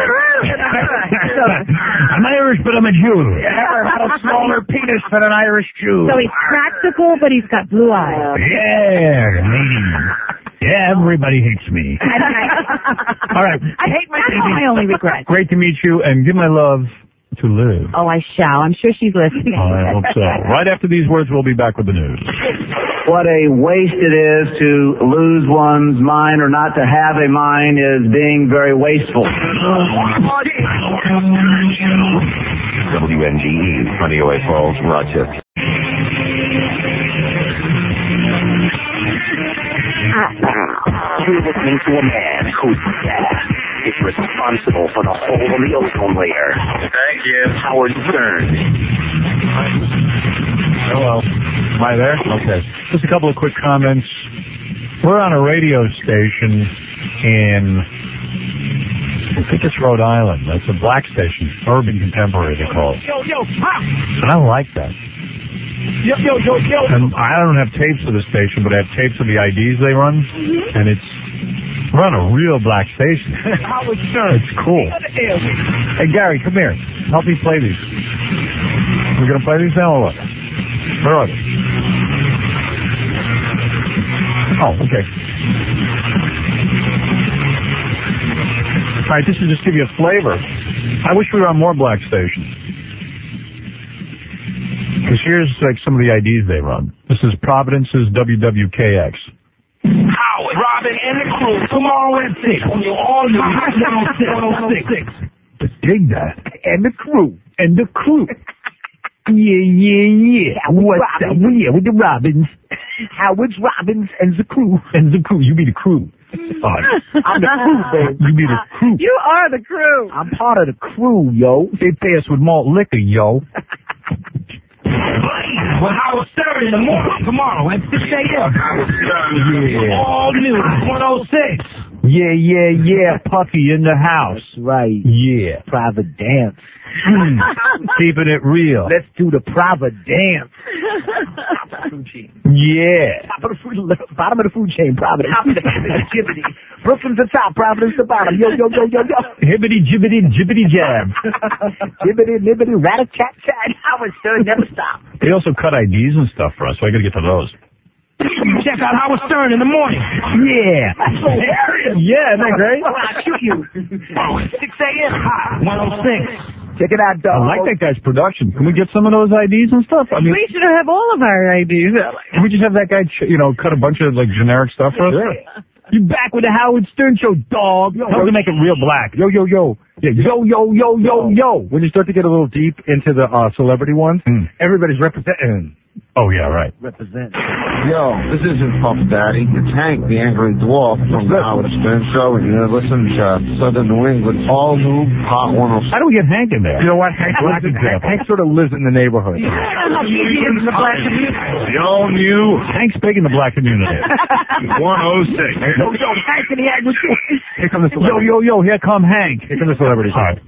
I'm Irish, but I'm a Jew. You never had a smaller penis than an Irish Jew. So he's practical, but he's got blue eyes. Yeah, ladies. Yeah, everybody hates me. All right. I hate my That's my only regret. Great to meet you, and give my love to live. Oh, I shall. I'm sure she's listening. I hope so. Right after these words, we'll be back with the news. What a waste it is to lose one's mind or not to have a mind is being very wasteful. W N G E, Honeyaway Falls, Rochester. You're listening to a man whose gas is responsible for the hole in the ozone layer. Thank you. Howard Stern. Hello. Am I there? Okay. Just a couple of quick comments. We're on a radio station in, I think it's Rhode Island. That's a black station. Urban Contemporary, they call it. Yo, yo, pop! And I like that. Yo, yo, yo, yo. And I don't have tapes of the station, but I have tapes of the I Ds they run. Mm-hmm. And it's, we're on a real black station. Howard Stern. It's cool. Hey, Gary, come here. Help me play these. We're going to play these now or what? Where are they? Oh, okay. All right, this will just give you a flavor. I wish we were on more black stations. Because here's like some of the I Ds they run. This is Providence's W W K X. Howard, Robin, and the crew tomorrow at six on your all new one oh six. Dig that. And the crew. And the crew. Yeah, yeah, yeah. What's up? Well, yeah, with the Robins. Howard's Robins and the crew. And the crew. You be the crew. Oh, I'm the crew, baby. You be the crew. You are the crew. I'm part of the crew, yo. They pay us with malt liquor, yo. Well, Howard Stern in the morning tomorrow at six a.m. Yeah. All new one oh six. Yeah, yeah, yeah. Puffy in the house. Right. Yeah. Private dance. Mm. Keeping it real. Let's do the private dance. Yeah. Top of the food, bottom of the food chain, Providence. Top of the jibbity. Brooklyn's the top, Providence the bottom. Yo, yo, yo, yo, yo. Hibbity, jibbity, jibbity jab. Jibbity, nibbity, rat-a-tat-tat. Howard Stern never stop. They also cut I Ds and stuff for us, so I gotta get to those. Check out Howard Stern in the morning. Yeah. That's so hilarious. Yeah, isn't that great? Well, I'll shoot you. Oh, six a.m. one oh six. Check it out, dog. I like that guy's production. Can we get some of those I Ds and stuff? I mean, we should have all of our I Ds. Can we just have that guy, you know, cut a bunch of like generic stuff for us? Sure. You back with the Howard Stern Show, dog. Yo, Tell him to make it real black. Yo, yo, yo. Yeah, yo, yo, yo, yo, yo. When you start to get a little deep into the uh, celebrity ones, mm. everybody's representing. Oh, yeah, right. Represent. Yo, this isn't Puff Daddy. It's Hank, the Angry Dwarf from the Howard Stern Show, and you're listening to Southern New England, all new Hot one oh six. How do we get Hank in there? You know what? Hank, lives in, Hank, Hank sort of lives in the neighborhood. Yeah. Yo, new. Hank's big in the black community. one oh six. Yo, yo, Hank in the Angry Dwarf. Here come the Yo, yo, yo, here come Hank. Here come the celebrity. All right.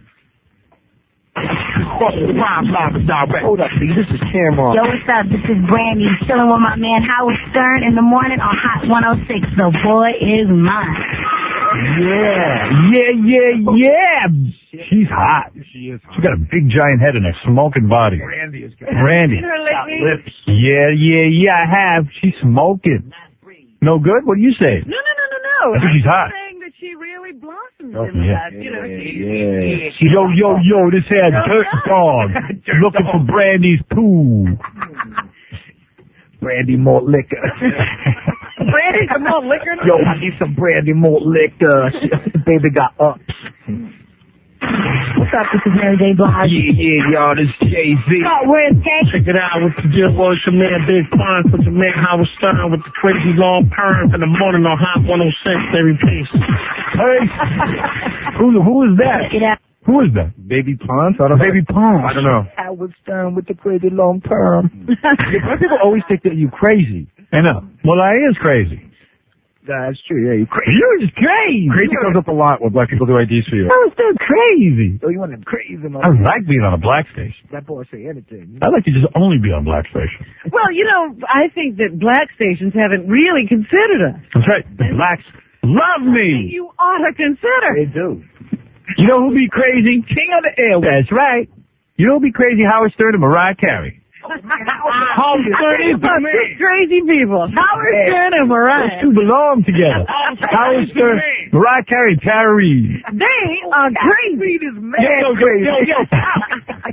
Hold up, B. This is Cameron. Yo, what's up? This is Brandy. Chilling with my man Howard Stern in the morning on Hot one oh six. The boy is mine. Yeah, yeah, yeah, yeah. She's hot. She is hot. She got a big giant head and a smoking body. Randy is good. Randy. Lips. Yeah, yeah, yeah, I have. She's smoking. No good? What do you say? No, no, no, no, no. I think she's hot. I'm saying that she really blossomed Oh, in yeah. that. You know, she, Yeah. Yo, yo, yo, this here dirt dog. Looking for Brandy's poo. Brandy malt liquor. Brandy, some more liquor. Yo, I need some brandy malt liquor. Baby got ups. What's up? This is Mary J. Blige. Yeah, yeah, y'all, this is Jay-Z. Oh, where's Kate? Check it out with the deal was your man Big Pun with your man Howard Stern with the crazy long perm in the morning on Hot one oh six. Every piece. Hey, who who is that? Check it out. Who is that? Baby Ponce? I don't know. Baby Ponce. I don't know. Howard Stern with the crazy long perm. Black people always think that you crazy. I know. Well, I is crazy. That's true. Yeah, you crazy. You're just crazy. Crazy comes up a lot when black people do I Ds for you. I was still crazy. Oh, you want them crazy? I like being on a black station. That boy say anything. I like to just only be on black station. Well, you know, I think that black stations haven't really considered us. That's right. The blacks love me. You ought to consider. They do. You know who'll be crazy? King of the air. That's right. You know who'll be crazy? Howard Stern and Mariah Carey. Howard Stern is the man. Two crazy people. Howard Stern and Mariah. Those two belong together. Howard Stern, Mariah Carey, Carey. They are crazy. Yo, yo, yo, yo.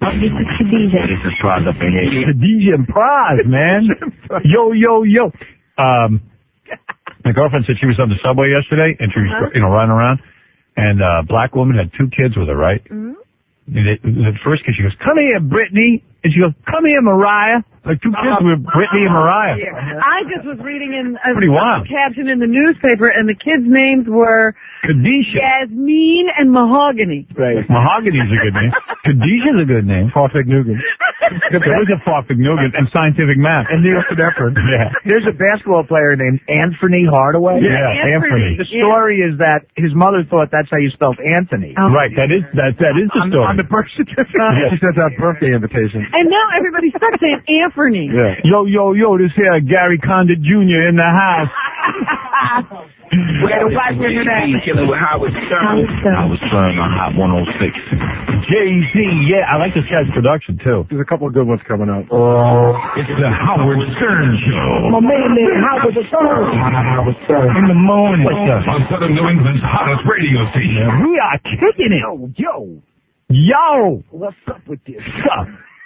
This is Khadijah. This is Praz up in here. Khadijah and Praz, man. Yo, yo, yo. Um, my girlfriend said she was on the subway yesterday, and she was, Uh-huh. you know, running around, and a uh, black woman had two kids with her, right? Mm-hmm. And they, the first kid, she goes, "Come here, Brittany," and she goes, "Come here, Mariah." Like two kids with Brittany and Mariah. I just was reading in a, Pretty wild. a caption in the newspaper, and the kids' names were Khadijah. Yasmin and Mahogany. Right. Mahogany's a good name. Khadijah's a good name. Farfignugan. There is a Farfignugan and scientific math. And Neil Stepford. Yeah. There's a basketball player named Anthony Hardaway. Yeah, Yeah, Anthony. The story is that his mother thought that's how you spelled Anthony. Right. That is that that is the On, story. on the birth certificate. Yeah. She sent out birthday invitations. And now everybody's stuck saying Anthony. Yeah. Yo, yo, yo, this here Gary Condit Junior in the house. Where the white women at? Killing with Howard Stern. Howard Stern on Hot one oh six. Jay-Z, yeah, I like this guy's production, too. There's a couple of good ones coming up. It's the Howard Stern Show. My man named Howard Stern. Howard Stern. In the morning. On Southern New England's hottest radio station. We are kicking it. Yo, yo. Yo. What's up with this? Sup?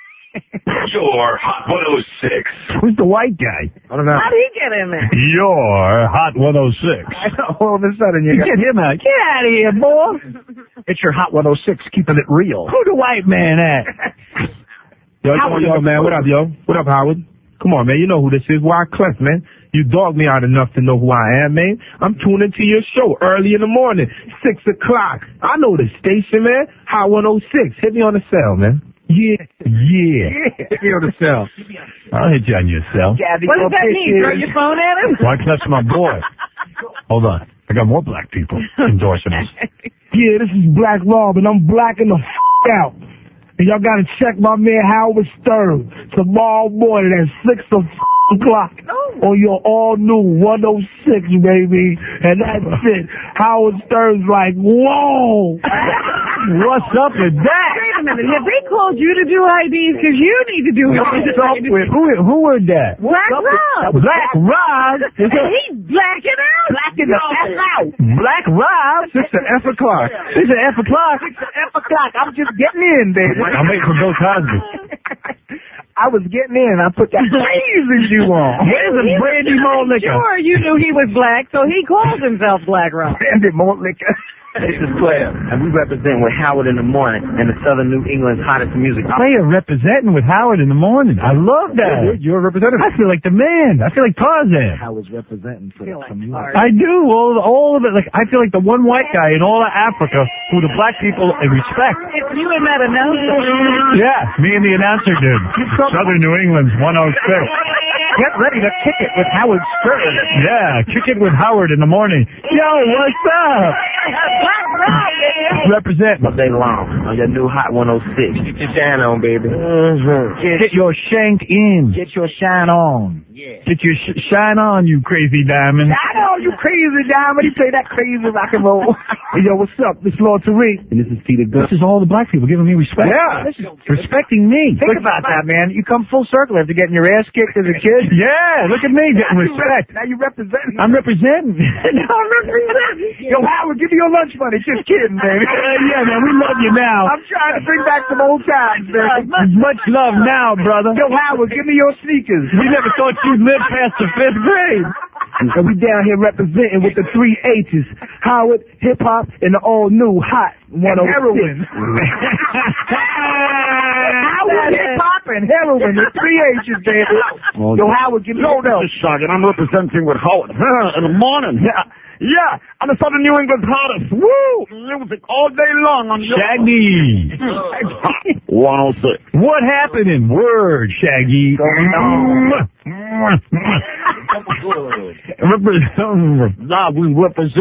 Your Hot one oh six. Who's the white guy? I don't know. How did he get in there? Your Hot one oh six. All of a sudden you got... Get him out. Get out of here, boy. It's your Hot one oh six, keeping it real. Who the white man at? Yo, yo, yo, man. What up, yo? What up, Howard? Come on, man. You know who this is. Wyclef, man. You dogged me out enough to know who I am, man. I'm tuning to your show early in the morning, six o'clock. I know the station, man. Hot one oh six. Hit me on the cell, man. Yeah. Yeah. Hit me on the cell. I'll hit you on your cell. What does that mean? Throw your phone at him? Wyclef's my boy. Hold on. I got more black people endorsing us. Yeah, this is Black Rob, and I'm blacking the f*** out. And y'all gotta check my man Howard Stern tomorrow morning at six o'clock on your all new one oh six, baby. And that's it. Howard Stern's like, whoa. What's up with that? Wait a minute. Have they called you to do I Ds? Because you need to do What's I Ds. up with who? Who was that? Black Rob. Black Rob. And he's blacking out. Blacking the F out. Black Rob. Six to F o'clock. It's an F o'clock. Six to F o'clock. I'm just getting in, baby. I'm waiting for Bill Cosby. I was getting in. I put that crazy shoe on. Where's the Brandy Malt Liquor? Sure, you knew he was black, so he calls himself Black Rob. Brandy Malt Liquor. This is Claire, and we represent with Howard in the morning and the Southern New England's hottest music. Player representing with Howard in the morning. I love that. You're a representative. I feel like the man. I feel like Tarzan. Howard's representing for the community. I do. All of, all of it. Like I feel like the one white guy in all of Africa who the black people respect. It's you and that announcer. Yeah, me and the announcer dude. Southern New England's one oh six. Get ready to kick it with Howard Stern. Yeah, kick it with Howard in the morning. Yo, what's up? Represent. All day long on your new Hot one oh six. Get your shine on, baby. Mm-hmm. Get, Get your shank in. Get your shine on. Yeah. Get your sh- shine on, you crazy diamond. I know you crazy diamond. You play that crazy rock and roll. Hey, yo, what's up? This is Lord Tariq. And this is Peter Gunn. This is all the black people giving me respect. Yeah. Respecting me. Think about that, man. You come full circle after getting your ass kicked as a kid. Yeah, look at me getting respect. Now you representing. I'm representing. now I'm representing. Yo, Howard, give me your lunch money. Just kidding, baby. Uh, yeah, man, we love you now. I'm trying to bring back some old times, baby. Much love now, brother. Yo, Howard, give me your sneakers. We never thought you'd live past the fifth grade. And we down here representing with the three H's. Howard, hip hop, and the all new hot one oh six. Heroin. Howard, hip hop, and heroin. The three H's, baby. Yo, Howard, give me your notes. Sergeant, I'm representing with Howard in the morning. Yeah, yeah. I'm the Southern New England hottest. Woo! Music all day long on your Shaggy. one oh six. What happening? Word, Shaggy. Represent. Nah, we represent.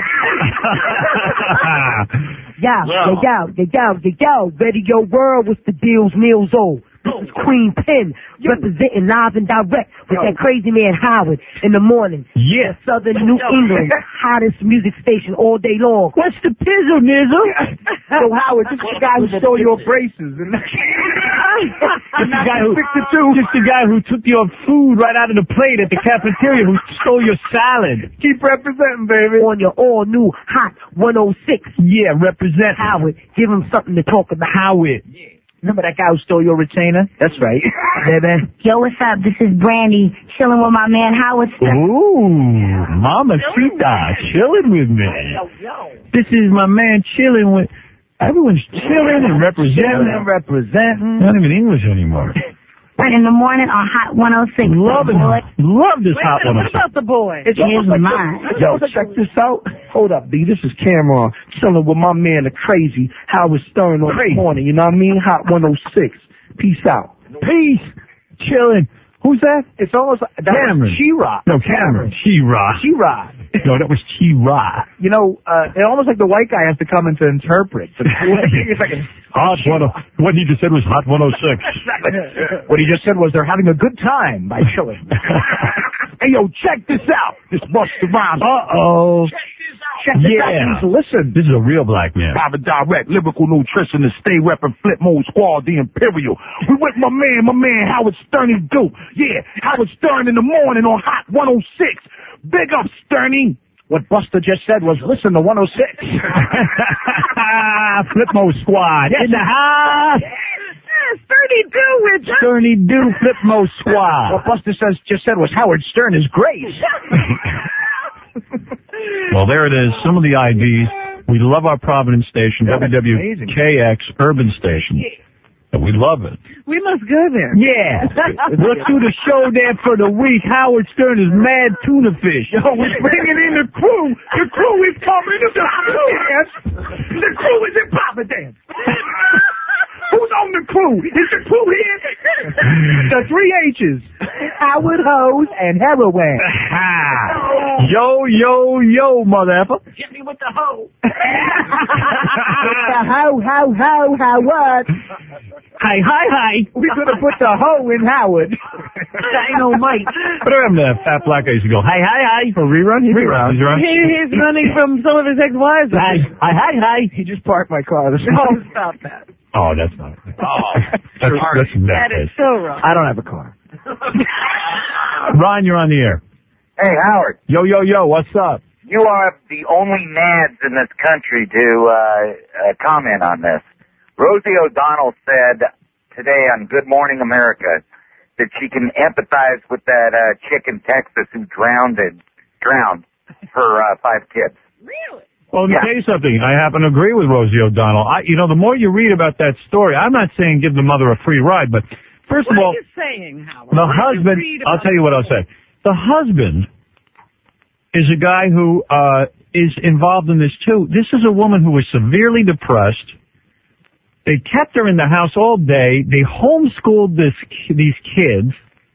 Yo, yo, yo, yo, yo, yo, yo, Radio World with the deals, meals, old. This is Queen Pen representing live and direct with that crazy man Howard in the morning. Yeah. Southern New England hottest music station all day long. What's the pizzle, nizzle? So Howard, this is the guy who stole your braces. And This is the guy who, just the guy who took your food right out of the plate at the cafeteria, who stole your salad. Keep representing, baby. On your all new hot one oh six. Yeah, represent. Howard, give him something to talk about. Howard. Remember that guy who stole your retainer? That's right. Baby. Yo, what's up? This is Brandy, chilling with my man Howard Stern. Ooh, Mama Sita, chilling with me. This is my man chilling with... Everyone's chilling and representing. Chilling and representing. Not even English anymore. In the morning on Hot one oh six. Love it. Love this Wait Hot a one oh minute, six. what about the boy? It's Here's like mine. the- Yo, check this out. Hold up, B. This is Cameron, chilling with my man, the crazy Howard Stern on the morning. You know what I mean? Hot one oh six. Peace out. Peace. Chilling. Who's that? It's almost like that Cameron. was She-Rock. No, Cameron. She-Rock. She-Rock. No, that was She-Rock. You know, uh, it's almost like the white guy has to come in to interpret. It's like a, Hot one oh, what he just said was Hot one oh six. what he just said was they're having a good time by chilling. Hey, yo, check this out. This Busta Rhymes. Uh-oh. Check this Yeah. out. Listen. This is a real black man. Private Direct, lyrical nutritionist, stay reppin' Flip Mode Squad, the Imperial. We with my man, my man Howard Sterny Duke. Yeah, Howard Stern in the morning on Hot one oh six. Big up, Sterny. What Buster just said was, listen to one oh six. Flipmo Squad. Yes. In the house. Sturdy do with Sterny do Flipmo Squad. What Buster says just said was Howard Stern is great. Well, there it is. Some of the I Ds. We love our Providence station, Yeah, that's W W amazing. K X Urban Station. And we love it. We must go there. Yeah. Let's do the show there for the week. Howard Stern is mad tuna fish. Yo, we're bringing in the crew. The crew is coming to Providence. The crew is in Providence. Who's on the crew? Is the crew here? The three H's. Howard Hose and Heroin. Yo, yo, yo, mother effer. Get me with the hoe. the hoe, hoe, hoe, Howard. Hi, hi, hi. We're going to put the hoe in Howard. Dynamite. What do I remember that fat black guy used to go, hi, hi, hi, for rerun? He Rerun. He's run. He, he's running from some of his ex-wives. Hi, hi, hi, hi. He just parked my car this Oh, morning. stop that. Oh, that's not. Oh, That's, that's That is so wrong. I don't have a car. Ron, you're on the air. Hey, Howard, Yo, yo, yo, what's up? you are the only nads in this country to uh, uh, comment on this. Rosie O'Donnell said today on Good Morning America that she can empathize with that uh, chick in Texas who drowned and drowned her uh, five kids. Really? Well, let me Yeah. tell you something. I happen to agree with Rosie O'Donnell. I, you know, the more you read about that story, I'm not saying give the mother a free ride, but first What of all, are you saying, Howard? the What did you husband, read I'll about tell you what I'll say. The husband is a guy who uh, is involved in this too. This is a woman who was severely depressed. They kept her in the house all day. They homeschooled this these kids.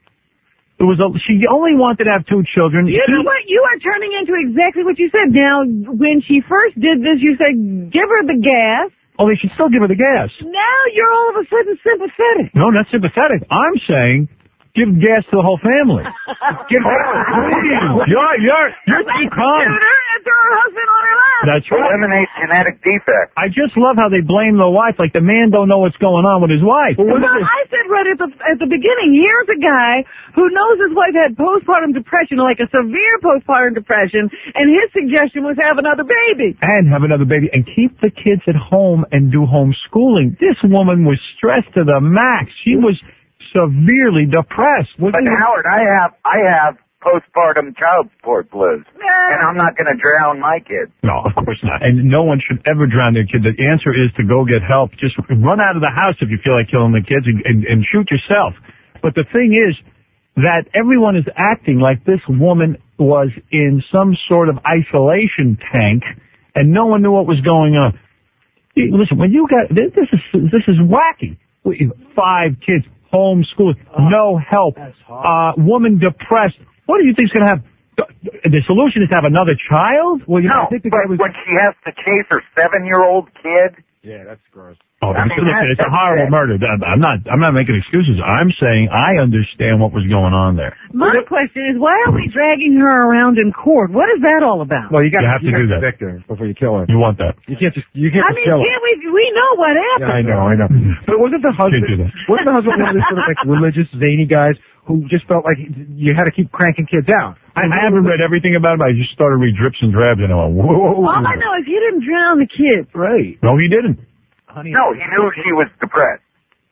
It was a, she only wanted to have two children. You know what? You are turning into exactly what you said. Now, when she first did this, you said, give her the gas. Oh, they should still give her the gas. Now you're all of a sudden sympathetic. No, not sympathetic. I'm saying give gas to the whole family. Give her. You're, you're, you're too kind. And throw her husband on her lap. That's right. Eliminate genetic defects. I just love how they blame the wife, like the man don't know what's going on with his wife. Well, I said right at the at the beginning, here's a guy who knows his wife had postpartum depression, like a severe postpartum depression, and his suggestion was have another baby. And have another baby and keep the kids at home and do homeschooling. This woman was stressed to the max. She was severely depressed. But Howard, I have I have postpartum child support blues, and I'm not going to drown my kids. No, of course not. And no one should ever drown their kid. The answer is to go get help. Just run out of the house if you feel like killing the kids and, and, and shoot yourself. But the thing is that everyone is acting like this woman was in some sort of isolation tank and no one knew what was going on. Listen, when you got, this is, this is wacky. Five kids, homeschooled, no help, uh, woman depressed. What do you think's going to happen? The solution is to have another child? Well, you know, No, I think the but guy was... when she has to chase her seven-year-old kid. Yeah, that's gross. Oh, I mean, listen, it's a horrible murder. I'm not. I'm not making excuses. I'm saying I understand what was going on there. My question is, why are we dragging her around in court? What is that all about? Well, you got You have to do that. convict her before you kill her. You want that? You can't just you can't I just mean, kill her. can't we? We know what happened. Yeah, I know, I know. But wasn't the husband Can't do that. wasn't the husband one of those sort of like religious zany guys who just felt like you had to keep cranking kids out? I, I haven't read everything about it, but I just started read drips and drabs, and I went, whoa. All I know is he didn't drown the kids. Right. No, he didn't. No, he knew she was depressed.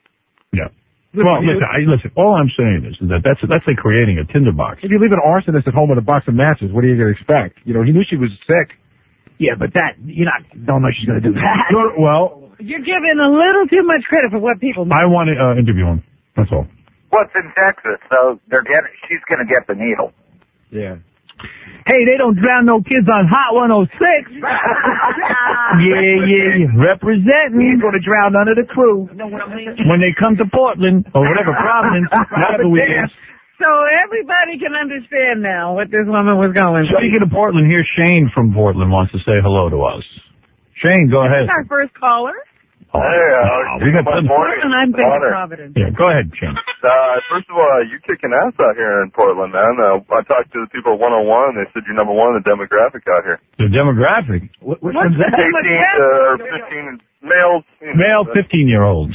Well, listen, I, listen. All I'm saying is that that's that's like creating a tinderbox. If you leave an arsonist at home with a box of matches, what are you going to expect? You know, he knew she was sick. Yeah, but that, you're not, don't know she's going to do that. Well, You're giving a little too much credit for what people know. I want to uh, interview him. That's all. Well, it's in Texas, so they're getting. She's going to get the needle. Yeah. Hey, they don't drown no kids on Hot one oh six. yeah, yeah, yeah. Representing. We ain't going to drown none of the crew. Know what I mean? When they come to Portland, or whatever, Providence, whatever weekend. So everybody can understand now what this woman was going through. Speaking of Portland, here's Shane from Portland wants to say hello to us. Shane, go ahead. This is our first caller. Oh, Hey, uh, we got good some- morning. And I'm thinking Honor. Providence. Yeah, go ahead, Shane. Uh, first of all, you're kicking ass out here in Portland, man. Uh, I talked to the people at one oh one. They said you're number one in the demographic out here. The demographic. What, which What's one's that? eighteen uh, or fifteen males. You know, Male fifteen-year-olds.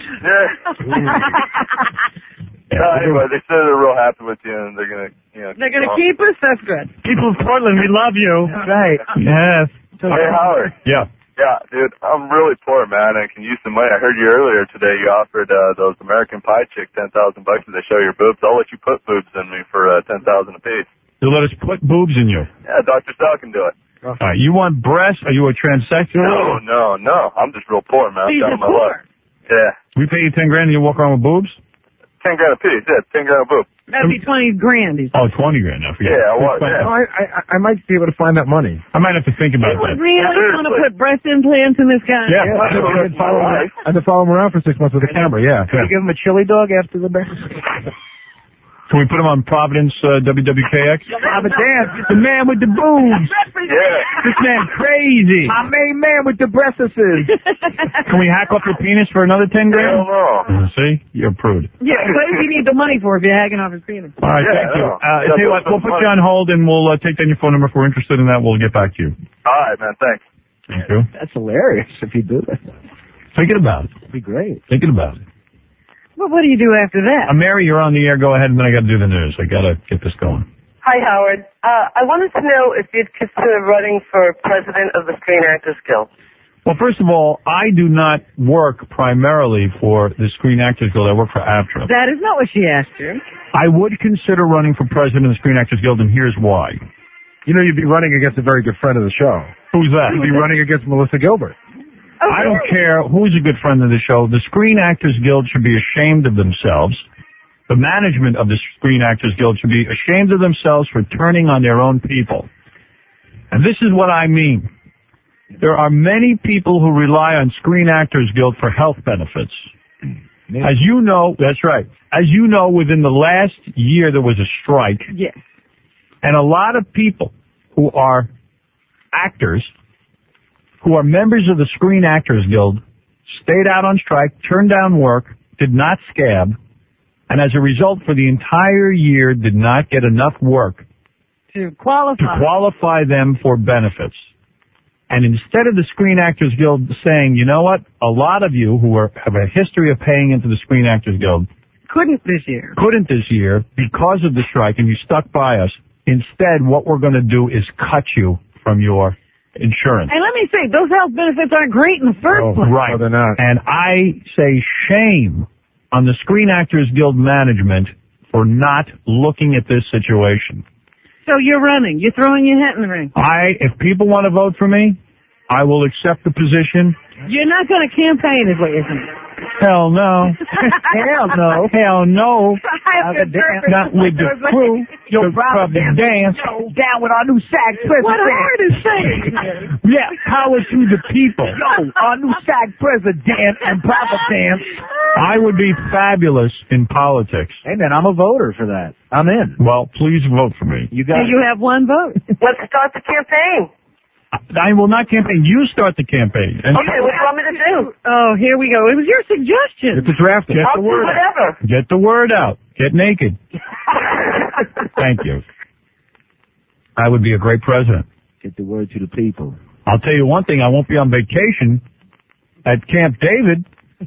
Yeah. Uh, anyway, they said they're real happy with you, and they're gonna, you know. They're going to on. keep us? That's good. People of Portland, we love you. That's right. Yes. Hey, Howard. Yeah. Yeah, dude, I'm really poor, man. I can use some money. I heard you earlier today. You offered uh, those American Pie chicks ten thousand bucks if they show your boobs. I'll let you put boobs in me for uh, ten thousand apiece. You'll let us put boobs in you. Yeah, Doctor Sal can do it. All right. You want breasts? Are you a transsexual? No, no, no. I'm just real poor, man. I'm He's down a on my poor. luck. Yeah, We pay you ten grand and you walk around with boobs? ten grand apiece. Yeah, ten grand a boob. That'd be twenty grand. He said. Oh, twenty grand. I forget. Yeah, what? Yeah. Oh, I, I, I might be able to find that money. I might have to think about You would that. really want to put breast implants in this guy? Yeah. Yeah, I, I, follow him, I had to follow him around for six months with a camera, yeah. Can you give him a chili dog after the breakfast? Can we put him on Providence uh, W W K X? I'm a damn, the man with the boobs. Yeah. This man crazy. My main man with the breastises. Can we hack off your penis for another ten grand? Hell no. See? You're a prude. Yeah, what does he need the money for if you're hacking off his penis? All right, Yeah, thank you. no. Uh, Yeah, tell you put what, some we'll put you money. on hold and we'll uh, take down your phone number. If we're interested in that, we'll get back to you. All right, man. Thanks. Thank you. That's hilarious if you do that. Thinking about it. That'd be great. Thinking about it. Well, what do you do after that? Uh, Mary, you're on the air. Go ahead, and then I got to do the news. I got to get this going. Hi, Howard. Uh, I wanted to know if you'd consider running for president of the Screen Actors Guild. Well, first of all, I do not work primarily for the Screen Actors Guild. I work for AFTRA. That is not what she asked you. I would consider running for president of the Screen Actors Guild, and here's why. You know, you'd be running against a very good friend of the show. Who's that? You'd be running against Melissa Gilbert. Oh, I don't care who's a good friend of the show. The Screen Actors Guild should be ashamed of themselves. The management of the Screen Actors Guild should be ashamed of themselves for turning on their own people. And this is what I mean. There are many people who rely on Screen Actors Guild for health benefits. As you know, that's right. As you know, within the last year there was a strike. Yes. And a lot of people who are actors, who are members of the Screen Actors Guild, stayed out on strike, turned down work, did not scab, and as a result for the entire year did not get enough work To qualify. to qualify them for benefits. And instead of the Screen Actors Guild saying, you know what, a lot of you who are, have a history of paying into the Screen Actors Guild Couldn't this year. couldn't this year because of the strike and you stuck by us, instead what we're going to do is cut you from your insurance. And let me say, those health benefits aren't great in the first Oh, place. right. And I say shame on the Screen Actors Guild management for not looking at this situation. So you're running. You're throwing your hat in the ring. I, if people want to vote for me, I will accept the position. You're not going to campaign, is what you're saying. Hell no. Hell no. Hell no. I have to Not with the crew. Yo, The Providence Dance. down with our new SAG president. What Howard is saying. Yeah, power to the people. Yo, our new SAG president and Providence. I would be fabulous in politics. Hey, man, I'm a voter for that. I'm in. Well, please vote for me. You got And you have one vote. Let's start the campaign. I will not campaign. You start the campaign. And Okay, what do you want me to do? Oh, here we go. It was your suggestion. Get the draft. Get I'll the do word out. whatever. Get the word out. Get naked. Thank you. I would be a great president. Get the word to the people. I'll tell you one thing. I won't be on vacation at Camp David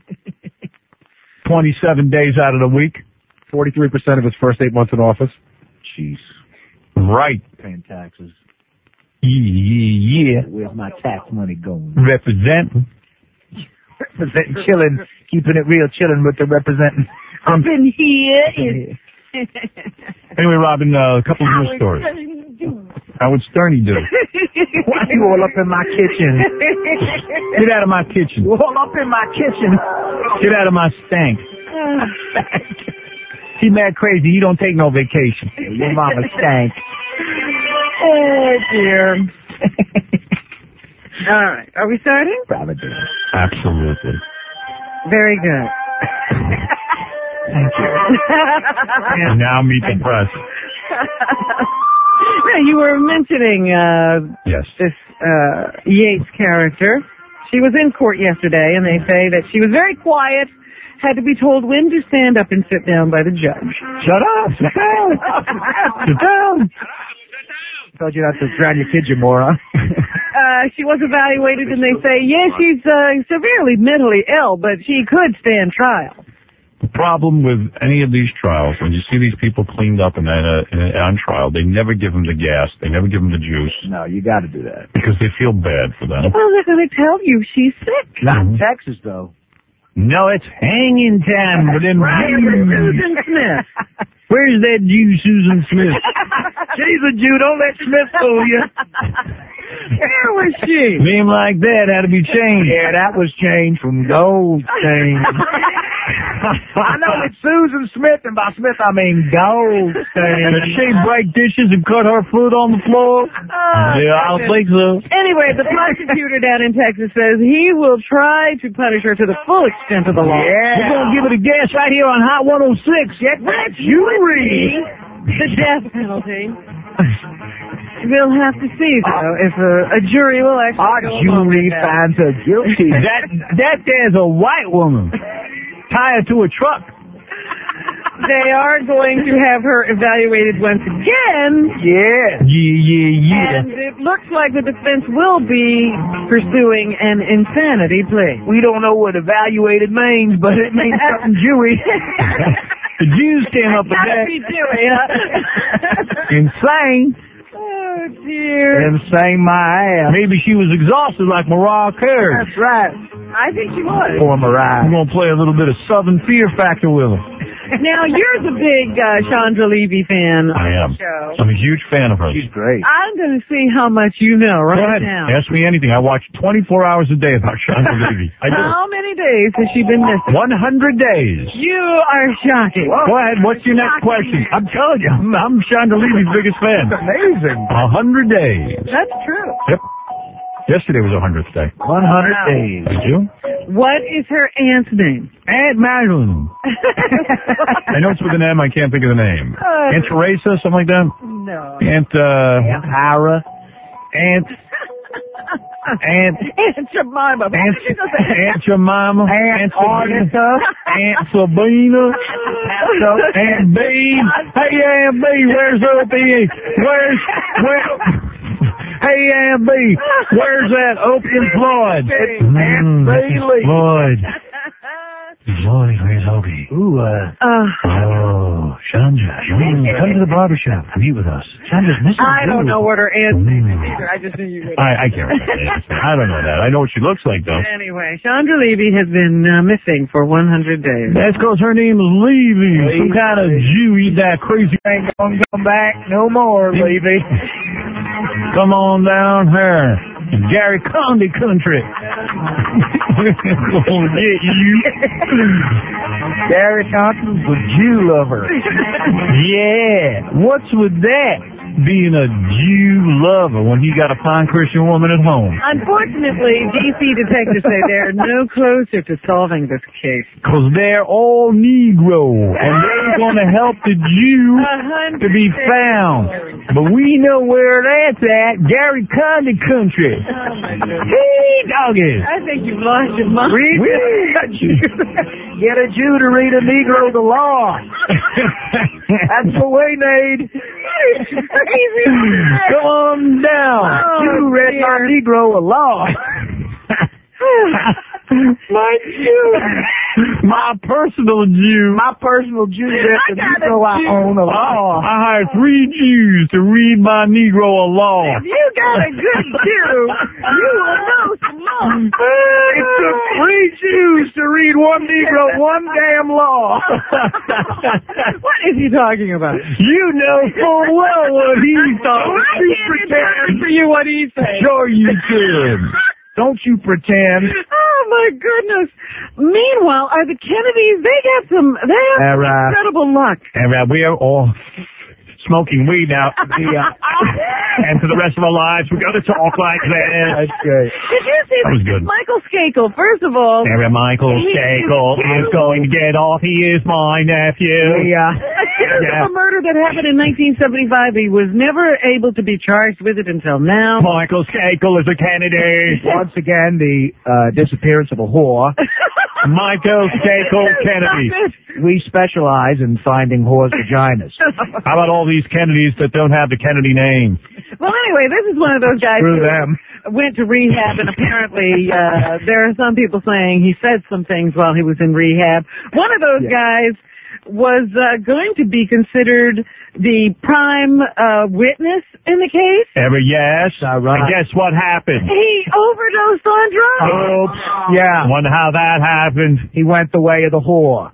twenty-seven days out of the week. forty-three percent of his first eight months in office. Jeez. Right. Paying taxes. Yeah, yeah. Where's my tax money going? Representing. Representing, chilling, keeping it real, chilling with the representing. I'm Up in here. Anyway, Robin, uh, a couple of news stories. Howard Stern, he do. Why you all up in my kitchen? Get out of my kitchen. You all up in my kitchen. Get out of my stank. He mad crazy. He don't take no vacation. Your mama stank. Oh, dear. All right. Are we starting? Absolutely. Very good. Thank you. And now meet the press. Now, you were mentioning uh, yes. this uh, Yates character. She was in court yesterday, and they say that she was very quiet, had to be told when to stand up and sit down by the judge. Shut up! Sit down! Sit down! Told you not to drown your kids, you moron. Uh, she was evaluated, and they say, yes, she's uh, severely mentally ill, but she could stand trial. The problem with any of these trials, when you see these people cleaned up and uh, on trial, they never give them the gas, they never give them the juice. No, you got to do that. Because they feel bad for them. Well, they're going to tell you she's sick. Not in Texas, though. No, it's hanging time for them Jews. Susan Smith. Where's that Jew, Susan Smith? She's a Jew. Don't let Smith fool you. Where was she? Name like that had to be changed. Yeah, that was changed from gold chain. I know it's Susan Smith, and by Smith I mean gold chain. And she break dishes and cut her foot on the floor? Oh, yeah, I don't think so. Anyway, the prosecutor down in Texas says he will try to punish her to the full extent of the law. Yeah. We're going to give it a guess right here on Hot one oh six. Get that jury. The death penalty. We'll have to see, though, if a, a jury will actually Our go jury along with that. finds her guilty. That, that there's a white woman. Tie her to a truck. They are going to have her evaluated once again. Yeah. Yeah, yeah, yeah. And it looks like the defense will be pursuing an insanity plea. We don't know what evaluated means, but it means something Jewy. The Jews came up with Gotta that. be Jewy, huh? Insane. Oh, dear. Insane my ass. Maybe she was exhausted like Mariah Carey. That's right. I think she was. Poor Mariah. I'm going to play a little bit of Southern Fear Factor with her. Now, you're the big uh, Chandra Levy fan. I am. Show. I'm a huge fan of hers. She's great. I'm going to see how much you know Go right ahead. now. Ask me anything. I watch twenty-four hours a day about Chandra Levy. I do. How many days has she been missing? one hundred days. You are shocking. Go ahead. What's your next question? I'm telling you, I'm, I'm Chandra Levy's biggest fan. That's amazing. A hundred days. That's true. Yep. Yesterday was a hundredth day. one hundred Wow. days. Did you? What is her aunt's name? Aunt Madeline. I know it's with an M. I can't think of the name. Uh, Aunt Teresa, something like that. No. Aunt, uh... Aunt Ira. Aunt... Aunt... Aunt Jemima. Aunt, Aunt Jemima. Aunt Arnica. Aunt Sabina. Aunt B. Hey, Aunt B, where's up the... Where's... Where... Hey, Aunt B, where's that Opium Floyd? Aunt Bailey. Floyd. Floyd, where's Opie? Ooh, uh... Uh, Oh, Chandra. Mm, come to the barbershop. Meet with us. Chandra's missing. I don't know what her aunt's name is either. I just knew you would. I, I can't remember. I don't know that. I know what she looks like, though. Anyway, Chandra Levy has been uh, missing for one hundred days. That's because her name is Levy. Some kind of Jew eat that crazy. Ain't gonna come back no more, Levy. Come on down here. Gary Condi country. Gonna get you. Gary Thompson's a Jew lover. Yeah. What's with that? Being a Jew lover when he got a fine Christian woman at home. Unfortunately, D C detectives say they're no closer to solving this case. Because they're all Negro, and they're going to help the Jew to be found. But we know where that's at, Gary Condi country. Hey, doggies. I think you've lost your mind. Read Get a Jew to read a Negro the law. That's what we need. Come on down. Oh, Jew read my Negro a law. My Jew. My personal Jew. My personal Jew read the Negro I own a law. I hired three Jews to read my Negro a law. If you got a good Jew, you will know some law. It took three Jews to read one Negro one damn law. What is he talking about? You know full well what he's talking about. I can't answer you what he's saying. Sure you can. Don't you pretend. Oh my goodness. Meanwhile, are the Kennedys, they got some, they have some Uh, incredible luck. And uh, we are all smoking weed now. Yeah. And for the rest of our lives, we're going to talk like that. That's great. Did you see That was this? good. Michael Skakel, first of all. Sarah Michael he- Skakel is going to get off. He is my nephew. Yeah. Accused Yeah. of a murder that happened in nineteen seventy-five. He was never able to be charged with it until now. Michael Skakel is a Kennedy. Once again, the uh, disappearance of a whore. Michael Skakel Kennedy. We specialize in finding whores' vaginas. How about all these Kennedys that don't have the Kennedy name? Well, anyway, this is one of those guys Screw who them. went to rehab, and apparently uh, there are some people saying he said some things while he was in rehab. One of those Yeah. guys was uh, going to be considered the prime uh, witness in the case. Ever yes. All right. And guess what happened? He overdosed on drugs. Oops. Yeah. Wonder how that happened. He went the way of the whore.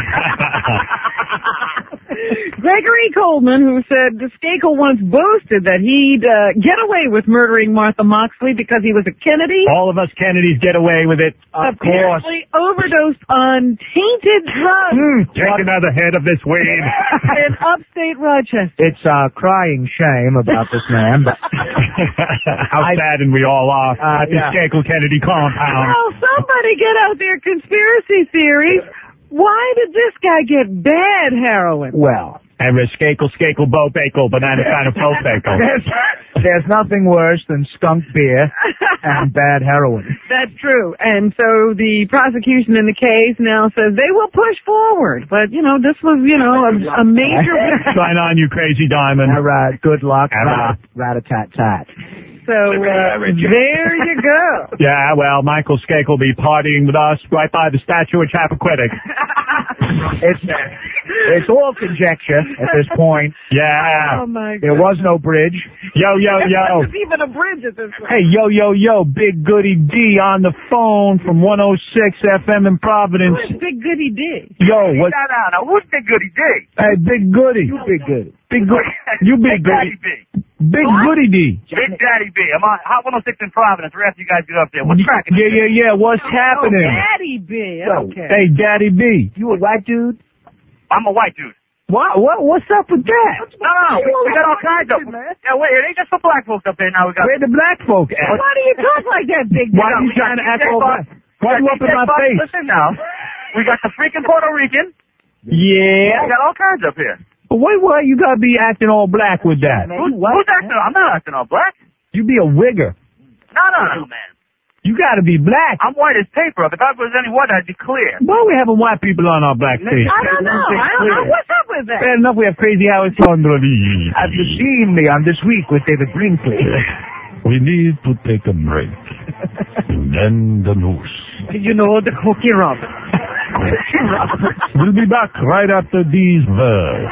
Gregory Coleman, who said Skakel once boasted that he'd uh, get away with murdering Martha Moxley because he was a Kennedy. All of us Kennedys get away with it. Of course. Apparently overdosed on tainted drugs Mm, take another head of this weed. in upstate Rochester. It's a crying shame about this man, but How saddened we all are. Uh, this yeah. Skakel Kennedy compound. Well, somebody get out there conspiracy theories. Why did this guy get bad heroin? well, And a Skakel, Skakel, Bo Bakel, banana kind of Bo Bakel. there's, there's nothing worse than skunk beer and bad heroin. That's true. And so the prosecution in the case now says they will push forward. But, you know, this was, you know, a, a major... Sign on, you crazy diamond. All right, good luck. All right. Rat-a-tat-tat. So uh, there you go. Yeah, well, Michael Skakel will be partying with us right by the statue of Chappaquiddick. It's it's all conjecture at this point. Yeah. Oh, my God. There was no bridge. Yo, yo, yo. There's even a bridge at this point. Hey, yo, yo, yo, Big Goody D on the phone from one oh six F M in Providence. Who's Big Goody D? Yo, what? No, no, no. Who's Big Goody D? Hey, Big Goody. You big good. Big Goody. You Big Big Daddy Goody. B. Big Goody D. Big Daddy B. I'm on Hot one oh six in Providence. Right after you guys get up there. What's cracking? Yeah, yeah, yeah. What's happening? Daddy B. Okay. Hey, Daddy B. You a white dude? I'm a white dude. What? What? What's up with that? No, no, no. We, we got all kinds of. Yeah, wait. It ain't just for black folks up there now. We got. Where the black folk at? Why do you talk like that, Big Why are Daddy? you trying to act D J all Fox. black? Why you up in my Fox, face? Listen now. We got the freaking Puerto Rican. Yeah. We got all kinds up here. But why, why you gotta be acting all black with that? Who's, who's acting? I'm not acting all black. You be a wigger. No, no, no, man. You gotta be black. I'm white as paper. If I was any white, I'd be clear. Why are we having white people on our black face? I don't know. I don't know. What's up with that? Fair enough, we have Crazy Howard Sondrelli. Have you seen me on This Week with David Brinkley? We need to take a break. And then the news. You know the Cookie Robin. We'll be back right after these words.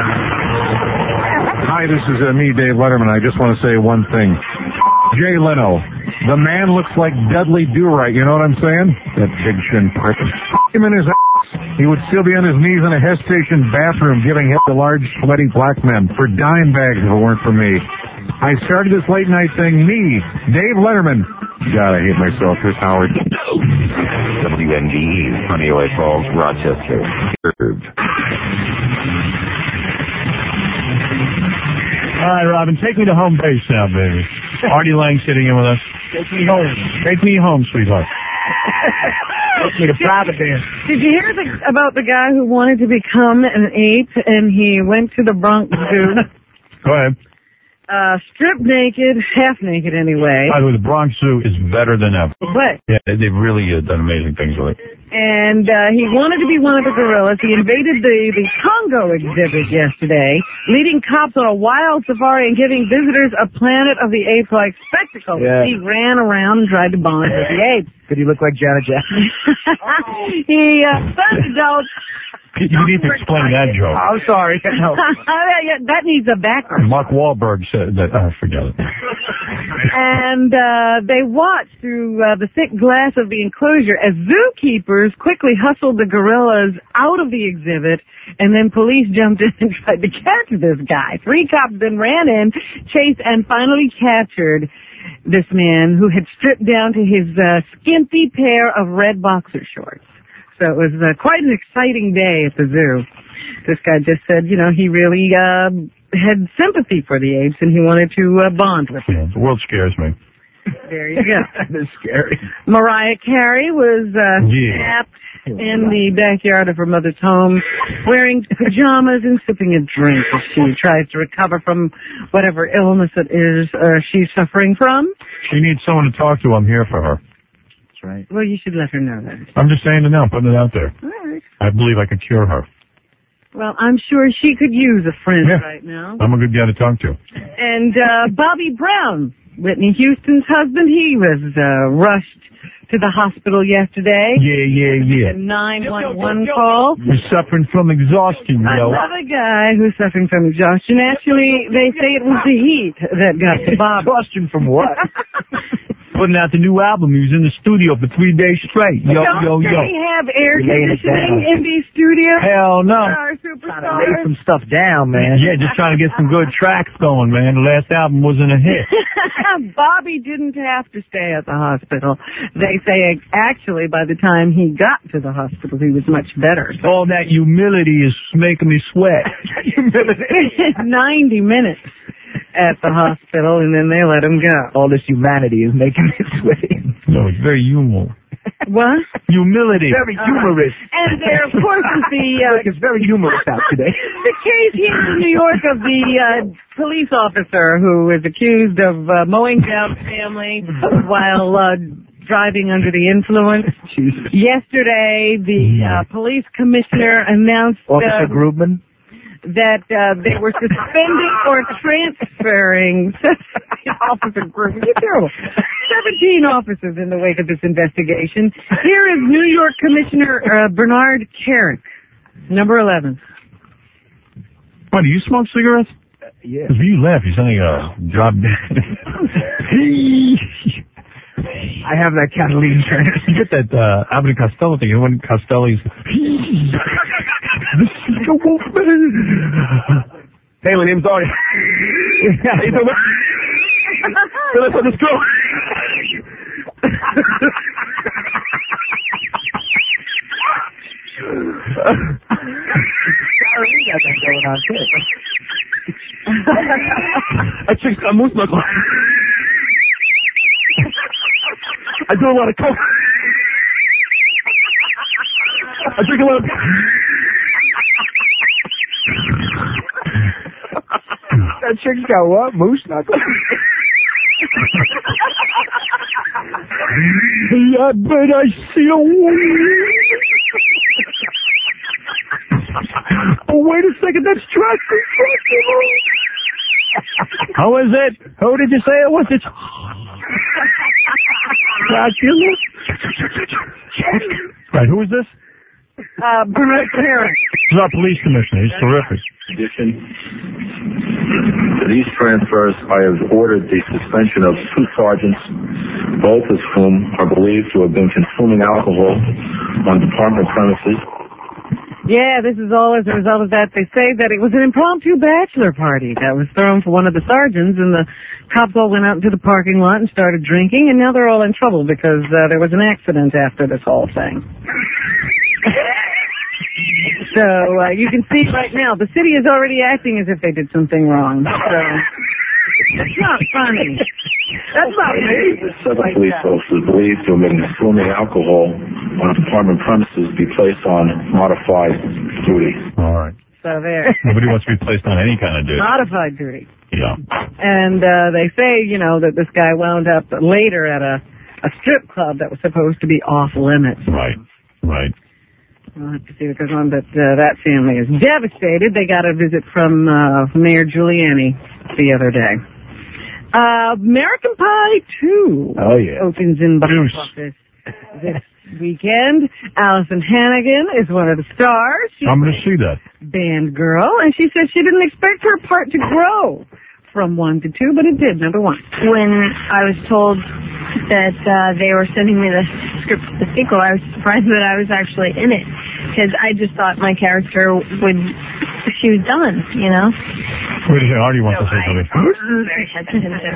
Hi, this is uh, me, Dave Letterman. I just want to say one thing. Jay Leno, the man looks like Dudley Do-Right, you know what I'm saying? That big chin prick. Him in his ass. He would still be on his knees in a Hess Station bathroom giving him to large, sweaty black men for dime bags if it weren't for me. I started this late night thing, me, Dave Letterman. God, I hate myself, Chris Howard. W N G E, Honeyway Falls, Rochester. All right, Robin, take me to home base now, baby. Artie Lang sitting in with us. Take me home. Take me home, sweetheart. Take me to Providence. Did you hear the, about the guy who wanted to become an ape and he went to the Bronx Zoo? Go ahead. Uh, stripped naked, half naked anyway. By the way, the Bronx Zoo is better than ever. But Yeah, they- they've really uh, done amazing things with it. and uh, he wanted to be one of the gorillas. He invaded the, the Congo exhibit yesterday, leading cops on a wild safari and giving visitors a Planet of the Apes-like spectacle. Yeah. He ran around and tried to bond with the apes. Could he look like Janet Jackson? he uh, stunned adults. You need to explain that joke. I'm sorry. No. Yeah, that needs a background. Mark Wahlberg said that. Uh, forget it. And uh, they watched through uh, the thick glass of the enclosure as zookeepers quickly hustled the gorillas out of the exhibit, and then police jumped in and tried to catch this guy. Three cops then ran in, chased, and finally captured this man who had stripped down to his uh, skimpy pair of red boxer shorts. So it was uh, quite an exciting day at the zoo. This guy just said, you know, he really uh, had sympathy for the apes and he wanted to uh, bond with them. Yeah, the world scares me. There you go. That's scary. Mariah Carey was uh, Yeah. snapped in the backyard of her mother's home, wearing pajamas and sipping a drink as she tries to recover from whatever illness it is uh, she's suffering from. She needs someone to talk to. I'm here for her. That's right. Well, you should let her know that. I'm just saying it now, putting it out there. All right. I believe I can cure her. Well, I'm sure she could use a friend Yeah. right now. I'm a good guy to talk to. And uh, Bobby Brown, Whitney Houston's husband, he was uh, rushed to the hospital yesterday. Yeah, yeah, yeah. A nine one one call. You're suffering from exhaustion, yo. Another guy who's suffering from exhaustion. Actually, they say it was the heat that got to Bob. Exhaustion from what? Putting out the new album. He was in the studio for three days straight. Yo, Don't yo, yo. they have air Laying it conditioning down. in these studios? Hell no. Our Lay superstars. some stuff down, man. Yeah, just trying to get some good tracks going, man. The last album wasn't a hit. Bobby didn't have to stay at the hospital. They say actually by the time he got to the hospital, he was much better. All that humility is making me sweat. Humility. ninety minutes at the hospital, and then they let him go. All this humanity is making me sweaty. No, it's very humorous. What? Humility. Very humorous. And there, of course, is the... Uh, Look, it's very humorous out today. the case here in New York of the uh, police officer who is accused of uh, mowing down the family while uh, driving under the influence. Jesus. Yesterday, the uh, police commissioner announced Officer uh, Grubman. that uh, they were suspending or transferring Officer Grubman. You're terrible. seventeen officers in the wake of this investigation. Here is New York Commissioner uh, Bernard Kerik, number eleven. What, do you smoke cigarettes? Uh, yeah. Because when you laugh, you sound like a drop dead. I have that Catalina train. You get that uh, Abbott and Costello thing. And when Costello's... Hey, my name's Artie. How you doing? So let's let this go. We got that going on too. I chick's got moose knuckle. I do a lot of coke. I drink a lot of... That chick's got what? Moose knuckle? I bet I see a woman. Oh, wait a second, that's Dracula. How is it? Who did you say it was? It's Dracula. Right, who is this? Uh, Bernard Kerik. He's our police commissioner. He's terrific. addition to these transfers, I have ordered the suspension of two sergeants, both of whom are believed to have been consuming alcohol on department premises. Yeah, this is all as a result of that. They say that it was an impromptu bachelor party that was thrown for one of the sergeants, and the cops all went out into the parking lot and started drinking, and now they're all in trouble because uh, there was an accident after this whole thing. So uh, you can see right now, the city is already acting as if they did something wrong. So it's not funny. That's not me. Seven like police that. officers believed to have been consuming alcohol on department premises be placed on modified duty. All right. So there. Nobody wants to be placed on any kind of duty. Modified duty. Yeah. And uh, they say, you know, that this guy wound up later at a, a strip club that was supposed to be off limits. Right. Right. We'll have to see what goes on, but uh, that family is devastated. They got a visit from uh, Mayor Giuliani the other day. Uh, American Pie two oh, yeah. opens in box office this weekend. Allison Hannigan is one of the stars. She's I'm going to see that. Band girl, and she said she didn't expect her part to grow from one to two, but it did, number one. When I was told that uh, they were sending me the script for the sequel, I was surprised that I was actually in it, because I just thought my character would, she was done, you know? Wait a second, Artie wants so to say I, something. I was very hesitant to...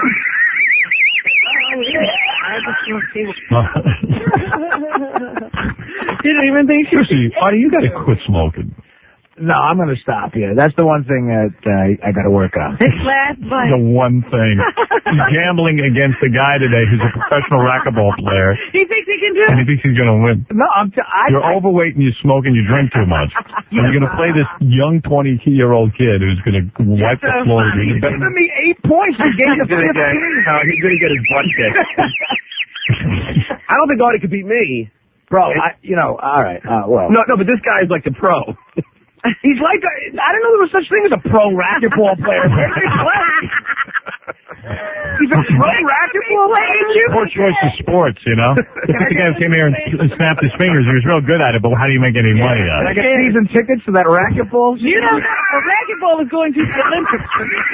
You didn't even think she... Seriously, Artie, you gotta quit smoking. No, I'm going to stop here. That's the one thing that uh, I got to work on. This last bite. The one thing. He's gambling against a guy today who's a professional racquetball player. He thinks he can do it. And he thinks he's going to win. No, I'm. T- I, You're I, overweight and you smoke and you drink too much. And you're going to play this young twenty-year-old kid who's going to wipe the floor with you. He's giving me eight points to get you fifteen. No, he's going to get his butt kicked. I don't think Artie could beat me. Bro, I, you know, all right. Uh, well. No, no, but this guy's like the pro. He's like, a, I didn't know there was such thing as a pro racquetball player. Where did he play? He's a pro racquetball player? Poor choice of sports, you know? If the guy who came here and snapped his fingers, he was real good at it, but how do you make any money out of Can I it? get season tickets to that racquetball? You know, the racquetball is going to the Olympics.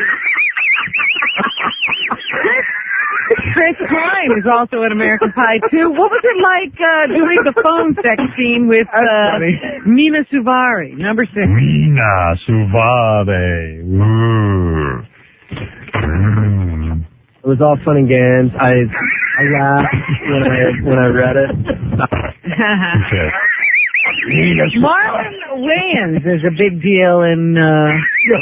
Chris Klein is also in American Pie too. What was it like uh, doing the phone sex scene with uh, Mina Suvari, number six? Mina Suvari. Ooh. Mm. It was all fun and games. I I laughed when I when I read it. Okay. Marlon Wayans is a big deal in uh,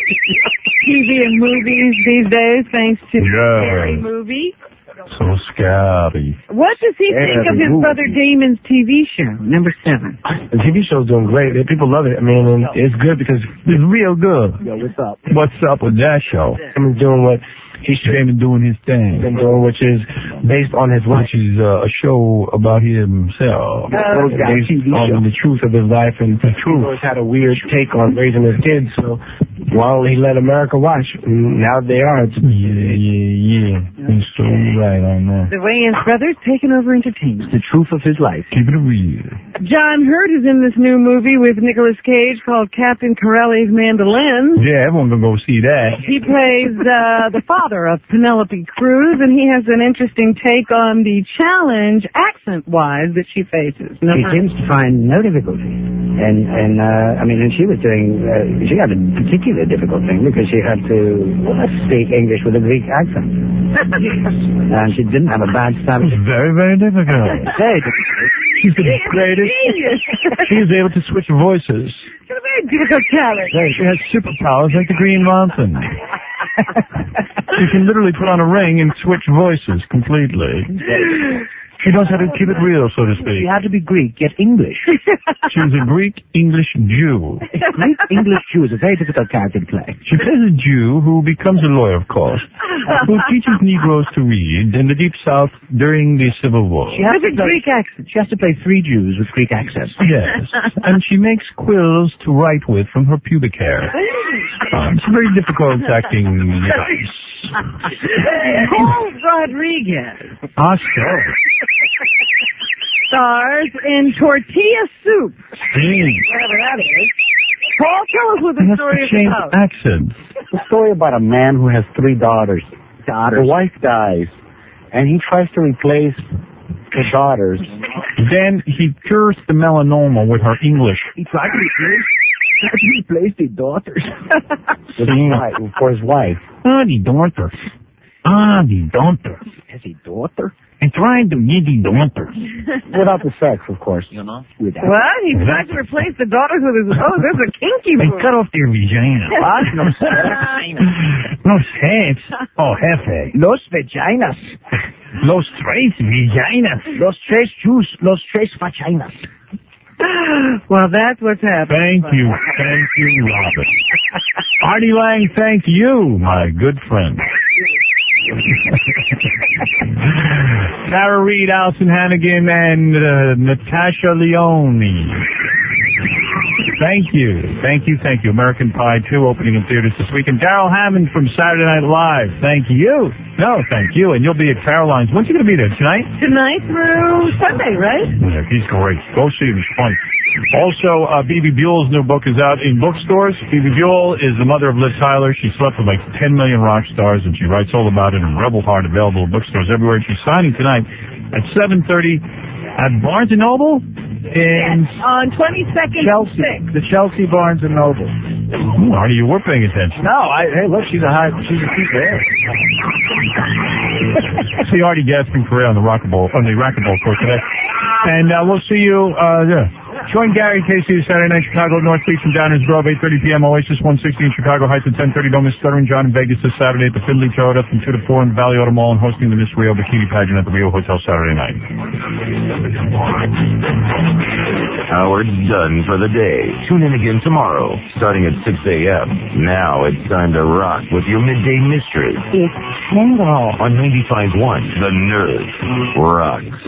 T V and movies these days, thanks to Yeah. Scary Movie. So scary. What does he Yeah, think of the his movie. brother Damon's T V show, number seven? The T V show's doing great. People love it. I mean, and it's good because It's real good. yo, what's up? What's up with that show? I'm doing what He's Damon doing his thing. been doing, which is based on his life. Which is uh, a show about himself. Uh, Based T V on show. the truth of his life and the He truth. always had a weird take on raising his kids, so while he let America watch, now they are. It's, Yeah, yeah, yeah. He's so right on that. The Wayans brothers taking over entertainment. the truth of his life. Keep it real. John Hurt is in this new movie with Nicolas Cage called Captain Corelli's Mandolins. Yeah, everyone gonna go see that. He plays uh, the father of Penelope Cruz, and he has an interesting take on the challenge, accent-wise, that she faces. He seems to find no difficulty. And, and uh, I mean, and she was doing, uh, she had a particularly difficult thing because she had to speak English with a Greek accent. And she didn't have a bad start. It's very, very difficult. Very difficult. She's the greatest. She is able to switch voices. It's a very difficult challenge. She has superpowers like the Green Mountain. You can literally put on a ring and switch voices completely. She knows how to keep it real, so to speak. You had to be Greek, yet English. She was a Greek English Jew. Greek English Jew is a very difficult character to play. She plays a Jew who becomes a lawyer, of course, who teaches Negroes to read in the Deep South during the Civil War. She has a Greek accent. She has to play three Jews with Greek accents. Yes, and she makes quills to write with from her pubic hair. Um, it's very difficult acting device. Paul Rodriguez Oscar. stars in Tortilla Soup. Mm. Whatever that is. Paul, tell us what the That's story the is change about. accents. It's a story about a man who has three daughters. Daughters. The wife dies, and he tries to replace the daughters. Then he cures the melanoma with her English. He tried to replace, tried to replace the daughters. With his wife, for his wife. Ah, the daughter. Ah, the daughter. Has he daughter? I tried to get the daughter. Without the sex, of course. You know? Without. What? He tried to replace the daughters with his... Oh, this is a kinky They move. cut off their vagina. What? No sex. No sex. Oh, jefe. Los vaginas. Los tres vaginas. Los tres Jews. Los tres vaginas. Well, that's what's happening. Thank you. Thank you, Robert. Artie Lang, thank you, my good friend. Tara Reid, Alison Hannigan, and uh, Natasha Leone. Thank you. Thank you, thank you. American Pie two opening in theaters this week. And Daryl Hammond from Saturday Night Live. Thank you. No, thank you. And you'll be at Caroline's. When's he going to be there? Tonight? Tonight through Sunday, right? Yeah, he's great. Go see him. He's funny. Also, uh, B B Buell's new book is out in bookstores. B B Buell is the mother of Liv Tyler. She slept with like ten million rock stars, and she writes all about it in Rebel Heart, available in bookstores everywhere. She's signing tonight at seven thirty at Barnes and Noble in Yes, on twenty-second Chelsea. and The Chelsea Barnes and Noble. Ooh, Artie, you were paying attention. No, I, hey, look, she's a high, she's a keeper there. See Artie Gasping Correa on the Racquetball, on the Racquetball court today. And uh, we'll see you, uh, yeah. Join Gary Casey Saturday night, Chicago, North Beach and Downers Grove, eight thirty p.m. Oasis one sixty in Chicago Heights at ten thirty. Don't miss Stuttering John in Vegas this Saturday at the Findlay Toyota from two to four in the Valley Auto Mall, and hosting the Miss Rio Bikini Pageant at the Rio Hotel Saturday night. Howard's done for the day. Tune in again tomorrow, starting at six a.m. Now it's time to rock with your midday mystery. It's Tingle. On ninety-five point one, The Nerve rocks.